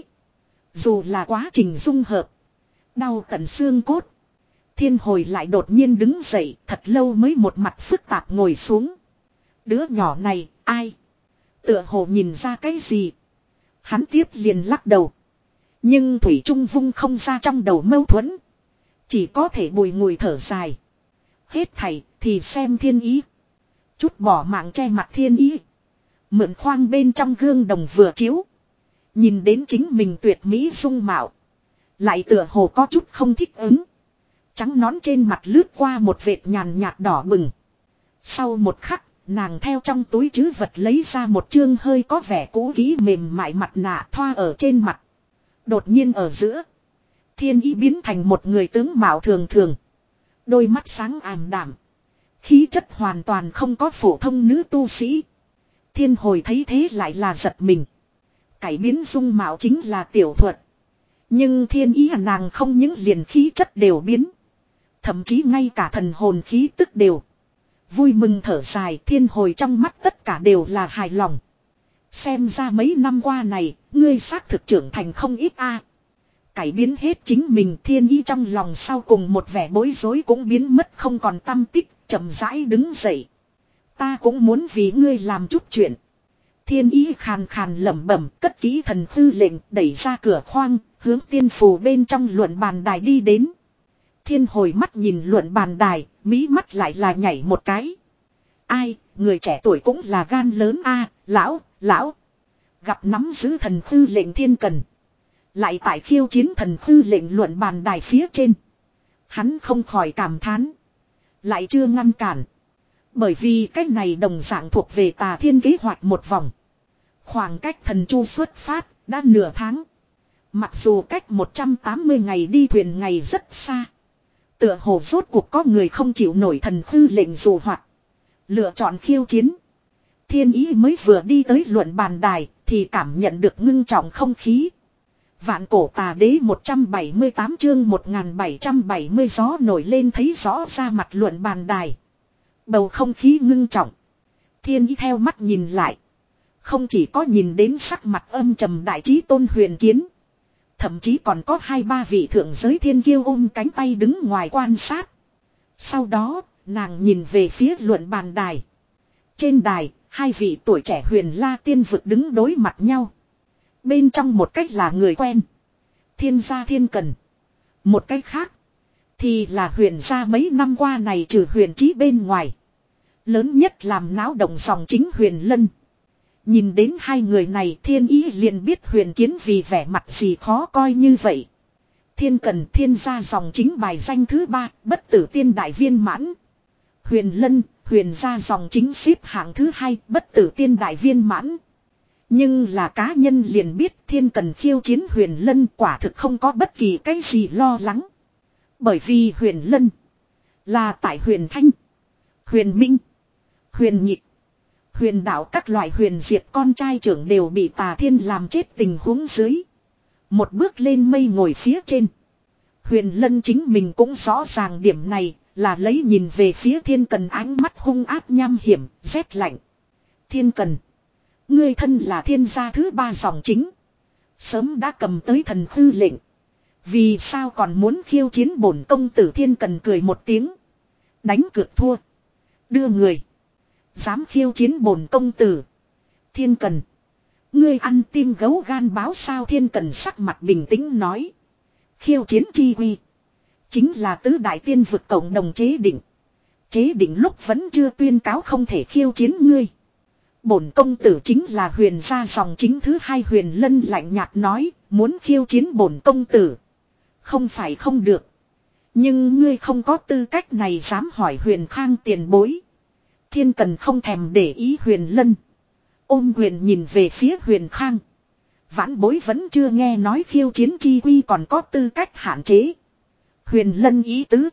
Dù là quá trình dung hợp. Đau tận xương cốt. Thiên hồi lại đột nhiên đứng dậy thật lâu mới một mặt phức tạp ngồi xuống. Đứa nhỏ này ai? Tựa hồ nhìn ra cái gì? Hắn tiếp liền lắc đầu. Nhưng Thủy Trung vung không ra trong đầu mâu thuẫn. Chỉ có thể bùi ngùi thở dài. Hết thảy thì xem thiên ý. Chút bỏ mạng che mặt thiên ý. Mượn khoang bên trong gương đồng vừa chiếu. Nhìn đến chính mình tuyệt mỹ dung mạo. Lại tựa hồ có chút không thích ứng. Trắng nón trên mặt lướt qua một vệt nhàn nhạt đỏ bừng. Sau một khắc, nàng theo trong túi trữ vật lấy ra một chương hơi có vẻ cũ kỹ mềm mại mặt nạ thoa ở trên mặt. Đột nhiên ở giữa. Thiên ý biến thành một người tướng mạo thường thường. Đôi mắt sáng ảm đạm. Khí chất hoàn toàn không có phổ thông nữ tu sĩ. Thiên hồi thấy thế lại là giật mình. Cải biến dung mạo chính là tiểu thuật. Nhưng thiên ý nàng không những liền khí chất đều biến. Thậm chí ngay cả thần hồn khí tức đều. Vui mừng thở dài thiên hồi trong mắt tất cả đều là hài lòng. Xem ra mấy năm qua này, ngươi xác thực trưởng thành không ít a. Cải biến hết chính mình thiên ý trong lòng sau cùng một vẻ bối rối cũng biến mất không còn tăm tích, chậm rãi đứng dậy. Ta cũng muốn vì ngươi làm chút chuyện. Thiên ý khàn khàn lẩm bẩm cất kỹ thần thư lệnh đẩy ra cửa khoang, hướng tiên phù bên trong luận bàn đài đi đến. Thiên hồi mắt nhìn luận bàn đài, mí mắt lại là nhảy một cái. Ai, người trẻ tuổi cũng là gan lớn a, lão, lão. Gặp nắm giữ thần thư lệnh thiên cần. Lại tại khiêu chiến thần thư lệnh luận bàn đài phía trên. Hắn không khỏi cảm thán. Lại chưa ngăn cản. Bởi vì cái này đồng dạng thuộc về Tà Thiên kế hoạch một vòng. Khoảng cách thần chu xuất phát đã nửa tháng. Mặc dù cách một trăm tám mươi ngày đi thuyền ngày rất xa. Tựa hồ rốt cuộc có người không chịu nổi thần thư lệnh dù hoạt. Lựa chọn khiêu chiến. Thiên ý mới vừa đi tới luận bàn đài thì cảm nhận được ngưng trọng không khí. Vạn cổ tà đế một trăm bảy mươi tám chương một nghìn bảy trăm bảy mươi gió nổi lên thấy rõ ra mặt luận bàn đài. Bầu không khí ngưng trọng. Thiên ý theo mắt nhìn lại. Không chỉ có nhìn đến sắc mặt âm trầm đại trí tôn huyền kiến. Thậm chí còn có hai ba vị thượng giới thiên kiêu ôm cánh tay đứng ngoài quan sát. Sau đó, nàng nhìn về phía luận bàn đài. Trên đài, hai vị tuổi trẻ huyền la tiên vực đứng đối mặt nhau. Bên trong một cách là người quen. Thiên gia thiên cần. Một cách khác. Thì là huyền gia mấy năm qua này trừ huyền trí bên ngoài. Lớn nhất làm náo động dòng chính huyền lân. Nhìn đến hai người này thiên ý liền biết huyền kiến vì vẻ mặt gì khó coi như vậy. Thiên cần thiên gia dòng chính bài danh thứ ba, bất tử tiên đại viên mãn. Huyền lân, huyền gia dòng chính xếp hạng thứ hai, bất tử tiên đại viên mãn. Nhưng là cá nhân liền biết thiên cần khiêu chiến huyền lân quả thực không có bất kỳ cái gì lo lắng. Bởi vì huyền lân là tại huyền thanh, huyền minh, huyền nhịp, huyền đạo các loại huyền diệt con trai trưởng đều bị Tà Thiên làm chết tình huống dưới. Một bước lên mây ngồi phía trên. Huyền lân chính mình cũng rõ ràng điểm này là lấy nhìn về phía thiên cần ánh mắt hung ác nham hiểm, rét lạnh. Thiên cần. Ngươi thân là thiên gia thứ ba dòng chính. Sớm đã cầm tới thần thư lệnh. Vì sao còn muốn khiêu chiến bổn công tử thiên cần cười một tiếng. Đánh cược thua. Đưa người. Dám khiêu chiến bổn công tử. Thiên cần. Ngươi ăn tim gấu gan báo sao thiên cần sắc mặt bình tĩnh nói. Khiêu chiến chi quy. Chính là tứ đại tiên vực cộng đồng chế định. Chế định lúc vẫn chưa tuyên cáo không thể khiêu chiến ngươi. Bổn công tử chính là huyền gia dòng chính thứ hai huyền lân lạnh nhạt nói. Muốn khiêu chiến bổn công tử. Không phải không được. Nhưng ngươi không có tư cách này dám hỏi huyền khang tiền bối. Thiên cần không thèm để ý huyền lân. Ôm huyền nhìn về phía huyền khang. Vãn bối vẫn chưa nghe nói khiêu chiến chi quy còn có tư cách hạn chế. Huyền Lân ý tứ.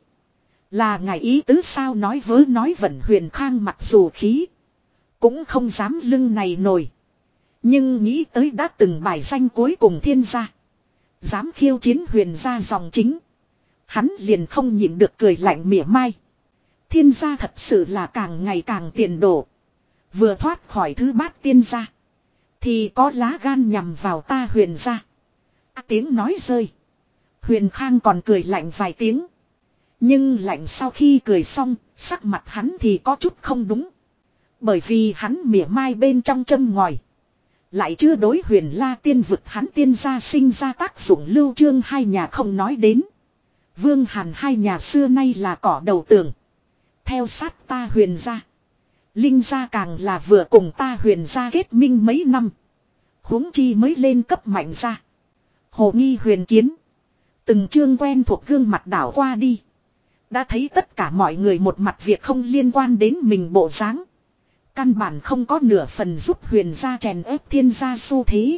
Là ngài ý tứ sao nói vớ nói vẩn Huyền Khang mặc dù khí. Cũng không dám lưng này nổi. Nhưng nghĩ tới đã từng bài danh cuối cùng thiên gia. Dám khiêu chiến Huyền gia dòng chính. Hắn liền không nhịn được cười lạnh mỉa mai. Thiên gia thật sự là càng ngày càng tiền đổ. Vừa thoát khỏi thứ bát tiên gia. Thì có lá gan nhằm vào ta Huyền gia. À, tiếng nói rơi. Huyền Khang còn cười lạnh vài tiếng. Nhưng lạnh sau khi cười xong, sắc mặt hắn thì có chút không đúng. Bởi vì hắn mỉa mai bên trong châm ngòi. Lại chưa đối Huyền La tiên vực hắn tiên gia sinh ra tác dụng lưu trương hai nhà không nói đến. Vương Hàn hai nhà xưa nay là cỏ đầu tường. Theo sát ta Huyền gia. Linh gia càng là vừa cùng ta Huyền gia kết minh mấy năm. Huống chi mới lên cấp mạnh ra. Hồ Nghi Huyền Kiến. Từng chương quen thuộc gương mặt đảo qua đi. Đã thấy tất cả mọi người một mặt việc không liên quan đến mình bộ dáng. Căn bản không có nửa phần giúp Huyền gia chèn ép thiên gia xu thế.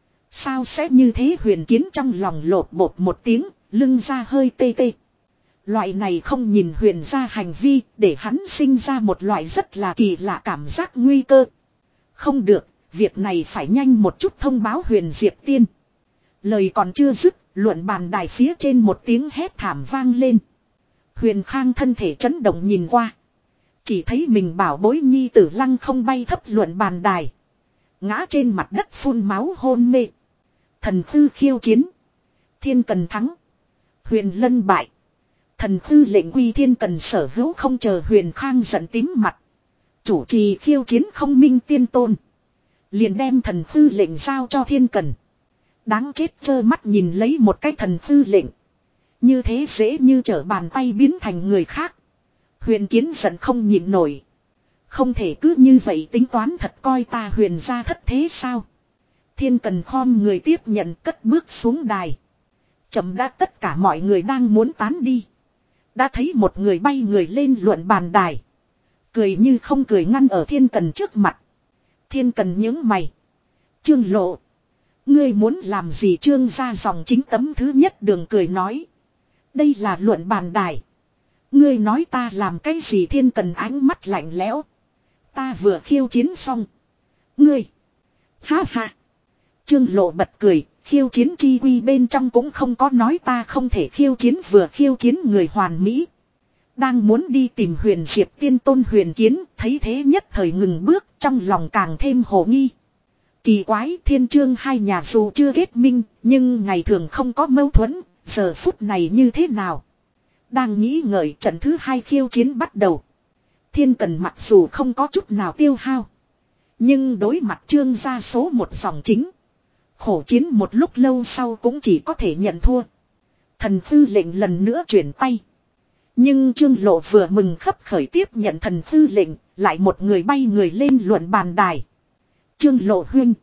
Sao sẽ như thế Huyền Kiến trong lòng lột bột một tiếng, lưng ra hơi tê tê. Loại này không nhìn Huyền gia hành vi để hắn sinh ra một loại rất là kỳ lạ cảm giác nguy cơ. Không được, việc này phải nhanh một chút thông báo Huyền Diệp Tiên. Lời còn chưa dứt, luận bàn đài phía trên một tiếng hét thảm vang lên. Huyền Khang thân thể chấn động nhìn qua. Chỉ thấy mình bảo bối nhi tử lăng không bay thấp luận bàn đài. Ngã trên mặt đất phun máu hôn mê. Thần Khư khiêu chiến. Thiên Cần thắng. Huyền Lân bại. Thần Khư lệnh quy Thiên Cần sở hữu không chờ Huyền Khang giận tím mặt. Chủ trì khiêu chiến không minh tiên tôn. Liền đem thần Khư lệnh giao cho Thiên Cần. Đáng chết trơ mắt nhìn lấy một cái thần Khư lệnh. Như thế dễ như trở bàn tay biến thành người khác. Huyền Kiến giận không nhịn nổi. Không thể cứ như vậy tính toán thật coi ta Huyền gia thất thế sao. Thiên Cần khom người tiếp nhận cất bước xuống đài. Chậm đã tất cả mọi người đang muốn tán đi. Đã thấy một người bay người lên luận bàn đài. Cười như không cười ngăn ở Thiên Cần trước mặt. Thiên Cần nhướng mày. Trương Lộ. Ngươi muốn làm gì Trương gia dòng chính tấm thứ nhất đường cười nói. Đây là luận bàn đài. Ngươi nói ta làm cái gì Thiên Cần ánh mắt lạnh lẽo. Ta vừa khiêu chiến xong. Ngươi. Ha ha. Trương Lộ bật cười. Khiêu chiến chi quy bên trong cũng không có nói ta không thể khiêu chiến vừa khiêu chiến người hoàn mỹ. Đang muốn đi tìm Huyền Diệp Tiên tôn Huyền Kiến. Thấy thế nhất thời ngừng bước trong lòng càng thêm hồ nghi. Kỳ quái Thiên Trương hai nhà dù chưa kết minh. Nhưng ngày thường không có mâu thuẫn. Giờ phút này như thế nào? Đang nghĩ ngợi trận thứ hai khiêu chiến bắt đầu. Thiên Cần mặc dù không có chút nào tiêu hao. Nhưng đối mặt Trương gia số một dòng chính. Khổ chiến một lúc lâu sau cũng chỉ có thể nhận thua. Thần Khư lệnh lần nữa chuyển tay. Nhưng Trương Lộ vừa mừng khấp khởi tiếp nhận thần Khư lệnh. Lại một người bay người lên luận bàn đài. Trương Lộ huynh.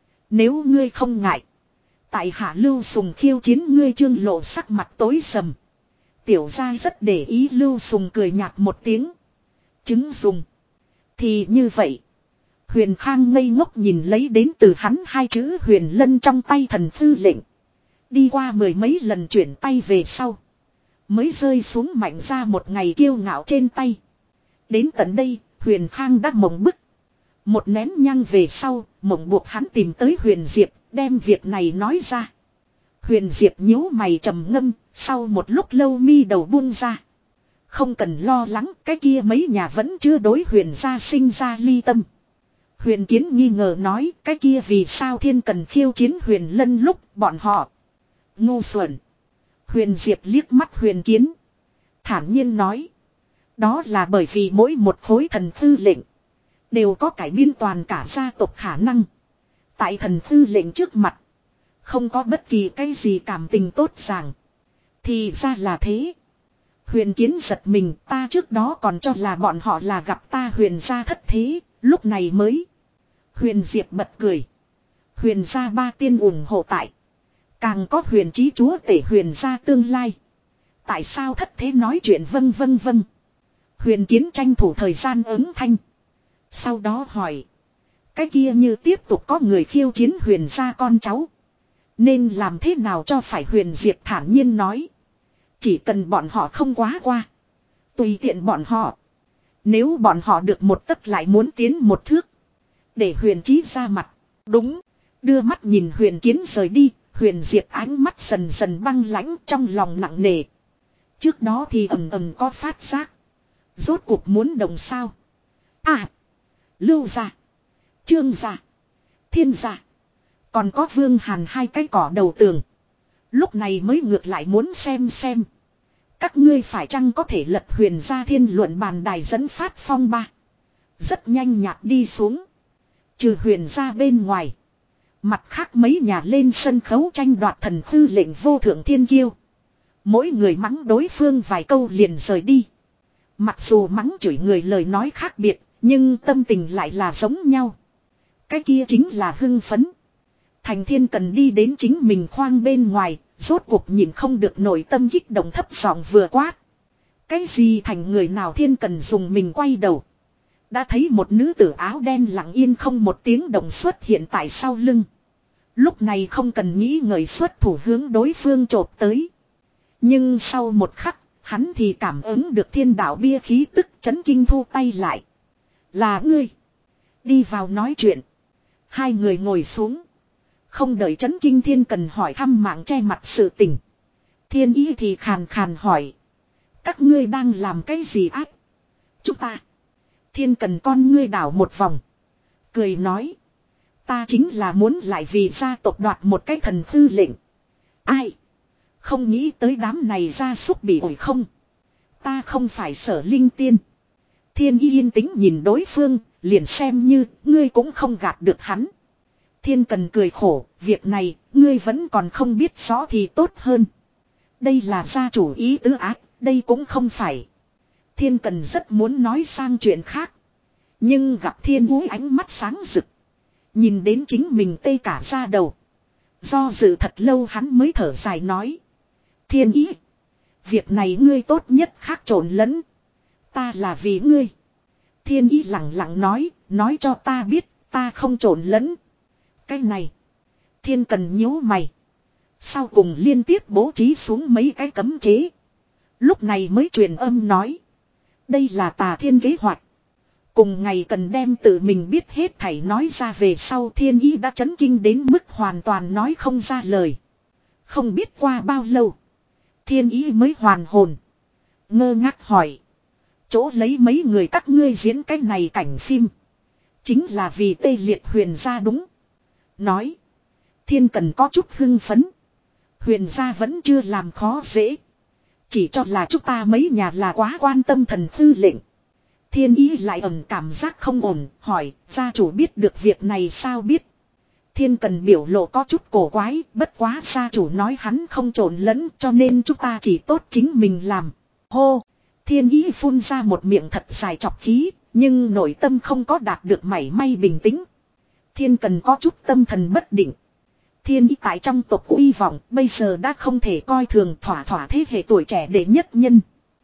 Nếu ngươi không ngại. Tại hạ Lưu Sùng khiêu chiến ngươi Trương Lộ sắc mặt tối sầm. Tiểu gia rất để ý Lưu Sùng cười nhạt một tiếng. Chứng dùng. Thì như vậy. Huyền Khang ngây ngốc nhìn lấy đến từ hắn hai chữ Huyền Lân trong tay thần Khư lệnh. Đi qua mười mấy lần chuyển tay về sau. Mới rơi xuống mạnh ra một ngày kiêu ngạo trên tay. Đến tận đây, Huyền Khang đã mộng bức. Một nén nhang về sau, mộng buộc hắn tìm tới Huyền Diệp, đem việc này nói ra. Huyền Diệp nhíu mày trầm ngâm, sau một lúc lâu mi đầu buông ra. Không cần lo lắng, cái kia mấy nhà vẫn chưa đối Huyền gia sinh ra ly tâm. Huyền Kiến nghi ngờ nói, cái kia vì sao Thiên Cần khiêu chiến Huyền Lân lúc bọn họ ngu xuẩn. Huyền Diệp liếc mắt Huyền Kiến. Thản nhiên nói. Đó là bởi vì mỗi một khối thần Khư lệnh. Đều có cải biên toàn cả gia tộc khả năng. Tại thần Khư lệnh trước mặt. Không có bất kỳ cái gì cảm tình tốt ràng. Thì ra là thế. Huyền Kiến giật mình ta trước đó còn cho là bọn họ là gặp ta Huyền gia thất thế. Lúc này mới. Huyền Diệp bật cười. Huyền gia ba tiên ủng hộ tại. Càng có huyền chí chúa tể Huyền gia tương lai. Tại sao thất thế nói chuyện vâng vâng vâng. Huyền Kiến tranh thủ thời gian ứng thanh. Sau đó hỏi. Cái kia như tiếp tục có người khiêu chiến huyền gia con cháu. Nên làm thế nào cho phải, Huyền Diệp thản nhiên nói. Chỉ cần bọn họ không quá qua. Tùy tiện bọn họ. Nếu bọn họ được một tấc lại muốn tiến một thước. Để Huyền Chí ra mặt. Đúng. Đưa mắt nhìn Huyền Kiến rời đi. Huyền Diệp ánh mắt dần dần băng lãnh, trong lòng nặng nề. Trước đó thì ầm ầm có phát giác. Rốt cuộc muốn đồng sao. À. Lưu gia, Trương gia, Thiên gia. Còn có Vương Hàn hai cái cỏ đầu tường. Lúc này mới ngược lại muốn xem xem. Các ngươi phải chăng có thể lật Huyền gia thiên luận bàn đài dẫn phát phong ba. Rất nhanh nhạt đi xuống. Trừ Huyền gia bên ngoài. Mặt khác mấy nhà lên sân khấu tranh đoạt thần thư lệnh vô thượng thiên kiêu. Mỗi người mắng đối phương vài câu liền rời đi. Mặc dù mắng chửi người lời nói khác biệt. Nhưng tâm tình lại là giống nhau. Cái kia chính là hưng phấn. Thành Thiên Cần đi đến chính mình khoang bên ngoài. Rốt cuộc nhìn không được nội tâm kích động thấp giọng vừa quát. Cái gì thành người nào? Thiên Cần dùng mình quay đầu. Đã thấy một nữ tử áo đen lặng yên không một tiếng động xuất hiện tại sau lưng. Lúc này không cần nghĩ ngợi xuất thủ hướng đối phương chộp tới. Nhưng sau một khắc, hắn thì cảm ứng được thiên đạo bia khí tức chấn kinh thu tay lại. Là ngươi. Đi vào nói chuyện. Hai người ngồi xuống. Không đợi chấn kinh Thiên Cần hỏi thăm mạng che mặt sự tình. Thiên Ý thì khàn khàn hỏi. Các ngươi đang làm cái gì ác? Chúng ta. Thiên Cần con ngươi đảo một vòng. Cười nói. Ta chính là muốn lại vì gia tộc đoạt một cái thần thư lệnh. Ai? Không nghĩ tới đám này gia súc bị ổi không? Ta không phải Sở Linh Tiên. Thiên Ý yên tĩnh nhìn đối phương, liền xem như ngươi cũng không gạt được hắn. Thiên Cần cười khổ, việc này ngươi vẫn còn không biết rõ thì tốt hơn. Đây là gia chủ ý tứ ác, đây cũng không phải. Thiên Cần rất muốn nói sang chuyện khác. Nhưng gặp Thiên Úy ánh mắt sáng rực. Nhìn đến chính mình tê cả da đầu. Do dự thật lâu hắn mới thở dài nói. Thiên Ý, việc này ngươi tốt nhất khác trộn lẫn. Ta là vì ngươi. Thiên Ý lặng lặng nói, nói cho ta biết, ta không trộn lẫn. Cái này, Thiên Cần nhíu mày. Sau cùng liên tiếp bố trí xuống mấy cái cấm chế. Lúc này mới truyền âm nói. Đây là Tà Thiên kế hoạch. Cùng ngày cần đem tự mình biết hết thảy nói ra về sau. Thiên Ý đã chấn kinh đến mức hoàn toàn nói không ra lời. Không biết qua bao lâu, Thiên Ý mới hoàn hồn. Ngơ ngác hỏi. Chỗ lấy mấy người các ngươi diễn cái này cảnh phim. Chính là vì tê liệt Huyền gia đúng. Nói. Thiên Cần có chút hưng phấn. Huyền gia vẫn chưa làm khó dễ. Chỉ cho là chúng ta mấy nhà là quá quan tâm thần thư lệnh. Thiên Ý lại ẩn cảm giác không ổn. Hỏi gia chủ biết được việc này sao biết. Thiên Cần biểu lộ có chút cổ quái. Bất quá gia chủ nói hắn không trộn lẫn. Cho nên chúng ta chỉ tốt chính mình làm. Hô. Thiên Ý phun ra một miệng thật dài chọc khí. Nhưng nội tâm không có đạt được mảy may bình tĩnh. Thiên Cần có chút tâm thần bất định. Thiên Ý tại trong tộc uy vọng bây giờ đã không thể coi thường thỏa thỏa thế hệ tuổi trẻ đệ nhất nhân.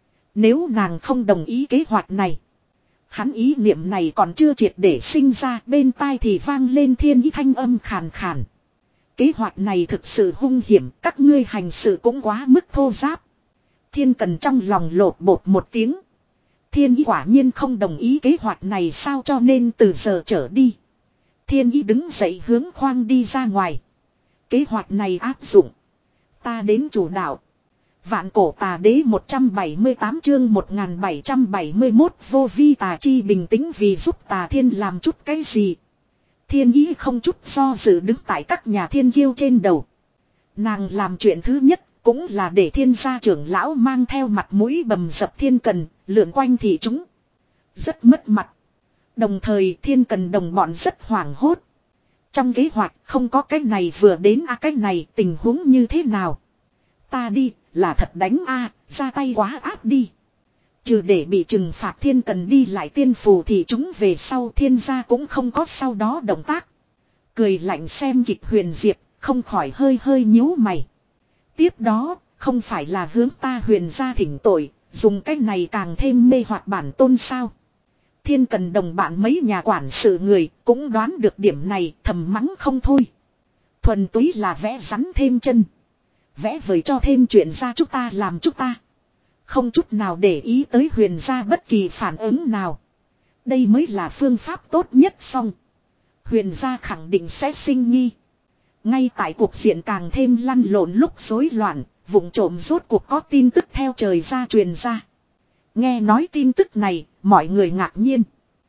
Nếu nàng không đồng ý kế hoạch này. Hắn ý niệm này còn chưa triệt để sinh ra, bên tai thì vang lên Thiên Ý thanh âm khàn khàn. Kế hoạch này thực sự hung hiểm, các ngươi hành sự cũng quá mức thô giáp. Thiên Cần trong lòng lột bột một tiếng. Thiên Ý quả nhiên không đồng ý kế hoạch này sao, cho nên từ giờ trở đi. Thiên Ý đứng dậy hướng khoang đi ra ngoài. Kế hoạch này áp dụng. Ta đến chủ đạo. Vạn cổ tà đế một trăm bảy mươi tám chương một nghìn bảy trăm bảy mươi mốt vô vi tà chi bình tĩnh vì giúp Tà Thiên làm chút cái gì. Thiên Ý không chút do dự đứng tại các nhà thiên kiêu trên đầu. Nàng làm chuyện thứ nhất cũng là để Thiên gia trưởng lão mang theo mặt mũi bầm dập Thiên Cần, lượn quanh thị chúng. Rất mất mặt. Đồng thời Thiên Cần đồng bọn rất hoảng hốt. Trong kế hoạch không có cái này vừa đến a à, cái này tình huống như thế nào. Ta đi là thật đánh a à, ra tay quá áp đi. Trừ để bị trừng phạt Thiên Cần đi lại tiên phù thì chúng về sau Thiên gia cũng không có sau đó động tác. Cười lạnh xem kịch Huyền Diệp không khỏi hơi hơi nhíu mày. Tiếp đó không phải là hướng ta Huyền gia thỉnh tội, dùng cái này càng thêm mê hoặc bản tôn sao. Thiên Cần đồng bạn mấy nhà quản sự người cũng đoán được điểm này, thầm mắng không thôi. Thuần túy là vẽ rắn thêm chân. Vẽ vời cho thêm chuyện ra chúng ta làm chúng ta. Không chút nào để ý tới Huyền gia bất kỳ phản ứng nào. Đây mới là phương pháp tốt nhất xong. Huyền gia khẳng định sẽ sinh nghi. Ngay tại cuộc diện càng thêm lăn lộn lúc rối loạn, vụng trộm rốt cuộc có tin tức theo trời ra truyền ra. Nghe nói tin tức này, mọi người ngạc nhiên.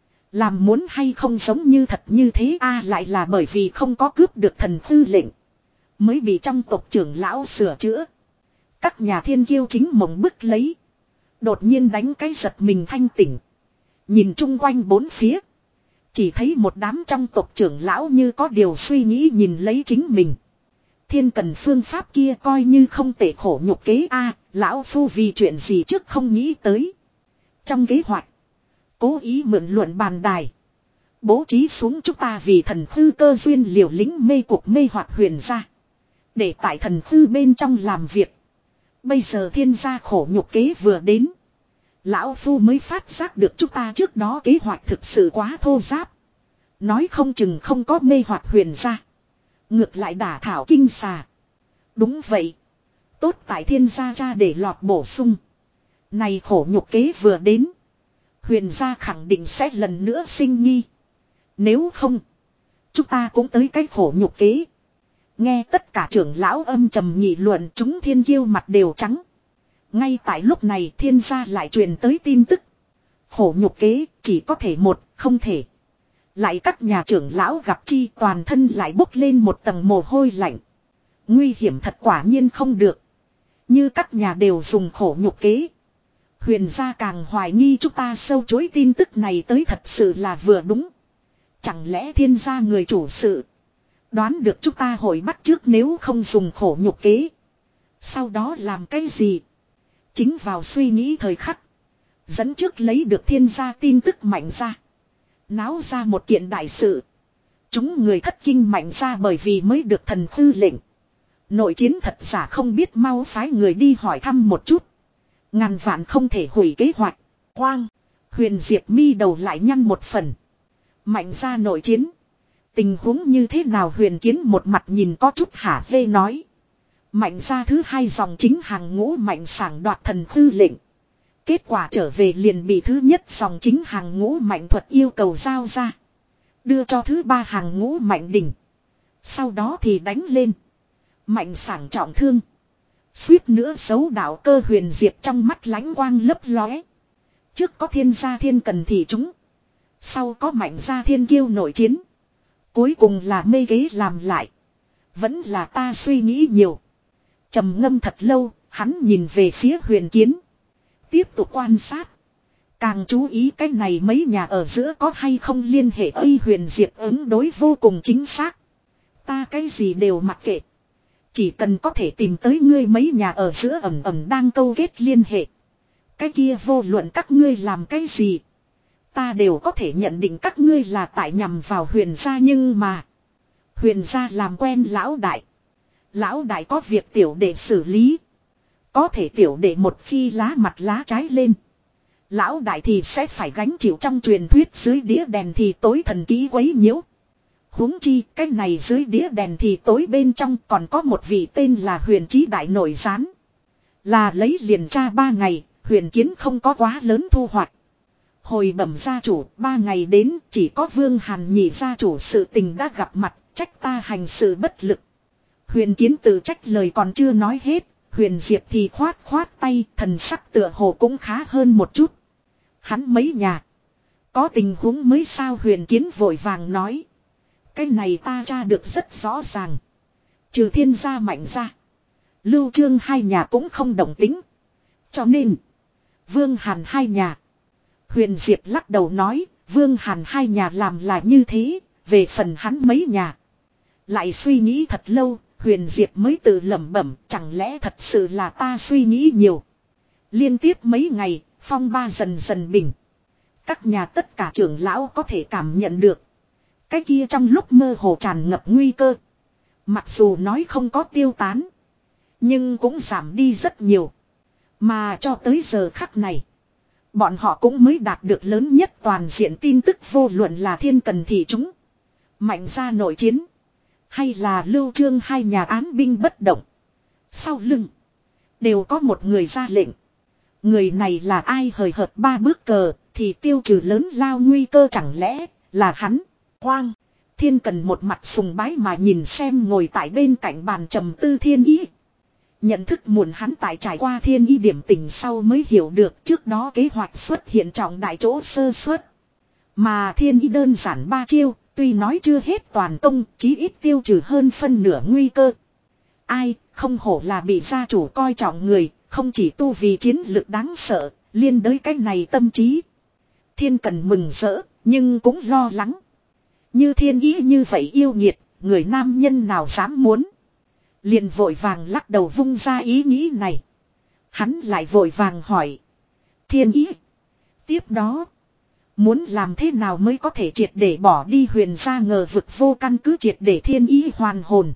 Làm muốn hay không giống như thật như thế a à, lại là bởi vì không có cướp được thần thư lệnh. Mới bị trong tộc trưởng lão sửa chữa. Các nhà thiên kiêu chính mộng bức lấy. Đột nhiên đánh cái giật mình thanh tỉnh. Nhìn chung quanh bốn phía. Chỉ thấy một đám trong tộc trưởng lão như có điều suy nghĩ nhìn lấy chính mình. Thiên Cần phương pháp kia coi như không tệ, khổ nhục kế a à, lão phu vì chuyện gì trước không nghĩ tới. Trong kế hoạch. Cố ý mượn luận bàn đài. Bố trí xuống chúng ta vì thần thư cơ duyên liều lĩnh mê cuộc mê hoặc Huyền gia. Để tại thần thư bên trong làm việc. Bây giờ thiên gia khổ nhục kế vừa đến. Lão phu mới phát giác được chúng ta trước đó kế hoạch thực sự quá thô giáp. Nói không chừng không có mê hoặc Huyền gia. Ngược lại đả thảo kinh xà. Đúng vậy. Tốt tại thiên gia ra để lọt bổ sung. Này khổ nhục kế vừa đến. Huyền gia khẳng định sẽ lần nữa sinh nghi. Nếu không. Chúng ta cũng tới cái khổ nhục kế. Nghe tất cả trưởng lão âm trầm nghị luận, chúng thiên kiêu mặt đều trắng. Ngay tại lúc này thiên gia lại truyền tới tin tức. Khổ nhục kế chỉ có thể một, không thể. Lại các nhà trưởng lão gặp chi toàn thân lại bốc lên một tầng mồ hôi lạnh. Nguy hiểm thật quả nhiên không được. Như các nhà đều dùng khổ nhục kế. Huyền gia càng hoài nghi chúng ta sâu chối tin tức này tới thật sự là vừa đúng. Chẳng lẽ thiên gia người chủ sự. Đoán được chúng ta hội bắt trước nếu không dùng khổ nhục kế. Sau đó làm cái gì? Chính vào suy nghĩ thời khắc. Dẫn trước lấy được thiên gia tin tức mạnh ra. Náo ra một kiện đại sự. Chúng người thất kinh mạnh ra bởi vì mới được thần thư lệnh. Nội chiến thật giả không biết mau phái người đi hỏi thăm một chút. Ngàn vạn không thể hủy kế hoạch. Khoang. Huyền Diệp mi đầu lại nhăn một phần. Mạnh ra nội chiến. Tình huống như thế nào Huyền Kiến một mặt nhìn có chút hả hê nói. Mạnh ra thứ hai dòng chính hàng ngũ mạnh sảng đoạt thần thư lệnh. Kết quả trở về liền bị thứ nhất dòng chính hàng ngũ mạnh thuật yêu cầu giao ra. Đưa cho thứ ba hàng ngũ mạnh đỉnh. Sau đó thì đánh lên. Mạnh sảng trọng thương. Suýt nữa xấu đạo cơ Huyền Diệp trong mắt lánh quang lấp lóe. Trước có thiên gia thiên cần thì chúng. Sau có mạnh gia thiên kiêu nội chiến. Cuối cùng là mê kế làm lại. Vẫn là ta suy nghĩ nhiều. Trầm ngâm thật lâu, hắn nhìn về phía Huyền Kiến. Tiếp tục quan sát. Càng chú ý cái này mấy nhà ở giữa có hay không liên hệ ấy. Huyền Diệp ứng đối vô cùng chính xác. Ta cái gì đều mặc kệ. Chỉ cần có thể tìm tới ngươi mấy nhà ở giữa ẩm ẩm đang câu kết liên hệ. Cái kia vô luận các ngươi làm cái gì. Ta đều có thể nhận định các ngươi là tại nhằm vào Huyền gia nhưng mà. Huyền gia làm quen lão đại. Lão đại có việc tiểu đệ xử lý. Có thể tiểu đệ một khi lá mặt lá trái lên. Lão đại thì sẽ phải gánh chịu trong truyền thuyết dưới đĩa đèn thì tối thần ký quấy nhiễu. Huống chi cái này dưới đĩa đèn thì tối bên trong còn có một vị tên là Huyền Chí đại nội gián. Là lấy liền tra ba ngày, Huyền Kiến không có quá lớn thu hoạch. Hồi bẩm gia chủ, ba ngày đến chỉ có Vương Hàn nhị gia chủ sự tình đã gặp mặt, trách ta hành sự bất lực. Huyền Kiến tự trách lời còn chưa nói hết, Huyền Diệp thì khoát khoát tay, thần sắc tựa hồ cũng khá hơn một chút. Hắn mấy nhà. Có tình huống mới sao Huyền Kiến vội vàng nói. Cái này ta tra được rất rõ ràng. Trừ thiên gia mạnh ra. Lưu Trương hai nhà cũng không đồng tính. Cho nên. Vương Hàn hai nhà. Huyền Diệp lắc đầu nói. Vương Hàn hai nhà làm là như thế. Về phần hắn mấy nhà. Lại suy nghĩ thật lâu. Huyền Diệp mới tự lẩm bẩm. Chẳng lẽ thật sự là ta suy nghĩ nhiều. Liên tiếp mấy ngày. Phong ba dần dần bình. Các nhà tất cả trưởng lão có thể cảm nhận được. Cái kia trong lúc mơ hồ tràn ngập nguy cơ. Mặc dù nói không có tiêu tán. Nhưng cũng giảm đi rất nhiều. Mà cho tới giờ khắc này. Bọn họ cũng mới đạt được lớn nhất toàn diện tin tức, vô luận là Thiên Cần thị chúng. Mạnh ra nội chiến. Hay là Lưu Trương hai nhà án binh bất động. Sau lưng. Đều có một người ra lệnh. Người này là ai? Hời hợt ba bước cờ. Thì tiêu trừ lớn lao nguy cơ, chẳng lẽ là hắn? Khoan. Thiên Cần một mặt sùng bái mà nhìn xem ngồi tại bên cạnh bàn trầm tư Thiên Ý. Nhận thức muộn hắn tại trải qua Thiên Ý điểm tình sau mới hiểu được trước đó kế hoạch xuất hiện trọng đại chỗ sơ suất. Mà Thiên Ý đơn giản ba chiêu, tuy nói chưa hết toàn công, chí ít tiêu trừ hơn phân nửa nguy cơ. Ai, không hổ là bị gia chủ coi trọng người, không chỉ tu vì chiến lực đáng sợ, liên đới cái này tâm trí. Thiên Cần mừng rỡ, nhưng cũng lo lắng. Như Thiên Ý như vậy yêu nghiệt, người nam nhân nào dám muốn. Liền vội vàng lắc đầu vung ra ý nghĩ này. Hắn lại vội vàng hỏi. Thiên Ý. Tiếp đó. Muốn làm thế nào mới có thể triệt để bỏ đi Huyền gia ngờ vực vô căn cứ, triệt để Thiên Ý hoàn hồn.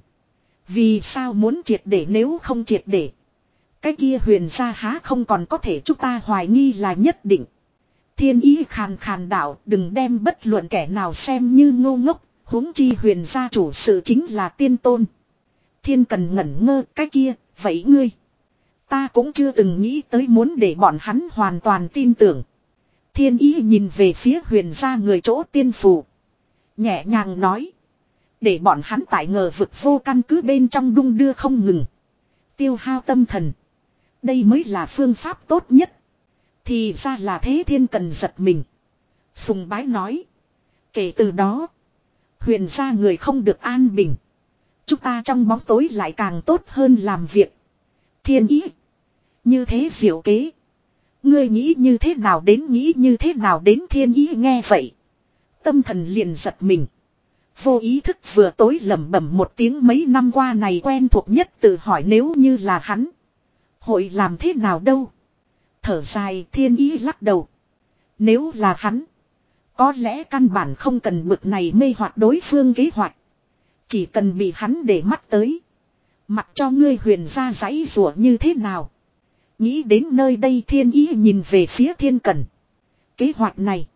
Vì sao muốn triệt để, nếu không triệt để. Cái kia Huyền gia há không còn có thể, chúng ta hoài nghi là nhất định. Thiên Ý khàn khàn đạo, đừng đem bất luận kẻ nào xem như ngô ngốc, huống chi Huyền gia chủ sự chính là tiên tôn. Thiên Cần ngẩn ngơ, cái kia, vậy ngươi. Ta cũng chưa từng nghĩ tới muốn để bọn hắn hoàn toàn tin tưởng. Thiên Ý nhìn về phía Huyền gia người chỗ tiên phù. Nhẹ nhàng nói. Để bọn hắn tại ngờ vực vô căn cứ bên trong đung đưa không ngừng. Tiêu hao tâm thần. Đây mới là phương pháp tốt nhất. Thì ra là thế. Thiên Cần giật mình. Sùng bái nói. Kể từ đó. Huyền gia người không được an bình. Chúng ta trong bóng tối lại càng tốt hơn làm việc. Thiên Ý. Như thế diệu kế. Ngươi nghĩ như thế nào đến, nghĩ như thế nào đến. Thiên Ý nghe vậy. Tâm thần liền giật mình. Vô ý thức vừa tối lẩm bẩm một tiếng, mấy năm qua này quen thuộc nhất tự hỏi nếu như là hắn. Hội làm thế nào đâu. Thở dài Thiên Ý lắc đầu. Nếu là hắn. Có lẽ căn bản không cần bực này mê hoặc đối phương kế hoạch. Chỉ cần bị hắn để mắt tới. Mặc cho ngươi Huyền gia giãy rủa như thế nào. Nghĩ đến nơi đây Thiên Ý nhìn về phía Thiên Cần. Kế hoạch này.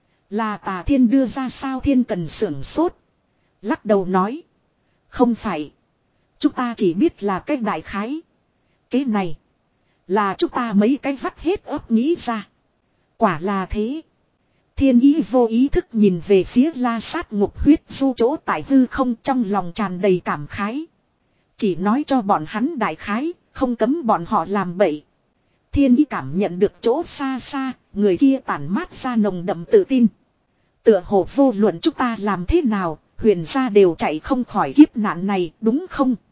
Là Tà Thiên đưa ra sao? Thiên Cần sưởng sốt. Lắc đầu nói. Không phải. Chúng ta chỉ biết là cái đại khái. Kế này. Là chúng ta mấy cái vắt hết óc nghĩ ra. Quả là thế. Thiên Ý vô ý thức nhìn về phía La Sát Ngục Huyết Du chỗ tại hư không, trong lòng tràn đầy cảm khái. Chỉ nói cho bọn hắn đại khái, không cấm bọn họ làm bậy. Thiên Ý cảm nhận được chỗ xa xa, người kia tản mát ra nồng đậm tự tin. Tựa hồ vô luận chúng ta làm thế nào, Huyền gia đều chạy không khỏi kiếp nạn này, đúng không?